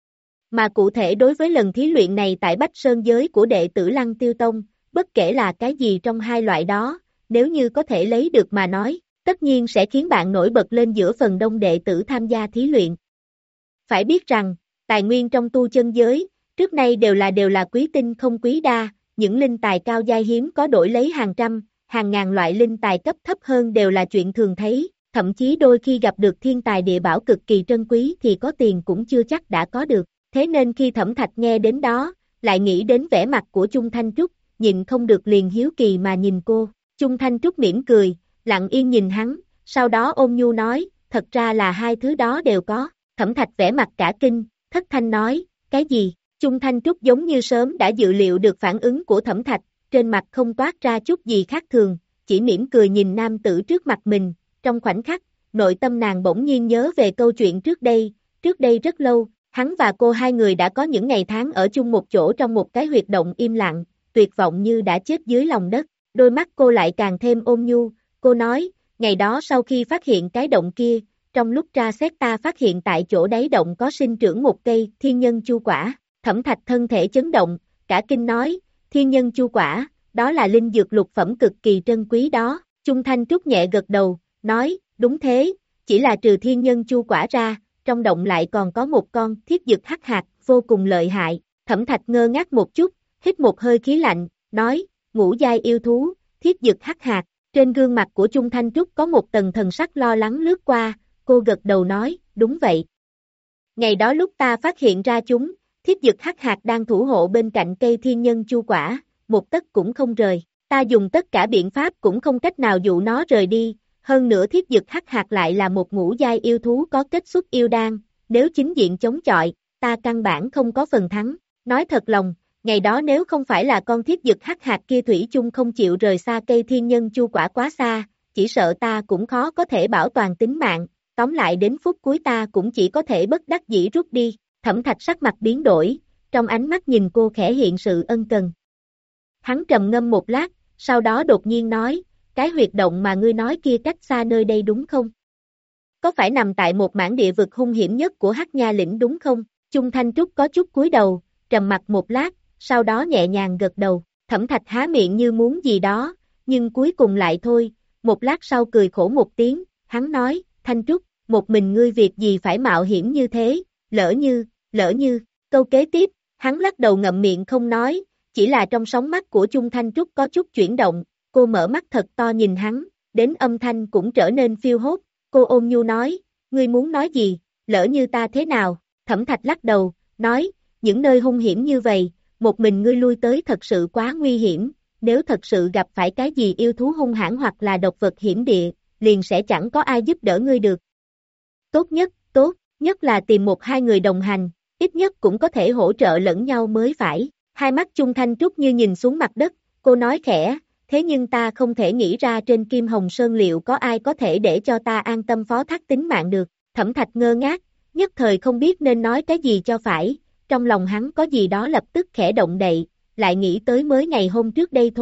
Mà cụ thể đối với lần thí luyện này tại Bách Sơn giới của đệ tử Lăng Tiêu Tông, bất kể là cái gì trong hai loại đó, nếu như có thể lấy được mà nói, tất nhiên sẽ khiến bạn nổi bật lên giữa phần đông đệ tử tham gia thí luyện. Phải biết rằng, tài nguyên trong tu chân giới, trước nay đều là đều là quý tinh không quý đa, những linh tài cao giai hiếm có đổi lấy hàng trăm, hàng ngàn loại linh tài cấp thấp hơn đều là chuyện thường thấy, thậm chí đôi khi gặp được thiên tài địa bảo cực kỳ trân quý thì có tiền cũng chưa chắc đã có được. Thế nên khi Thẩm Thạch nghe đến đó, lại nghĩ đến vẻ mặt của Chung Thanh Trúc, nhịn không được liền hiếu kỳ mà nhìn cô. Chung Thanh Trúc mỉm cười, lặng yên nhìn hắn, sau đó ôn nhu nói, thật ra là hai thứ đó đều có. Thẩm Thạch vẻ mặt cả kinh, thất thanh nói, cái gì? Chung Thanh Trúc giống như sớm đã dự liệu được phản ứng của Thẩm Thạch, trên mặt không toát ra chút gì khác thường, chỉ mỉm cười nhìn nam tử trước mặt mình, trong khoảnh khắc, nội tâm nàng bỗng nhiên nhớ về câu chuyện trước đây, trước đây rất lâu. Hắn và cô hai người đã có những ngày tháng ở chung một chỗ trong một cái huyệt động im lặng, tuyệt vọng như đã chết dưới lòng đất. Đôi mắt cô lại càng thêm ôn nhu, cô nói, ngày đó sau khi phát hiện cái động kia, trong lúc tra xét ta phát hiện tại chỗ đáy động có sinh trưởng một cây thiên nhân chu quả. Thẩm Thạch thân thể chấn động, cả kinh nói, thiên nhân chu quả, đó là linh dược lục phẩm cực kỳ trân quý đó. Chung Thanh Trúc nhẹ gật đầu, nói, đúng thế, chỉ là trừ thiên nhân chu quả ra, trong động lại còn có một con thiết dực hắc hạt, vô cùng lợi hại. Thẩm Thạch ngơ ngác một chút, hít một hơi khí lạnh, nói, ngũ giai yêu thú, thiết dực hắc hạt. Trên gương mặt của Chung Thanh Trúc có một tầng thần sắc lo lắng lướt qua, cô gật đầu nói, đúng vậy. Ngày đó lúc ta phát hiện ra chúng, thiết dực hắc hạt đang thủ hộ bên cạnh cây thiên nhân chu quả, một tấc cũng không rời. Ta dùng tất cả biện pháp cũng không cách nào dụ nó rời đi. Hơn nữa thiết dực hắc hạt lại là một ngũ giai yêu thú có kết xuất yêu đan, nếu chính diện chống chọi, ta căn bản không có phần thắng. Nói thật lòng, ngày đó nếu không phải là con thiết dực hắc hạt kia thủy chung không chịu rời xa cây thiên nhân chu quả quá xa, chỉ sợ ta cũng khó có thể bảo toàn tính mạng, tóm lại đến phút cuối ta cũng chỉ có thể bất đắc dĩ rút đi. Thẩm Thạch sắc mặt biến đổi, trong ánh mắt nhìn cô khẽ hiện sự ân cần. Hắn trầm ngâm một lát, sau đó đột nhiên nói, cái huyệt động mà ngươi nói kia cách xa nơi đây đúng không? Có phải nằm tại một mảng địa vực hung hiểm nhất của Hắc Nha lĩnh đúng không? Chung Thanh Trúc có chút cúi đầu, trầm mặt một lát, sau đó nhẹ nhàng gật đầu. Thẩm Thạch há miệng như muốn gì đó, nhưng cuối cùng lại thôi, một lát sau cười khổ một tiếng, hắn nói, Thanh Trúc, một mình ngươi việc gì phải mạo hiểm như thế, lỡ như, lỡ như, câu kế tiếp, hắn lắc đầu ngậm miệng không nói, chỉ là trong sóng mắt của Chung Thanh Trúc có chút chuyển động. Cô mở mắt thật to nhìn hắn, đến âm thanh cũng trở nên phiêu hốt, cô ôn nhu nói, ngươi muốn nói gì, lỡ như ta thế nào? Thẩm Thạch lắc đầu, nói, những nơi hung hiểm như vậy, một mình ngươi lui tới thật sự quá nguy hiểm, nếu thật sự gặp phải cái gì yêu thú hung hãn hoặc là độc vật hiểm địa, liền sẽ chẳng có ai giúp đỡ ngươi được. Tốt nhất, tốt nhất là tìm một hai người đồng hành, ít nhất cũng có thể hỗ trợ lẫn nhau mới phải. Hai mắt Chung Thanh Trúc như nhìn xuống mặt đất, cô nói khẽ, thế nhưng ta không thể nghĩ ra trên Kim Hồng Sơn liệu có ai có thể để cho ta an tâm phó thác tính mạng được. Thẩm Thạch ngơ ngác, nhất thời không biết nên nói cái gì cho phải, trong lòng hắn có gì đó lập tức khẽ động đậy, lại nghĩ tới mới ngày hôm trước đây thôi,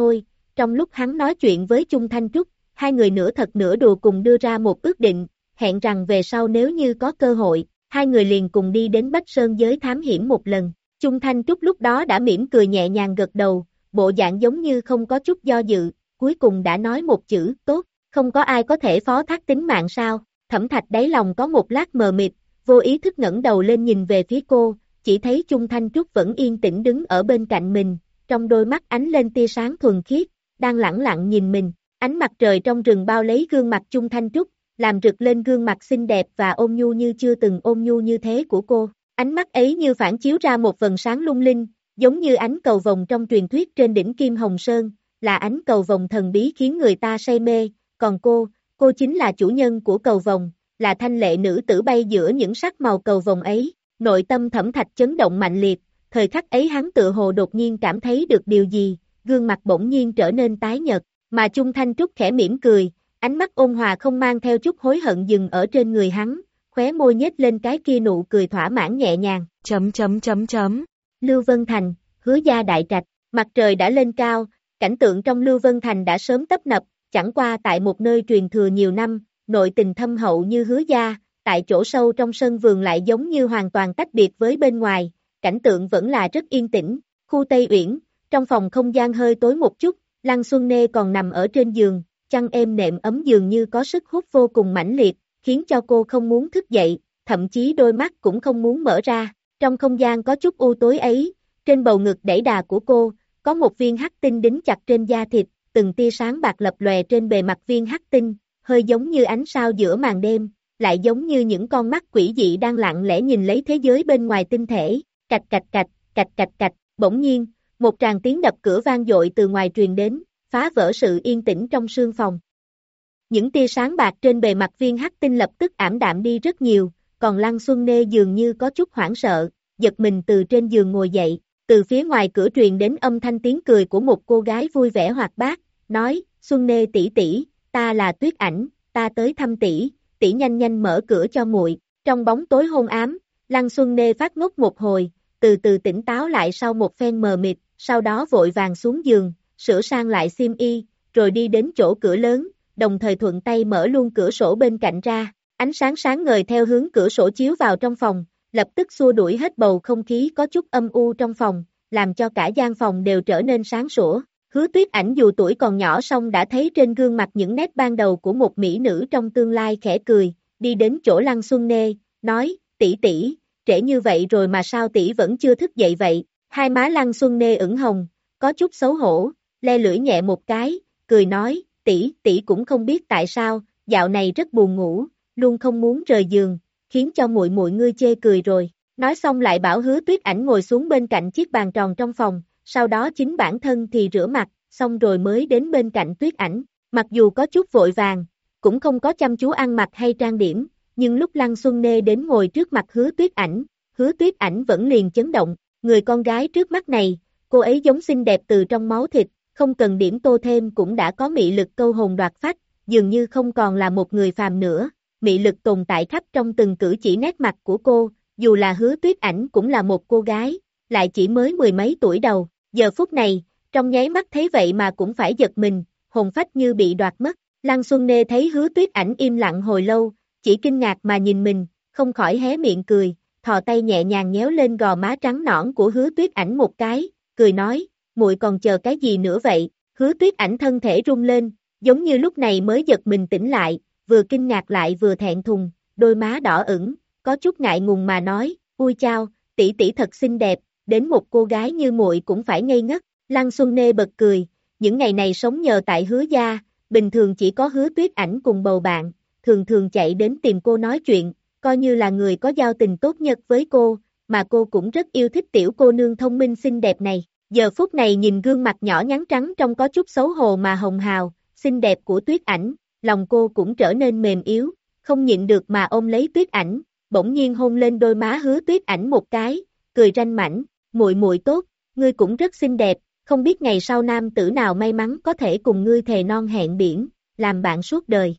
trong lúc hắn nói chuyện với Chung Thanh Trúc, hai người nửa thật nửa đùa cùng đưa ra một ước định, hẹn rằng về sau nếu như có cơ hội, hai người liền cùng đi đến Bách Sơn giới thám hiểm một lần. Chung Thanh Trúc lúc đó đã mỉm cười nhẹ nhàng gật đầu, bộ dạng giống như không có chút do dự, cuối cùng đã nói một chữ, tốt, không có ai có thể phó thác tính mạng sao. Thẩm Thạch đáy lòng có một lát mờ mịt, vô ý thức ngẩng đầu lên nhìn về phía cô, chỉ thấy Chung Thanh Trúc vẫn yên tĩnh đứng ở bên cạnh mình, trong đôi mắt ánh lên tia sáng thuần khiết, đang lẳng lặng nhìn mình. Ánh mặt trời trong rừng bao lấy gương mặt Chung Thanh Trúc, làm rực lên gương mặt xinh đẹp và ôn nhu như chưa từng ôn nhu như thế của cô. Ánh mắt ấy như phản chiếu ra một vầng sáng lung linh, giống như ánh cầu vồng trong truyền thuyết trên đỉnh Kim Hồng Sơn, là ánh cầu vồng thần bí khiến người ta say mê, còn cô, cô chính là chủ nhân của cầu vồng, là thanh lệ nữ tử bay giữa những sắc màu cầu vồng ấy. Nội tâm Thẩm Thạch chấn động mạnh liệt, thời khắc ấy hắn tự hồ đột nhiên cảm thấy được điều gì, gương mặt bỗng nhiên trở nên tái nhợt, mà Chung Thanh Trúc khẽ mỉm cười, ánh mắt ôn hòa không mang theo chút hối hận dừng ở trên người hắn, khóe môi nhếch lên cái kia nụ cười thỏa mãn nhẹ nhàng. Chấm chấm chấm chấm. Lưu Vân Thành, Hứa gia đại trạch, mặt trời đã lên cao, cảnh tượng trong Lưu Vân Thành đã sớm tấp nập, chẳng qua tại một nơi truyền thừa nhiều năm, nội tình thâm hậu như Hứa gia, tại chỗ sâu trong sân vườn lại giống như hoàn toàn tách biệt với bên ngoài, cảnh tượng vẫn là rất yên tĩnh. Khu Tây Uyển, trong phòng không gian hơi tối một chút, Lăng Xuân Nê còn nằm ở trên giường, chăn êm nệm ấm dường như có sức hút vô cùng mãnh liệt, khiến cho cô không muốn thức dậy, thậm chí đôi mắt cũng không muốn mở ra. Trong không gian có chút u tối ấy, trên bầu ngực đẩy đà của cô, có một viên hắc tinh đính chặt trên da thịt, từng tia sáng bạc lập lòe trên bề mặt viên hắc tinh, hơi giống như ánh sao giữa màn đêm, lại giống như những con mắt quỷ dị đang lặng lẽ nhìn lấy thế giới bên ngoài tinh thể. Cạch cạch cạch, cạch cạch cạch, bỗng nhiên, một tràng tiếng đập cửa vang dội từ ngoài truyền đến, phá vỡ sự yên tĩnh trong sương phòng. Những tia sáng bạc trên bề mặt viên hắc tinh lập tức ảm đạm đi rất nhiều, còn Lăng Xuân Nê dường như có chút hoảng sợ, giật mình từ trên giường ngồi dậy, từ phía ngoài cửa truyền đến âm thanh tiếng cười của một cô gái vui vẻ hoạt bát, nói, Xuân Nê tỷ tỷ, ta là Tuyết Ảnh, ta tới thăm tỷ, tỷ nhanh nhanh mở cửa cho muội. Trong bóng tối hôn ám, Lăng Xuân Nê phát ngốc một hồi, từ từ tỉnh táo lại sau một phen mờ mịt, sau đó vội vàng xuống giường, sửa sang lại xiêm y, rồi đi đến chỗ cửa lớn, đồng thời thuận tay mở luôn cửa sổ bên cạnh ra, ánh sáng sáng ngời theo hướng cửa sổ chiếu vào trong phòng, lập tức xua đuổi hết bầu không khí có chút âm u trong phòng, làm cho cả gian phòng đều trở nên sáng sủa. Hứa Tuyết Ảnh dù tuổi còn nhỏ song đã thấy trên gương mặt những nét ban đầu của một mỹ nữ trong tương lai, khẽ cười, đi đến chỗ Lăng Xuân Nê, nói, tỷ tỷ, trễ như vậy rồi mà sao tỷ vẫn chưa thức dậy vậy? Hai má Lăng Xuân Nê ửng hồng, có chút xấu hổ, le lưỡi nhẹ một cái, cười nói, tỷ, tỷ cũng không biết tại sao, dạo này rất buồn ngủ, luôn không muốn rời giường, khiến cho muội muội ngươi chê cười rồi. Nói xong lại bảo Hứa Tuyết Ảnh ngồi xuống bên cạnh chiếc bàn tròn trong phòng, sau đó chính bản thân thì rửa mặt, xong rồi mới đến bên cạnh Tuyết Ảnh. Mặc dù có chút vội vàng, cũng không có chăm chú ăn mặc hay trang điểm, nhưng lúc Lăng Xuân Nê đến ngồi trước mặt Hứa Tuyết Ảnh, Hứa Tuyết Ảnh vẫn liền chấn động, người con gái trước mắt này, cô ấy giống xinh đẹp từ trong máu thịt, không cần điểm tô thêm cũng đã có mị lực câu hồn đoạt phách, dường như không còn là một người phàm nữa, mị lực tồn tại khắp trong từng cử chỉ nét mặt của cô, dù là Hứa Tuyết Ảnh cũng là một cô gái, lại chỉ mới mười mấy tuổi đầu, giờ phút này, trong nháy mắt thấy vậy mà cũng phải giật mình, hồn phách như bị đoạt mất. Lăng Xuân Nê thấy Hứa Tuyết Ảnh im lặng hồi lâu, chỉ kinh ngạc mà nhìn mình, không khỏi hé miệng cười, thò tay nhẹ nhàng nhéo lên gò má trắng nõn của Hứa Tuyết Ảnh một cái, cười nói, muội còn chờ cái gì nữa vậy? Hứa Tuyết Ảnh thân thể rung lên, giống như lúc này mới giật mình tỉnh lại, vừa kinh ngạc lại vừa thẹn thùng, đôi má đỏ ửng, có chút ngại ngùng mà nói, ui chao, tỷ tỷ thật xinh đẹp, đến một cô gái như muội cũng phải ngây ngất. Lăng Xuân Nê bật cười, những ngày này sống nhờ tại Hứa gia, bình thường chỉ có Hứa Tuyết Ảnh cùng bầu bạn, thường thường chạy đến tìm cô nói chuyện, coi như là người có giao tình tốt nhất với cô, mà cô cũng rất yêu thích tiểu cô nương thông minh xinh đẹp này. Giờ phút này nhìn gương mặt nhỏ nhắn trắng trong có chút xấu hổ mà hồng hào, xinh đẹp của Tuyết Ảnh, lòng cô cũng trở nên mềm yếu, không nhịn được mà ôm lấy Tuyết Ảnh, bỗng nhiên hôn lên đôi má Hứa Tuyết Ảnh một cái, cười ranh mãnh, muội muội tốt, ngươi cũng rất xinh đẹp, không biết ngày sau nam tử nào may mắn có thể cùng ngươi thề non hẹn biển, làm bạn suốt đời.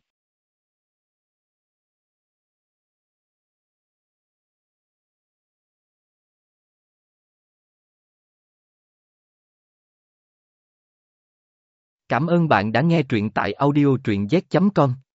Cảm ơn bạn đã nghe truyện tại audio truyện z chấm com.